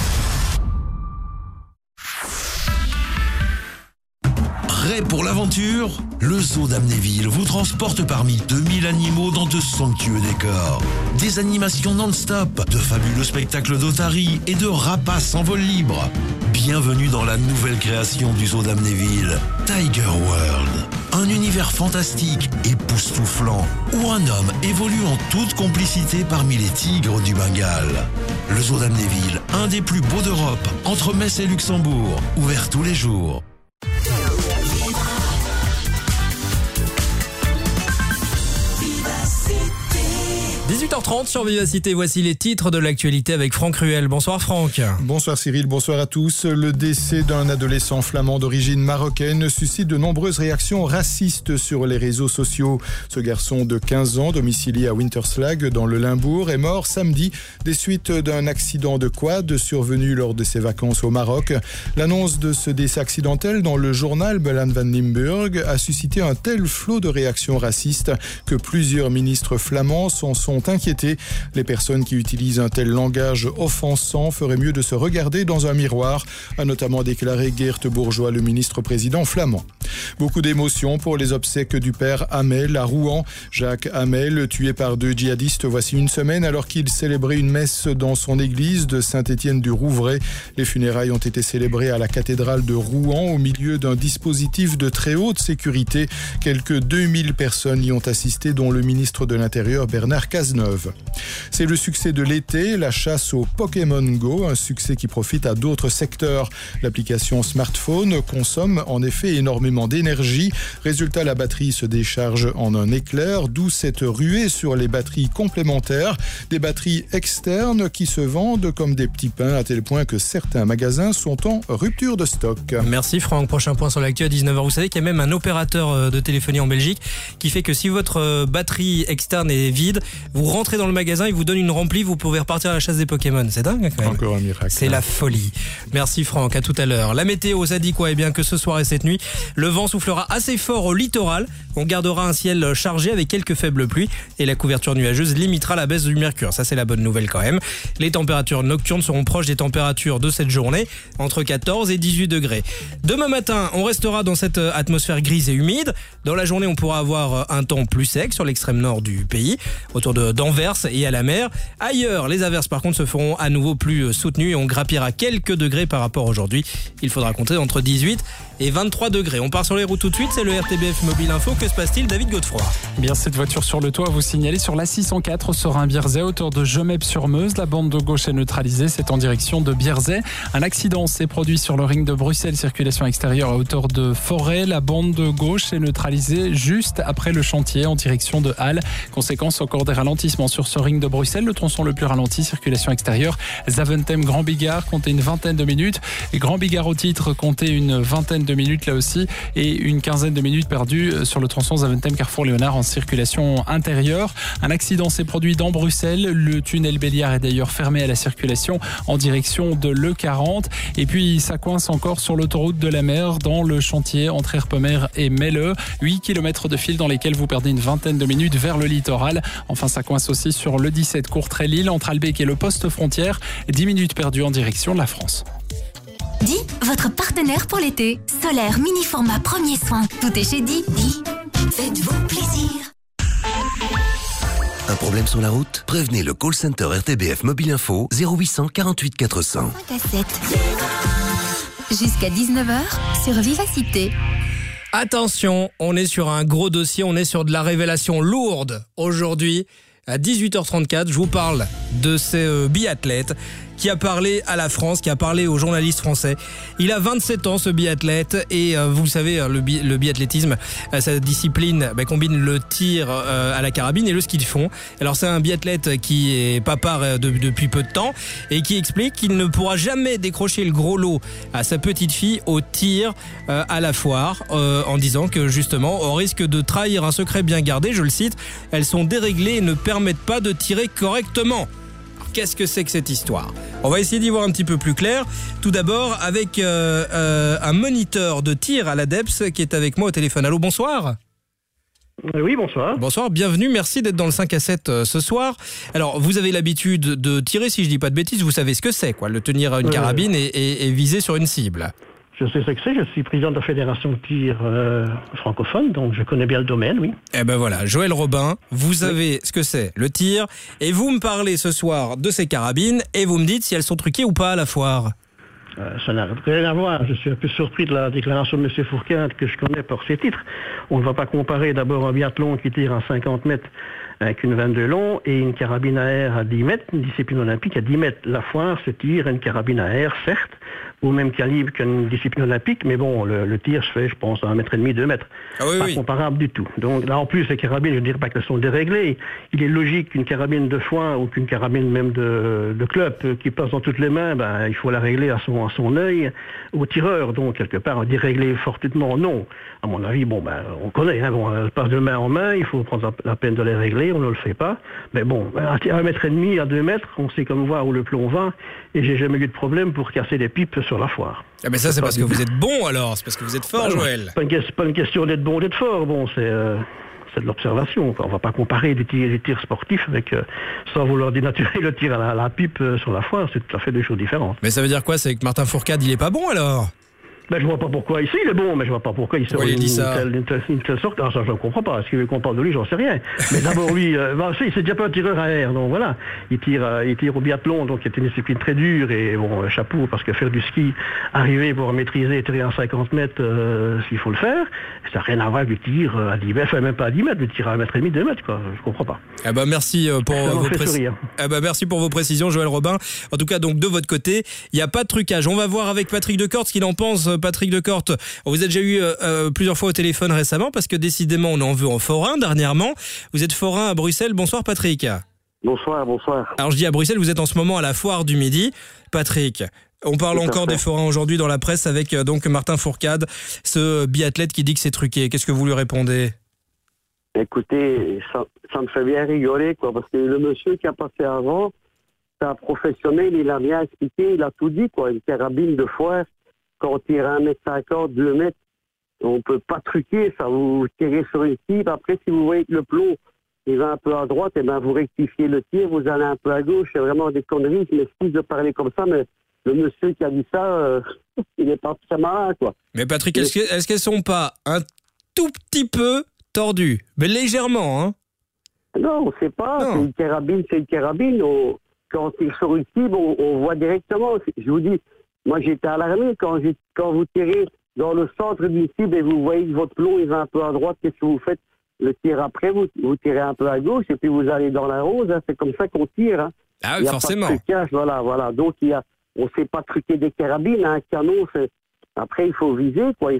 Prêt pour l'aventure? Le zoo d'Amnéville vous transporte parmi 2000 animaux dans de somptueux décors. Des animations non-stop, de fabuleux spectacles d'otaries et de rapaces en vol libre. Bienvenue dans la nouvelle création du zoo d'Amnéville, Tiger World. Un univers fantastique, époustouflant, où un homme évolue en toute complicité parmi les tigres du Bengale. Le zoo d'Amnéville, un des plus beaux d'Europe, entre Metz et Luxembourg, ouvert tous les jours. 18h30 sur Vivacité, voici les titres de l'actualité avec Franck Ruel. Bonsoir Franck. Bonsoir Cyril, bonsoir à tous. Le décès d'un adolescent flamand d'origine marocaine suscite de nombreuses réactions racistes sur les réseaux sociaux. Ce garçon de 15 ans, domicilié à Winterslag dans le Limbourg, est mort samedi des suites d'un accident de quad survenu lors de ses vacances au Maroc. L'annonce de ce décès accidentel dans le journal Belan van Limburg a suscité un tel flot de réactions racistes que plusieurs ministres flamands s'en sont inquiétés. Les personnes qui utilisent un tel langage offensant feraient mieux de se regarder dans un miroir, a notamment déclaré Geert Bourgeois, le ministre-président flamand. Beaucoup d'émotions pour les obsèques du père Hamel à Rouen. Jacques Hamel, tué par 2 djihadistes voici une semaine alors qu'il célébrait une messe dans son église de Saint-Étienne-du-Rouvray. Les funérailles ont été célébrées à la cathédrale de Rouen au milieu d'un dispositif de très haute sécurité. Quelques 2000 personnes y ont assisté, dont le ministre de l'Intérieur Bernard Cazeneuve. C'est le succès de l'été, la chasse au Pokémon Go, un succès qui profite à d'autres secteurs. L'application smartphone consomme en effet énormément d'énergie. Résultat, la batterie se décharge en un éclair, d'où cette ruée sur les batteries complémentaires, des batteries externes qui se vendent comme des petits pains à tel point que certains magasins sont en rupture de stock. Merci Franck. Prochain point sur l'actu à 19h. Vous savez qu'il y a même un opérateur de téléphonie en Belgique qui fait que si votre batterie externe est vide, vous rentrez dans le magasin, il vous donne une remplie, vous pouvez repartir à la chasse des Pokémon. C'est dingue quand même. Encore un miracle. C'est la folie. Merci Franck, à tout à l'heure. La météo, ça dit quoi? Eh bien que ce soir et cette nuit, le vent soufflera assez fort au littoral. On gardera un ciel chargé avec quelques faibles pluies et la couverture nuageuse limitera la baisse du mercure. Ça, c'est la bonne nouvelle quand même. Les températures nocturnes seront proches des températures de cette journée, entre 14 et 18 degrés. Demain matin, on restera dans cette atmosphère grise et humide. Dans la journée, on pourra avoir un temps plus sec sur l'extrême nord du pays, autour d'Anvers et à la mer. Ailleurs, les averses par contre se feront à nouveau plus soutenues et on grappillera quelques degrés par rapport à aujourd'hui. Il faudra compter entre 18 et 23 degrés. On part sur les routes tout de suite, c'est le RTBF Mobile Info. Que se passe-t-il, David Godefroy? Bien, cette voiture sur le toit, vous signalez sur la 604 Serein-Bierzet, autour de Gemep-sur-Meuse. La bande de gauche est neutralisée, c'est en direction de Bierzet. Un accident s'est produit sur le ring de Bruxelles, circulation extérieure à hauteur de Forêt. La bande de gauche est neutralisée juste après le chantier en direction de Halle. Conséquence, encore des ralentissements sur ce ring de Bruxelles. Le tronçon le plus ralenti, circulation extérieure, Zaventem-Grand Bigard, comptez une vingtaine de minutes. Et Grand Bigard au titre, comptez une vingtaine de minutes là aussi. Et une quinzaine de minutes perdues sur le tronçon Zaventem-Carrefour-Léonard en circulation intérieure. Un accident s'est produit dans Bruxelles. Le tunnel Béliard est d'ailleurs fermé à la circulation en direction de l'E40. Et puis ça coince encore sur l'autoroute de la mer dans le chantier entre Erpemer et Melle. 8 km de fil dans lesquels vous perdez une vingtaine de minutes vers le littoral. Enfin, ça coince aussi sur le 17 Courtrai-Lille entre Albec et le poste frontière. 10 minutes perdues en direction de la France. Di, votre partenaire pour l'été. Solaire, mini format, premier soin. Tout est chez Di. Di, faites-vous plaisir. Un problème sur la route? Prévenez le call center RTBF Mobile Info 0800 48 400. 5 à 7. Jusqu'à 19h sur Vivacité. Attention, on est sur un gros dossier, on est sur de la révélation lourde. Aujourd'hui, à 18h34, je vous parle de ce biathlète qui a parlé à la France, qui a parlé aux journalistes français. Il a 27 ans, ce biathlète, et vous le savez, le biathlétisme, sa discipline combine le tir à la carabine et le ski de fond. Alors c'est un biathlète qui est papa depuis peu de temps et qui explique qu'il ne pourra jamais décrocher le gros lot à sa petite fille au tir à la foire, en disant que justement, au risque de trahir un secret bien gardé, je le cite, elles sont déréglées et ne permettent pas de tirer correctement. Qu'est-ce que c'est que cette histoire? On va essayer d'y voir un petit peu plus clair. Tout d'abord avec un moniteur de tir à l'ADEPS qui est avec moi au téléphone. Allô, bonsoir. Oui, bonsoir. Bonsoir, bienvenue, merci d'être dans le 5 à 7 ce soir. Alors, vous avez l'habitude de tirer, si je dis pas de bêtises, vous savez ce que c'est, quoi, le tenir à une carabine et viser sur une cible. Je sais ce que c'est, je suis président de la Fédération de tir francophone, donc je connais bien le domaine, oui. Eh ben voilà, Joël Robin, vous savez ce que c'est, le tir, et vous me parlez ce soir de ces carabines, et vous me dites si elles sont truquées ou pas à la foire. Ça n'a rien à voir. Je suis un peu surpris de la déclaration de M. Fourcade que je connais par ses titres. On ne va pas comparer d'abord un biathlon qui tire à 50 mètres avec une 22 long et une carabine à air à 10 mètres, une discipline olympique à 10 mètres. La foire se tire à une carabine à air, certes, au même calibre qu'une discipline olympique, mais bon, le tir se fait, je pense, à 1,5 m, 2 mètres. Ah oui, pas oui. comparable du tout. Donc là, en plus, les carabines, je ne dirais pas qu'elles sont déréglées. Il est logique qu'une carabine de foin ou qu'une carabine même de club qui passe dans toutes les mains, il faut la régler à son œil au tireur. Donc, quelque part, dérégler fortement, non. À mon avis, on connaît, elle passe de main en main, il faut prendre la peine de les régler, on ne le fait pas. Mais bon, à 1,5 m, à 2 mètres, on sait comme voir où le plomb va, et j'ai jamais eu de problème pour casser des pipes sur la foire. Ah mais ça c'est parce que vous êtes bon alors, c'est parce que vous êtes fort, Joël. C'est pas une question d'être bon ou d'être fort, c'est de l'observation. On ne va pas comparer des tirs sportifs avec, sans vouloir dénaturer le tir à la pipe sur la foire, c'est tout à fait deux choses différentes. Mais ça veut dire quoi? C'est que Martin Fourcade, il est pas bon alors? Je vois pas pourquoi ici il est bon, mais je vois pas pourquoi il sort une telle sorte. Alors ça je ne comprends pas. Est-ce qu'il veut qu'on parle de lui? J'en sais rien. Mais d'abord lui, c'est déjà pas un tireur à air, donc voilà. Il tire au biathlon, donc c'est une discipline très dure et bon, chapeau, parce que faire du ski, arriver pour maîtriser et tirer à 50 mètres, s'il faut le faire, ça n'a rien à voir avec le tir à 10 mètres, enfin même pas à 10 mètres, le tir à 1,5 m, 2 mètres, quoi. Je comprends pas. Merci pour merci pour vos précisions, Joël Robin. En tout cas, donc de votre côté, il n'y a pas de trucage. On va voir avec Patrick Decorte ce qu'il en pense. Patrick Decorte, vous êtes déjà eu plusieurs fois au téléphone récemment parce que décidément on en veut en forain dernièrement. Vous êtes forain à Bruxelles. Bonsoir Patrick. Bonsoir. Alors je dis à Bruxelles, vous êtes en ce moment à la foire du Midi. Patrick, on parle encore des forains aujourd'hui dans la presse avec donc Martin Fourcade, ce biathlète qui dit que c'est truqué. Qu'est-ce que vous lui répondez? Écoutez, ça me fait bien rigoler, quoi, parce que le monsieur qui a passé avant, c'est un professionnel, il a bien expliqué, il a tout dit, quoi. Une carabine de foire, quand on tire à 1,50 m, 2 mètres, on peut pas truquer, ça. Vous tirez sur une cible, après, si vous voyez que le plomb, il va un peu à droite, et ben vous rectifiez le tir, vous allez un peu à gauche, c'est vraiment des conneries, je m'excuse de parler comme ça, mais le monsieur qui a dit ça, il n'est pas très malin, quoi. Mais Patrick, est-ce qu'elles sont pas un tout petit peu tordues, mais légèrement, hein? Non, on sait pas, c'est une carabine, quand on tire sur une cible, on voit directement, je vous dis, moi j'étais à l'armée, quand vous tirez dans le centre d'une cible et vous voyez que votre plomb il va un peu à droite, qu'est-ce que vous faites? Le tir après, vous tirez un peu à gauche et puis vous allez dans la rose, hein, c'est comme ça qu'on tire. Hein. Ah oui, forcément. Pas de trucage, voilà. Donc on ne sait pas truquer des carabines, hein. Un canon, après il faut viser, quoi.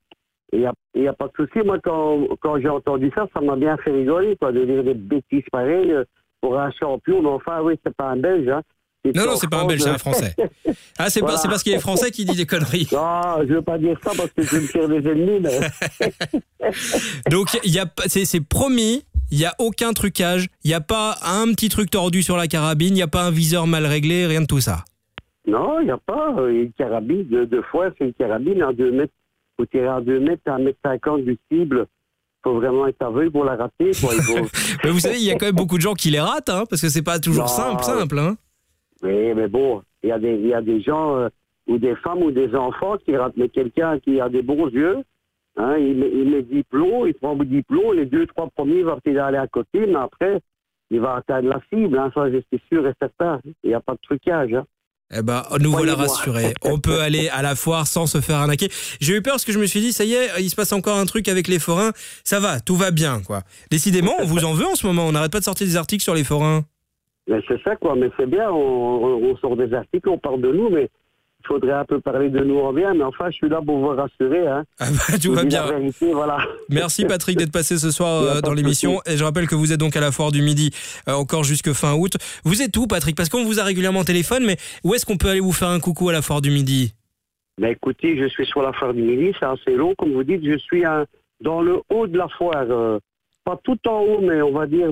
Il y a pas de souci. Moi, quand j'ai entendu ça m'a bien fait rigoler, quoi, de dire des bêtises pareilles pour un champion. Mais enfin, oui, c'est pas un Belge, hein. Non, c'est pas un Belge, c'est un Français. Ah, c'est voilà. pas, c'est parce qu'il est français qu'il dit des conneries. Non, je veux pas dire ça parce que je me tire des ennemis. Mais... Donc, c'est promis, il n'y a aucun trucage, il n'y a pas un petit truc tordu sur la carabine, il n'y a pas un viseur mal réglé, rien de tout ça. Non, il n'y a pas. Une carabine, deux fois, c'est une carabine en 2 mètres. Vous tirez en 2 mètres, à 1m50 du cible. Il faut vraiment être aveugle pour la rater. Quoi. Mais vous savez, il y a quand même beaucoup de gens qui les ratent, hein, parce que c'est pas toujours simple. Hein. Oui, mais bon, il y a des gens, ou des femmes ou des enfants qui ratent. Mais quelqu'un qui a des bons yeux, hein, il met 10 plombs, il prend 10 plombs, les 2-3 premiers, il va peut-être aller à côté, mais après, il va atteindre la cible. Hein, ça, je suis sûr et certain. Il n'y a pas de trucage. Hein. Eh ben, nous voilà rassurés. On peut aller à la foire sans se faire arnaquer. J'ai eu peur parce que je me suis dit, ça y est, il se passe encore un truc avec les forains. Ça va, tout va bien, quoi. Décidément, on vous en veut en ce moment. On n'arrête pas de sortir des articles sur les forains. Mais c'est ça, quoi. Mais c'est bien, on sort des articles, on parle de nous, mais il faudrait un peu parler de nous en bien. Mais enfin, je suis là pour vous rassurer. Hein. Ah bah, tout va bien. La vérité, voilà. Merci Patrick d'être passé ce soir dans l'émission. Et je rappelle que vous êtes donc à la foire du Midi encore jusque fin août. Vous êtes où, Patrick? Parce qu'on vous a régulièrement au téléphone, mais où est-ce qu'on peut aller vous faire un coucou à la foire du Midi? Ben écoutez, je suis sur la foire du Midi, c'est assez long. Comme vous dites, je suis dans le haut de la foire. Pas tout en haut, mais on va dire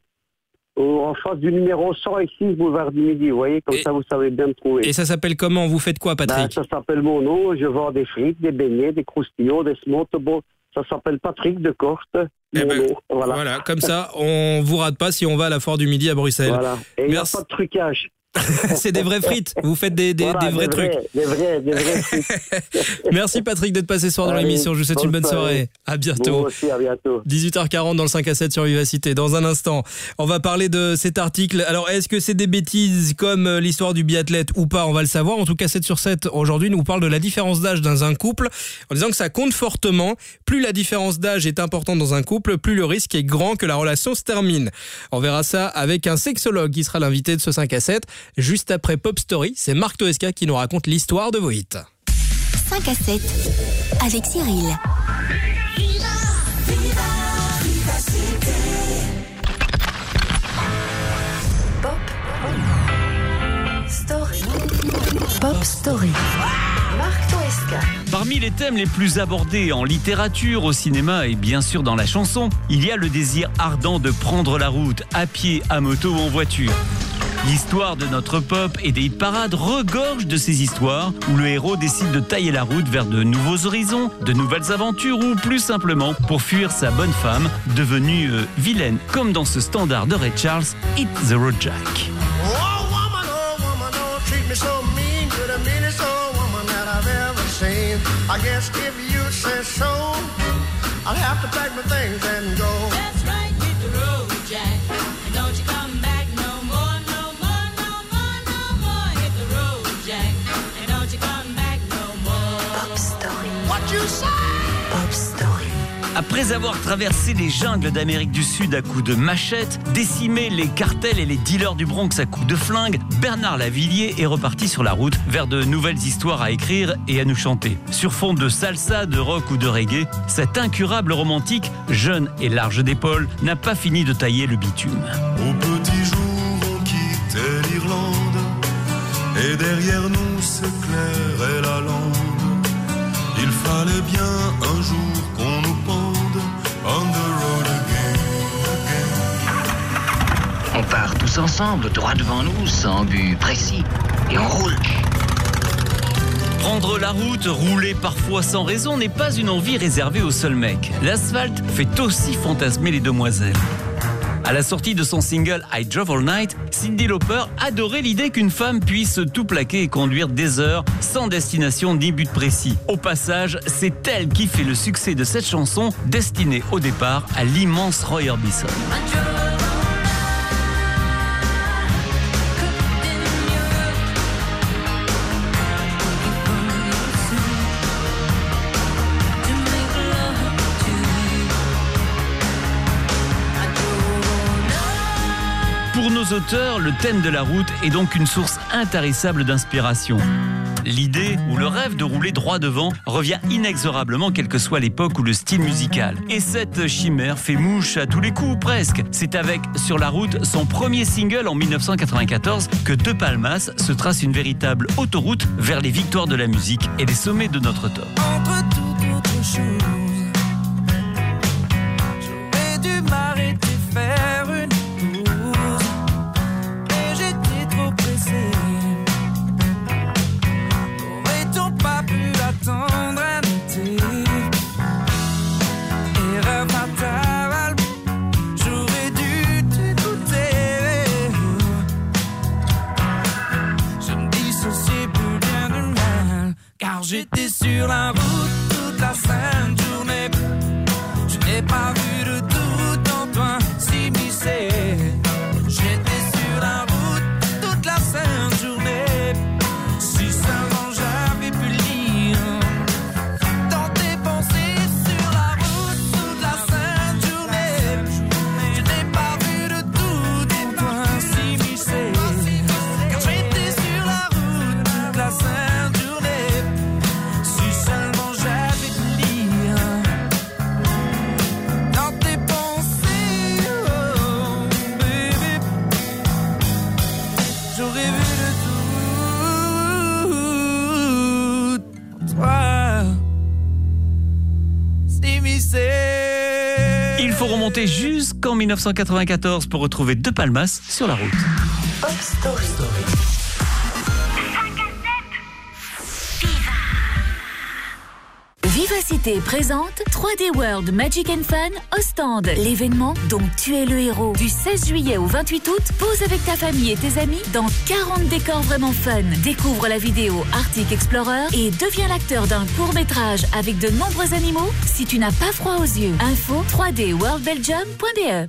en face du numéro 106 boulevard du Midi, vous voyez, comme ça vous savez bien me trouver. Et ça s'appelle comment? Vous faites quoi, Patrick? Ça s'appelle mon nom, je vends des frites, des beignets, des croustillons, des smokes. Ça s'appelle Patrick de Corte. Voilà, comme ça, on vous rate pas si on va à la foire du Midi à Bruxelles. Voilà, et il n'y a pas de trucage. C'est des vraies frites, vous faites des vrais trucs. Des vrais frites. Merci Patrick d'être passé ce soir dans l'émission, je vous souhaite une bonne soirée. À bientôt. Moi aussi, à bientôt. 18h40 dans le 5 à 7 sur Vivacité. Dans un instant, on va parler de cet article. Alors, est-ce que c'est des bêtises comme l'histoire du biathlète ou pas? On va le savoir. En tout cas, 7 sur 7 aujourd'hui nous parle de la différence d'âge dans un couple en disant que ça compte fortement. Plus la différence d'âge est importante dans un couple, plus le risque est grand que la relation se termine. On verra ça avec un sexologue qui sera l'invité de ce 5 à 7. Juste après Pop Story, c'est Marc Toesca qui nous raconte l'histoire de vos hits. 5 à 7 avec Cyril. Pop Story. Pop Story. Marc Toesca. Parmi les thèmes les plus abordés en littérature, au cinéma et bien sûr dans la chanson, il y a le désir ardent de prendre la route, à pied, à moto ou en voiture. L'histoire de notre pop et des hit parades regorge de ces histoires où le héros décide de tailler la route vers de nouveaux horizons, de nouvelles aventures ou plus simplement pour fuir sa bonne femme, devenue vilaine, comme dans ce standard de Ray Charles, Hit the Road Jack. Oh woman, don't treat me so mean. You're the meanest old woman that I've ever seen. I guess if you say so, I'll have to pack my things and go. That's right, hit the road, Jack. And don't you come back no more, no more, no more, no more. Hit the road, Jack. And don't you come back no more. Pop Story. What you say? Pop Story. Après avoir traversé les jungles d'Amérique du Sud à coups de machette, décimé les cartels et les dealers du Bronx à coups de flingue, Bernard Lavilliers est reparti sur la route vers de nouvelles histoires à écrire et à nous chanter. Sur fond de salsa, de rock ou de reggae, cet incurable romantique, jeune et large d'épaules, n'a pas fini de tailler le bitume. Au petit jour, on quittait l'Irlande, et derrière nous s'éclairait la lande. Il fallait bien un jour qu'on nous pende on the road again. On part tous ensemble, droit devant nous, sans but précis, et on roule. Prendre Prendre la route, rouler parfois sans raison n'est pas une envie réservée aux seuls mecs. L'asphalte fait aussi fantasmer les demoiselles. À la sortie de son single I Drove All Night, Cyndi Lauper adorait l'idée qu'une femme puisse tout plaquer et conduire des heures sans destination ni but précis. Au passage, c'est elle qui fait le succès de cette chanson destinée au départ à l'immense Roy Orbison. Pour nos auteurs, le thème de la route est donc une source intarissable d'inspiration. L'idée ou le rêve de rouler droit devant revient inexorablement quelle que soit l'époque ou le style musical. Et cette chimère fait mouche à tous les coups, presque. C'est avec Sur la route, son premier single en 1994, que De Palmas se trace une véritable autoroute vers les victoires de la musique et les sommets de notre top. Entre toute autre chose, j'aurais dû m'arrêter, faire une pause, mais j'étais trop pressé. N'aurait-on pas pu attendre un été? Erreur fatale, j'aurais dû t'écouter. Je me dissociais plus bien du mal, car j'étais sur la route toute la sainte journée. Je n'ai pas vu de doute en toi s'immiscer. J'étais sur la route toute la sainte journée. Si seulement j'avais pu lire dans tes pensées. Sur la route toute la sainte journée. Je n'ai pas vu de doute en toi s'immiscer. Car j'étais sur la route toute la sainte journée. Si seulement j'avais pu lire dans tes pensées, oh baby. J'aurais vu le tout en toi s'immiscer. Il faut remonter jusqu'en 1994 pour retrouver De Palmas sur la route. Pop Story. Vivacité présente 3D World Magic and Fun au stand. L'événement dont tu es le héros. Du 16 juillet au 28 août, pose avec ta famille et tes amis dans 40 décors vraiment fun. Découvre la vidéo Arctic Explorer et deviens l'acteur d'un court-métrage avec de nombreux animaux si tu n'as pas froid aux yeux. Info 3dworldbelgium.be.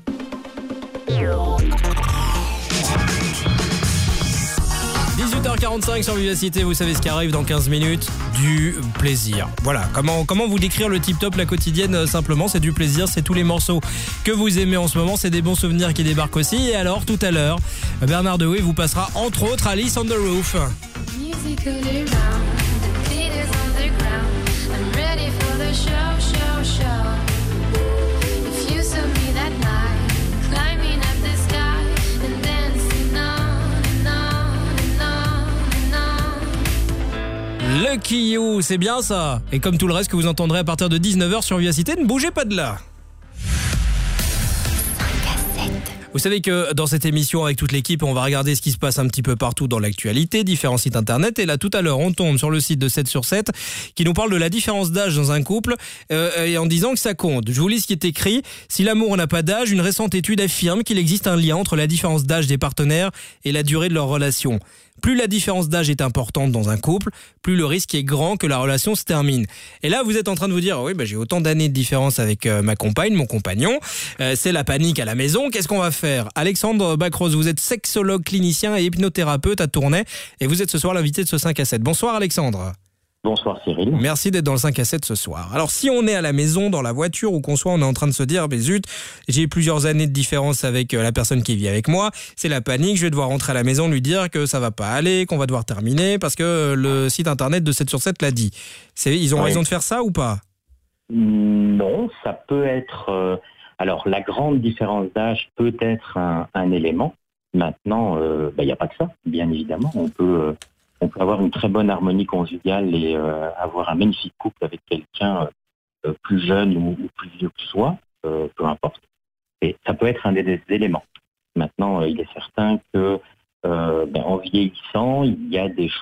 18h45 sur Vivacité, vous savez ce qui arrive dans 15 minutes, du plaisir. Voilà, comment vous décrire le tip-top, la quotidienne simplement, c'est du plaisir, c'est tous les morceaux que vous aimez en ce moment, c'est des bons souvenirs qui débarquent aussi. Et alors, tout à l'heure, Bernard Dewey vous passera entre autres Alice on the Roof. Music all around, the beat is on the ground. I'm ready for the show, show, show. If you saw me that night, climbing up the sky and dancing on and on and on and on. Lucky You, c'est bien ça. Et comme tout le reste que vous entendrez à partir de 19h sur Vivacité, ne bougez pas de là. Vous savez que dans cette émission, avec toute l'équipe, on va regarder ce qui se passe un petit peu partout dans l'actualité, différents sites internet. Et là, tout à l'heure, on tombe sur le site de 7 sur 7 qui nous parle de la différence d'âge dans un couple et en disant que ça compte. Je vous lis ce qui est écrit. Si l'amour n'a pas d'âge, une récente étude affirme qu'il existe un lien entre la différence d'âge des partenaires et la durée de leur relation. Plus la différence d'âge est importante dans un couple, plus le risque est grand que la relation se termine. Et là, vous êtes en train de vous dire, oui, j'ai autant d'années de différence avec ma compagne, mon compagnon. C'est la panique à la maison. Qu'est-ce qu'on va faire? Alexandre Bacrose, vous êtes sexologue, clinicien et hypnothérapeute à Tournai. Et vous êtes ce soir l'invité de ce 5 à 7. Bonsoir Alexandre. Bonsoir Cyril. Merci d'être dans le 5 à 7 ce soir. Alors si on est à la maison, dans la voiture ou qu'on soit, on est en train de se dire, zut, j'ai plusieurs années de différence avec la personne qui vit avec moi, c'est la panique, je vais devoir rentrer à la maison, lui dire que ça va pas aller, qu'on va devoir terminer parce que le site internet de 7 sur 7 l'a dit. Ils ont raison de faire ça ou pas? Non, ça peut être... alors la grande différence d'âge peut être un élément. Maintenant, il n'y a pas que ça, bien évidemment. On peut avoir une très bonne harmonie conjugale et avoir un magnifique couple avec quelqu'un plus jeune ou plus vieux que soi, peu importe. Et ça peut être un des éléments. Maintenant, il est certain que en vieillissant, il y a des choses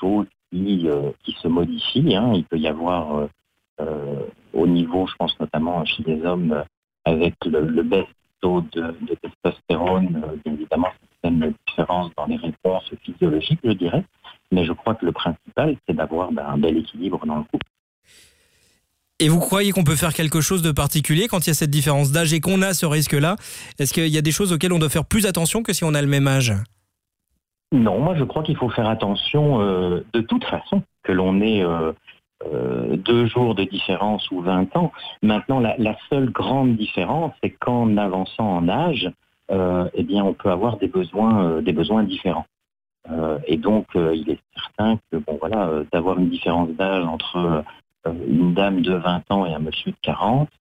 qui se modifient. Hein. Il peut y avoir au niveau, je pense notamment chez les hommes, avec le baisse taux de testostérone, bien évidemment, certaines différences dans les réponses physiologiques, je dirais. Mais je crois que le principal, c'est d'avoir un bel équilibre dans le couple. Et vous croyez qu'on peut faire quelque chose de particulier quand il y a cette différence d'âge et qu'on a ce risque-là? Est-ce qu'il y a des choses auxquelles on doit faire plus attention que si on a le même âge? Non, moi je crois qu'il faut faire attention de toute façon, que l'on ait 2 jours de différence ou 20 ans. Maintenant, la seule grande différence, c'est qu'en avançant en âge, eh bien, on peut avoir des besoins différents. Et donc, il est certain que d'avoir une différence d'âge entre une dame de 20 ans et un monsieur de 40,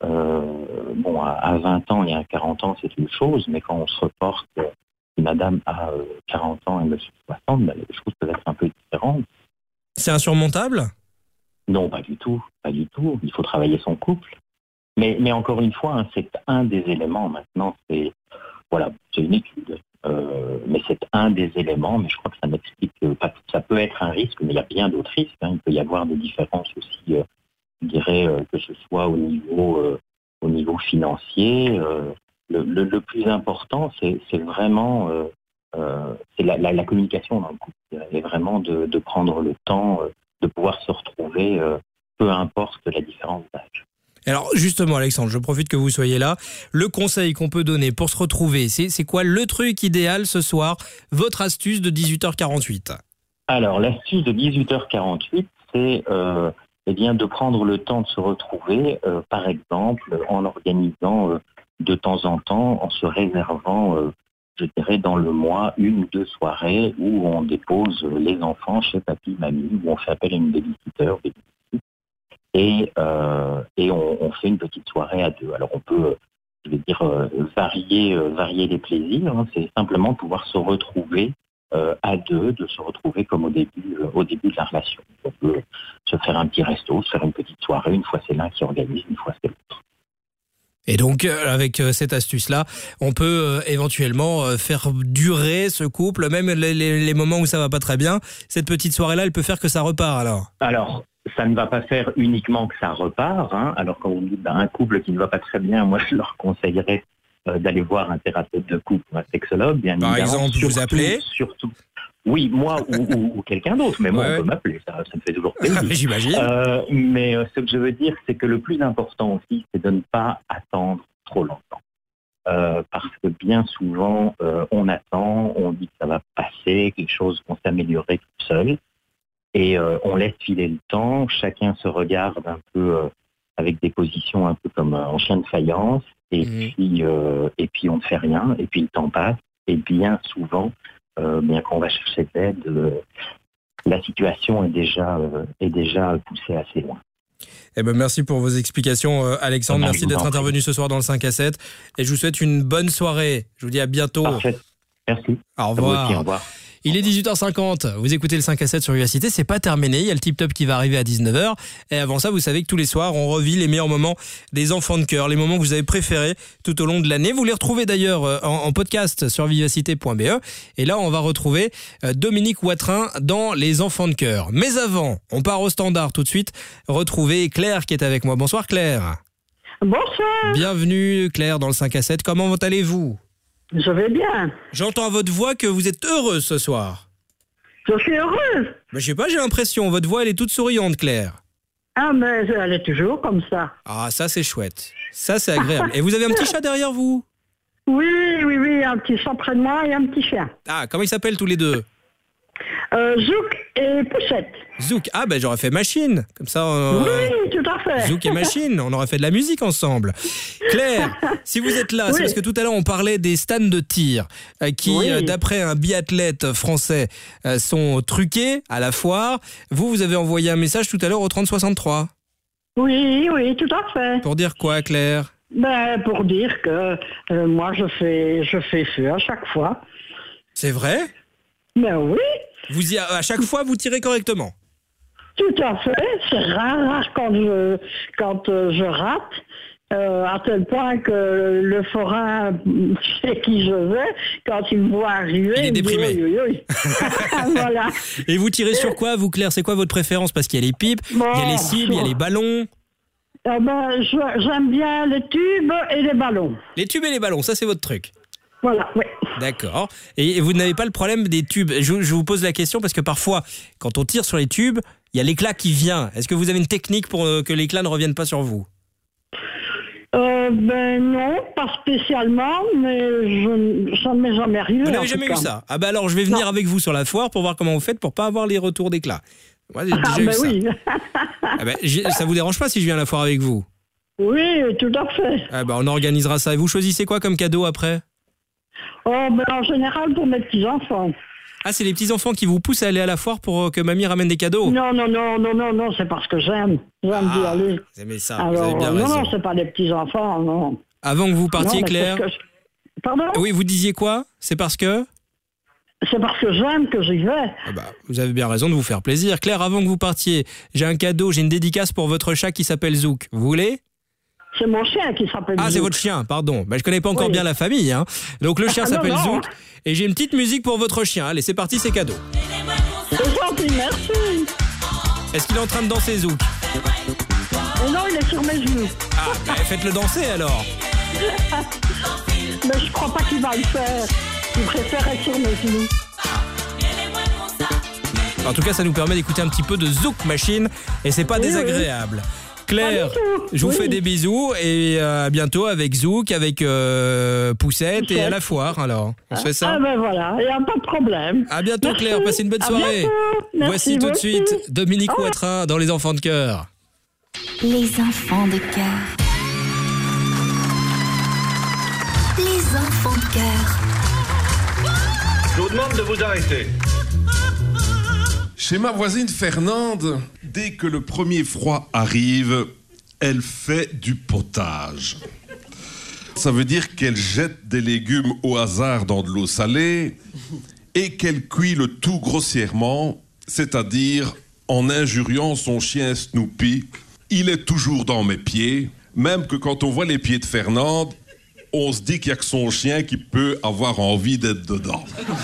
à 20 ans et à 40 ans, c'est une chose, mais quand on se reporte une madame a 40 ans et monsieur 60, les choses peuvent être un peu différentes. C'est insurmontable? Non, pas du tout. Il faut travailler son couple. Mais encore une fois, c'est un des éléments. Maintenant, c'est une étude. Mais c'est un des éléments, mais je crois que ça n'explique pas tout. Ça peut être un risque, mais il y a bien d'autres risques. Hein. Il peut y avoir des différences aussi, je dirais, que ce soit au niveau financier. Le plus important, c'est vraiment c'est la communication dans le couple. Et vraiment de prendre le temps de pouvoir se retrouver, peu importe la différence d'âge. Alors justement, Alexandre, je profite que vous soyez là. Le conseil qu'on peut donner pour se retrouver, c'est quoi le truc idéal ce soir? Votre astuce de 18h48. Alors, l'astuce de 18h48, c'est de prendre le temps de se retrouver, par exemple, en organisant de temps en temps, en se réservant, je dirais, dans le mois, 1 ou 2 soirées où on dépose les enfants chez papy, mamie, où on fait appel à une babysitter, et on fait une petite soirée à 2. Alors on peut, varier les plaisirs. Hein. C'est simplement pouvoir se retrouver à 2, de se retrouver comme au début de la relation. On peut se faire un petit resto, se faire une petite soirée. Une fois c'est l'un qui organise, une fois c'est l'autre. Et donc, avec cette astuce-là, on peut éventuellement faire durer ce couple, même les moments où ça va pas très bien. Cette petite soirée-là, elle peut faire que ça repart alors? Alors, ça ne va pas faire uniquement que ça repart. Hein. Alors, quand vous dites un couple qui ne va pas très bien, moi, je leur conseillerais d'aller voir un thérapeute de couple ou un sexologue, bien évidemment. Par exemple, vous appelez? Surtout. Oui, moi ou quelqu'un d'autre, mais moi, on peut m'appeler, ça me fait toujours plaisir. J'imagine. Mais ce que je veux dire, c'est que le plus important aussi, c'est de ne pas attendre trop longtemps. Parce que bien souvent, on attend, on dit que ça va passer, que les choses vont s'améliorer tout seul, et on laisse filer le temps, chacun se regarde un peu avec des positions un peu comme en chien de faïence, et puis on ne fait rien, et puis le temps passe, et bien souvent, bien quand on va chercher de l'aide, la situation est déjà poussée assez loin. Eh ben merci pour vos explications, Alexandre. Merci d'être intervenu ce soir dans le 5 à 7. Et je vous souhaite une bonne soirée. Je vous dis à bientôt. Parfait. Merci. Au revoir. Aussi, au revoir. Il est 18h50, vous écoutez le 5 à 7 sur Vivacité, c'est pas terminé, il y a le Tip Top qui va arriver à 19h, et avant ça, vous savez que tous les soirs, on revit les meilleurs moments des enfants de cœur, les moments que vous avez préférés tout au long de l'année. Vous les retrouvez d'ailleurs en podcast sur vivacité.be, et là, on va retrouver Dominique Watrin dans les enfants de cœur. Mais avant, on part au standard tout de suite, retrouver Claire qui est avec moi. Bonsoir Claire. Bonsoir. Bienvenue Claire dans le 5 à 7, comment allez-vous ? Je vais bien. J'entends à votre voix que vous êtes heureuse ce soir. Je suis heureuse. Mais je sais pas, j'ai l'impression. Votre voix, elle est toute souriante, Claire. Ah, mais elle est toujours comme ça. Ah, ça, c'est chouette. Ça, c'est agréable. Et vous avez un petit chat derrière vous ? Oui, un petit chat près de moi et un petit chien. Ah, comment ils s'appellent tous les deux ? Zouk et Poussette. Zouk, ah ben j'aurais fait Machine, comme ça... Oui, tout à fait. Zouk et Machine, on aurait fait de la musique ensemble. Claire, si vous êtes là, c'est parce que tout à l'heure on parlait des stands de tir qui, d'après un biathlète français, sont truqués à la foire. Vous avez envoyé un message tout à l'heure au 3063. Oui, tout à fait. Pour dire quoi, Claire ? Pour dire que moi je fais feu à chaque fois. C'est vrai ? Ben oui. À chaque fois, vous tirez correctement? Tout à fait. C'est rare quand je rate. À tel point que le forain chez qui je vais, quand il me voit arriver, il est déprimé. Dit, oui. Voilà. Et vous tirez sur quoi, vous, Claire? C'est quoi votre préférence? Parce qu'il y a les pipes, il y a les cibles, il y a les ballons. J'aime bien les tubes et les ballons. Les tubes et les ballons, ça c'est votre truc. Voilà, oui. D'accord. Et vous n'avez pas le problème des tubes? Je vous pose la question parce que parfois, quand on tire sur les tubes, il y a l'éclat qui vient. Est-ce que vous avez une technique pour que l'éclat ne revienne pas sur vous? Non, pas spécialement, mais ça ne m'est jamais arrivé. Vous n'avez jamais eu ça? Ah bah alors je vais venir avec vous sur la foire pour voir comment vous faites pour pas avoir les retours d'éclat. Moi j'ai déjà eu ça. Oui. Ah bah, ça vous dérange pas si je viens à la foire avec vous? Oui, tout à fait. Ah bah on organisera ça. Et vous choisissez quoi comme cadeau après? En général pour mes petits-enfants. Ah, c'est les petits-enfants qui vous poussent à aller à la foire pour que mamie ramène des cadeaux? Non, c'est parce que j'aime d'y aller. Vous aimez ça, alors, vous avez bien raison. Non, c'est pas les petits-enfants, non. Avant que vous partiez, non, Claire... Pardon? Oui, vous disiez quoi? C'est parce que... C'est parce que j'aime que j'y vais. Ah bah, vous avez bien raison de vous faire plaisir. Claire, avant que vous partiez, j'ai un cadeau, j'ai une dédicace pour votre chat qui s'appelle Zouk. Vous voulez? C'est mon chien qui s'appelle Zouk. Ah, c'est votre chien, pardon. Bah, je connais pas encore bien la famille. Hein. Donc le chien s'appelle Zouk. Et j'ai une petite musique pour votre chien. Allez, c'est parti, c'est cadeau. C'est gentil, merci. Est-ce qu'il est en train de danser, Zouk? Non, il est sur mes genoux. Ah, bah, faites-le danser alors. Mais je crois pas qu'il va le faire. Il préfère être sur mes genoux. En tout cas, ça nous permet d'écouter un petit peu de Zouk Machine. Et c'est pas désagréable. Oui. Claire, je vous fais des bisous et à bientôt avec Zouk, avec Poussette et à la foire alors. On se fait ça? Ah ben voilà, il n'y a pas de problème. À bientôt. Merci. Claire, passez une bonne soirée. Voici tout de suite Dominique Watrin dans Les Enfants de Cœur. Les Enfants de Cœur. Les Enfants de Cœur. Je vous demande de vous arrêter. Chez ma voisine Fernande, dès que le premier froid arrive, elle fait du potage. Ça veut dire qu'elle jette des légumes au hasard dans de l'eau salée et qu'elle cuit le tout grossièrement, c'est-à-dire en injuriant son chien Snoopy. Il est toujours dans mes pieds, même que quand on voit les pieds de Fernande, on se dit qu'il n'y a que son chien qui peut avoir envie d'être dedans.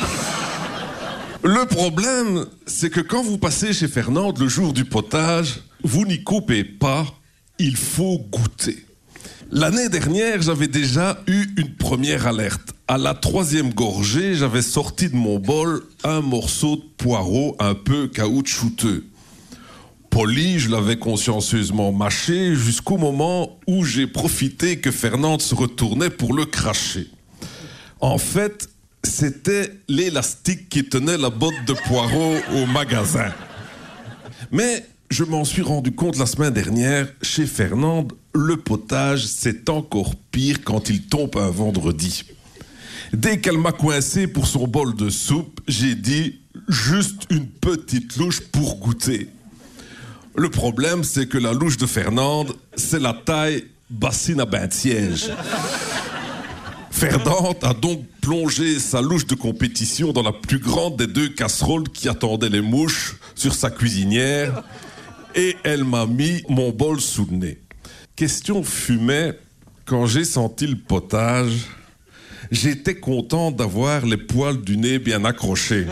Le problème, c'est que quand vous passez chez Fernande le jour du potage, vous n'y coupez pas, il faut goûter. L'année dernière, j'avais déjà eu une première alerte. À la 3e gorgée, j'avais sorti de mon bol un morceau de poireau un peu caoutchouteux. Poli, je l'avais consciencieusement mâché jusqu'au moment où j'ai profité que Fernande se retournait pour le cracher. En fait, c'était l'élastique qui tenait la botte de poireaux au magasin. Mais je m'en suis rendu compte la semaine dernière, chez Fernande, le potage, c'est encore pire quand il tombe un vendredi. Dès qu'elle m'a coincé pour son bol de soupe, j'ai dit juste une petite louche pour goûter. Le problème, c'est que la louche de Fernande, c'est la taille bassine à bain de siège. Fernande a donc plongé sa louche de compétition dans la plus grande des 2 casseroles qui attendaient les mouches sur sa cuisinière et elle m'a mis mon bol sous le nez. Question fumet, quand j'ai senti le potage, j'étais content d'avoir les poils du nez bien accrochés.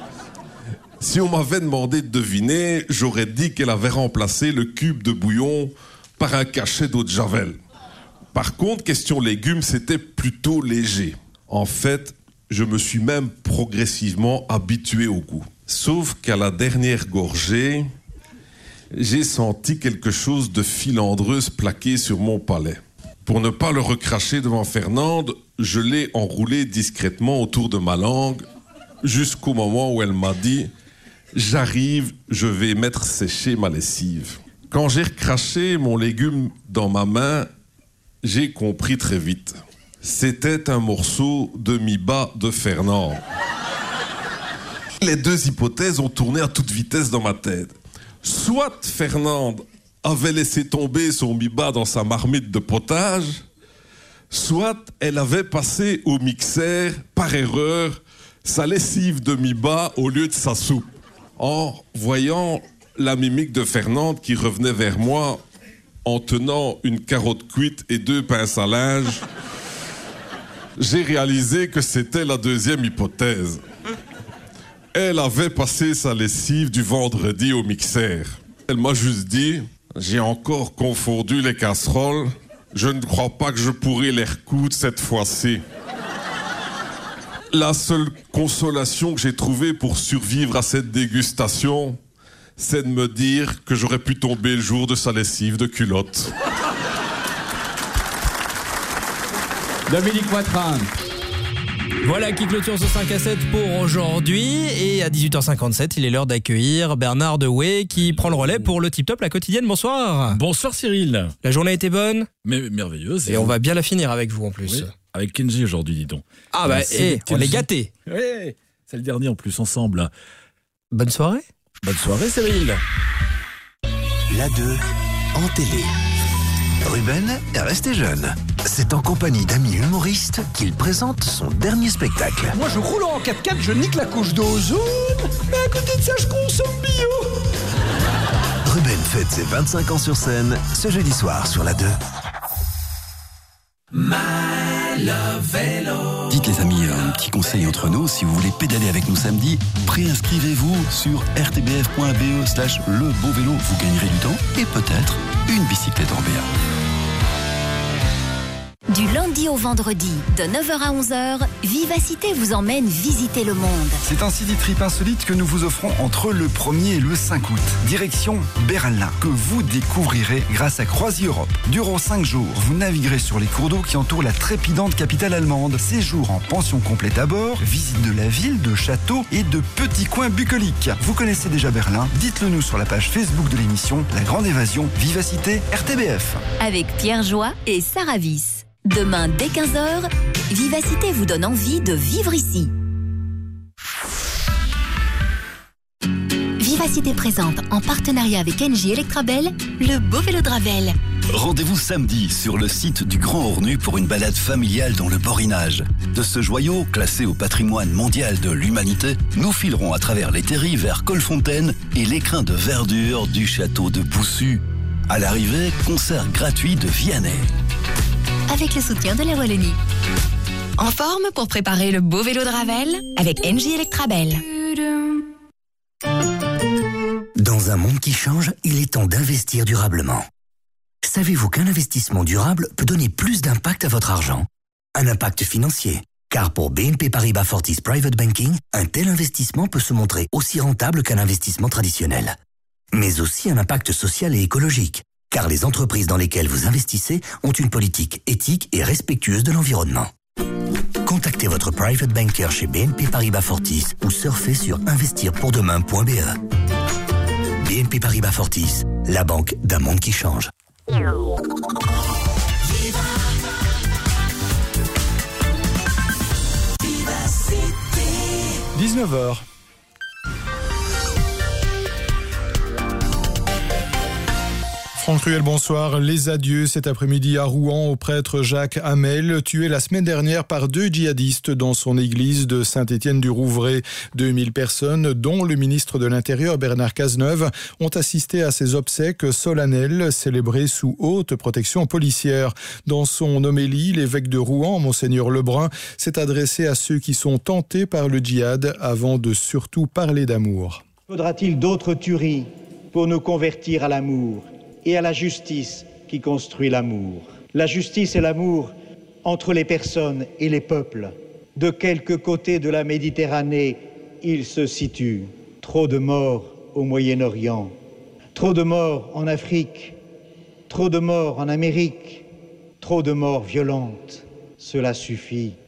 Si on m'avait demandé de deviner, j'aurais dit qu'elle avait remplacé le cube de bouillon par un cachet d'eau de Javel. Par contre, question légumes, c'était plutôt léger. En fait, je me suis même progressivement habitué au goût. Sauf qu'à la dernière gorgée, j'ai senti quelque chose de filandreux se plaquer sur mon palais. Pour ne pas le recracher devant Fernande, je l'ai enroulé discrètement autour de ma langue, jusqu'au moment où elle m'a dit « J'arrive, je vais mettre sécher ma lessive ». Quand j'ai recraché mon légume dans ma main, j'ai compris très vite. C'était un morceau de mi-bas de Fernande. Les 2 hypothèses ont tourné à toute vitesse dans ma tête. Soit Fernande avait laissé tomber son mi-bas dans sa marmite de potage, soit elle avait passé au mixeur, par erreur, sa lessive de mi-bas au lieu de sa soupe. En voyant la mimique de Fernande qui revenait vers moi, en tenant une carotte cuite et 2 pinces à linge, j'ai réalisé que c'était la deuxième hypothèse. Elle avait passé sa lessive du vendredi au mixeur. Elle m'a juste dit « J'ai encore confondu les casseroles. Je ne crois pas que je pourrai les recoudre cette fois-ci. » La seule consolation que j'ai trouvée pour survivre à cette dégustation, c'est de me dire que j'aurais pu tomber le jour de sa lessive de culotte. Dominique Poitrin. Voilà qui clôture ce 5 à 7 pour aujourd'hui. Et à 18h57, il est l'heure d'accueillir Bernard Dewey qui prend le relais pour le Tip Top, la quotidienne. Bonsoir. Bonsoir Cyril. La journée a été bonne ? Mais merveilleuse. Et on va bien la finir avec vous en plus. Oui, avec Kenji aujourd'hui, dis donc. Ah bah, on est gâtés. Oui, c'est le dernier en plus, ensemble. Bonne soirée. Bonne soirée Cyril. La 2 en télé. Ruben est resté jeune. C'est en compagnie d'amis humoristes qu'il présente son dernier spectacle. Moi je roule en 4x4, je nique la couche d'ozone, mais à côté de ça je consomme bio. Ruben fête ses 25 ans sur scène ce jeudi soir sur la 2. Dites les amis, un petit conseil entre nous, si vous voulez pédaler avec nous samedi, préinscrivez-vous sur rtbf.be/lebeauvélo. Vous gagnerez du temps et peut-être une bicyclette Orbea. Du lundi au vendredi, de 9h à 11h, Vivacité vous emmène visiter le monde. C'est un city trip insolite que nous vous offrons entre le 1er et le 5 août. Direction Berlin, que vous découvrirez grâce à Croisi Europe. Durant 5 jours, vous naviguerez sur les cours d'eau qui entourent la trépidante capitale allemande. Séjour en pension complète à bord, visite de la ville, de châteaux et de petits coins bucoliques. Vous connaissez déjà Berlin? Dites-le nous sur la page Facebook de l'émission La Grande Évasion, Vivacité RTBF. Avec Pierre Joie et Sarah Vyss. Demain, dès 15h, Vivacité vous donne envie de vivre ici. Vivacité présente, en partenariat avec Engie Electrabel, le beau vélo de Ravel. Rendez-vous samedi sur le site du Grand Ornu pour une balade familiale dans le Borinage. De ce joyau, classé au patrimoine mondial de l'humanité, nous filerons à travers les terris vers Colfontaine et l'écrin de verdure du château de Boussu. À l'arrivée, concert gratuit de Vianney. Avec le soutien de la Wallonie. En forme pour préparer le beau vélo de Ravel avec Engie Electrabel. Dans un monde qui change, il est temps d'investir durablement. Savez-vous qu'un investissement durable peut donner plus d'impact à votre argent ? Un impact financier. Car pour BNP Paribas Fortis Private Banking, un tel investissement peut se montrer aussi rentable qu'un investissement traditionnel. Mais aussi un impact social et écologique. Car les entreprises dans lesquelles vous investissez ont une politique éthique et respectueuse de l'environnement. Contactez votre private banker chez BNP Paribas Fortis ou surfez sur investirpourdemain.be. BNP Paribas Fortis, la banque d'un monde qui change. 19h. Franck Ruel, bonsoir. Les adieux cet après-midi à Rouen au prêtre Jacques Hamel, tué la semaine dernière par 2 djihadistes dans son église de Saint-Étienne-du-Rouvray. 2000 personnes, dont le ministre de l'Intérieur Bernard Cazeneuve, ont assisté à ces obsèques solennelles célébrées sous haute protection policière. Dans son homélie, l'évêque de Rouen, Monseigneur Lebrun, s'est adressé à ceux qui sont tentés par le djihad avant de surtout parler d'amour. Faudra-t-il d'autres tueries pour nous convertir à l'amour et à la justice qui construit l'amour? La justice et l'amour entre les personnes et les peuples. De quelque côté de la Méditerranée ils se situent? Trop de morts au Moyen-Orient, trop de morts en Afrique, trop de morts en Amérique, trop de morts violentes. Cela suffit.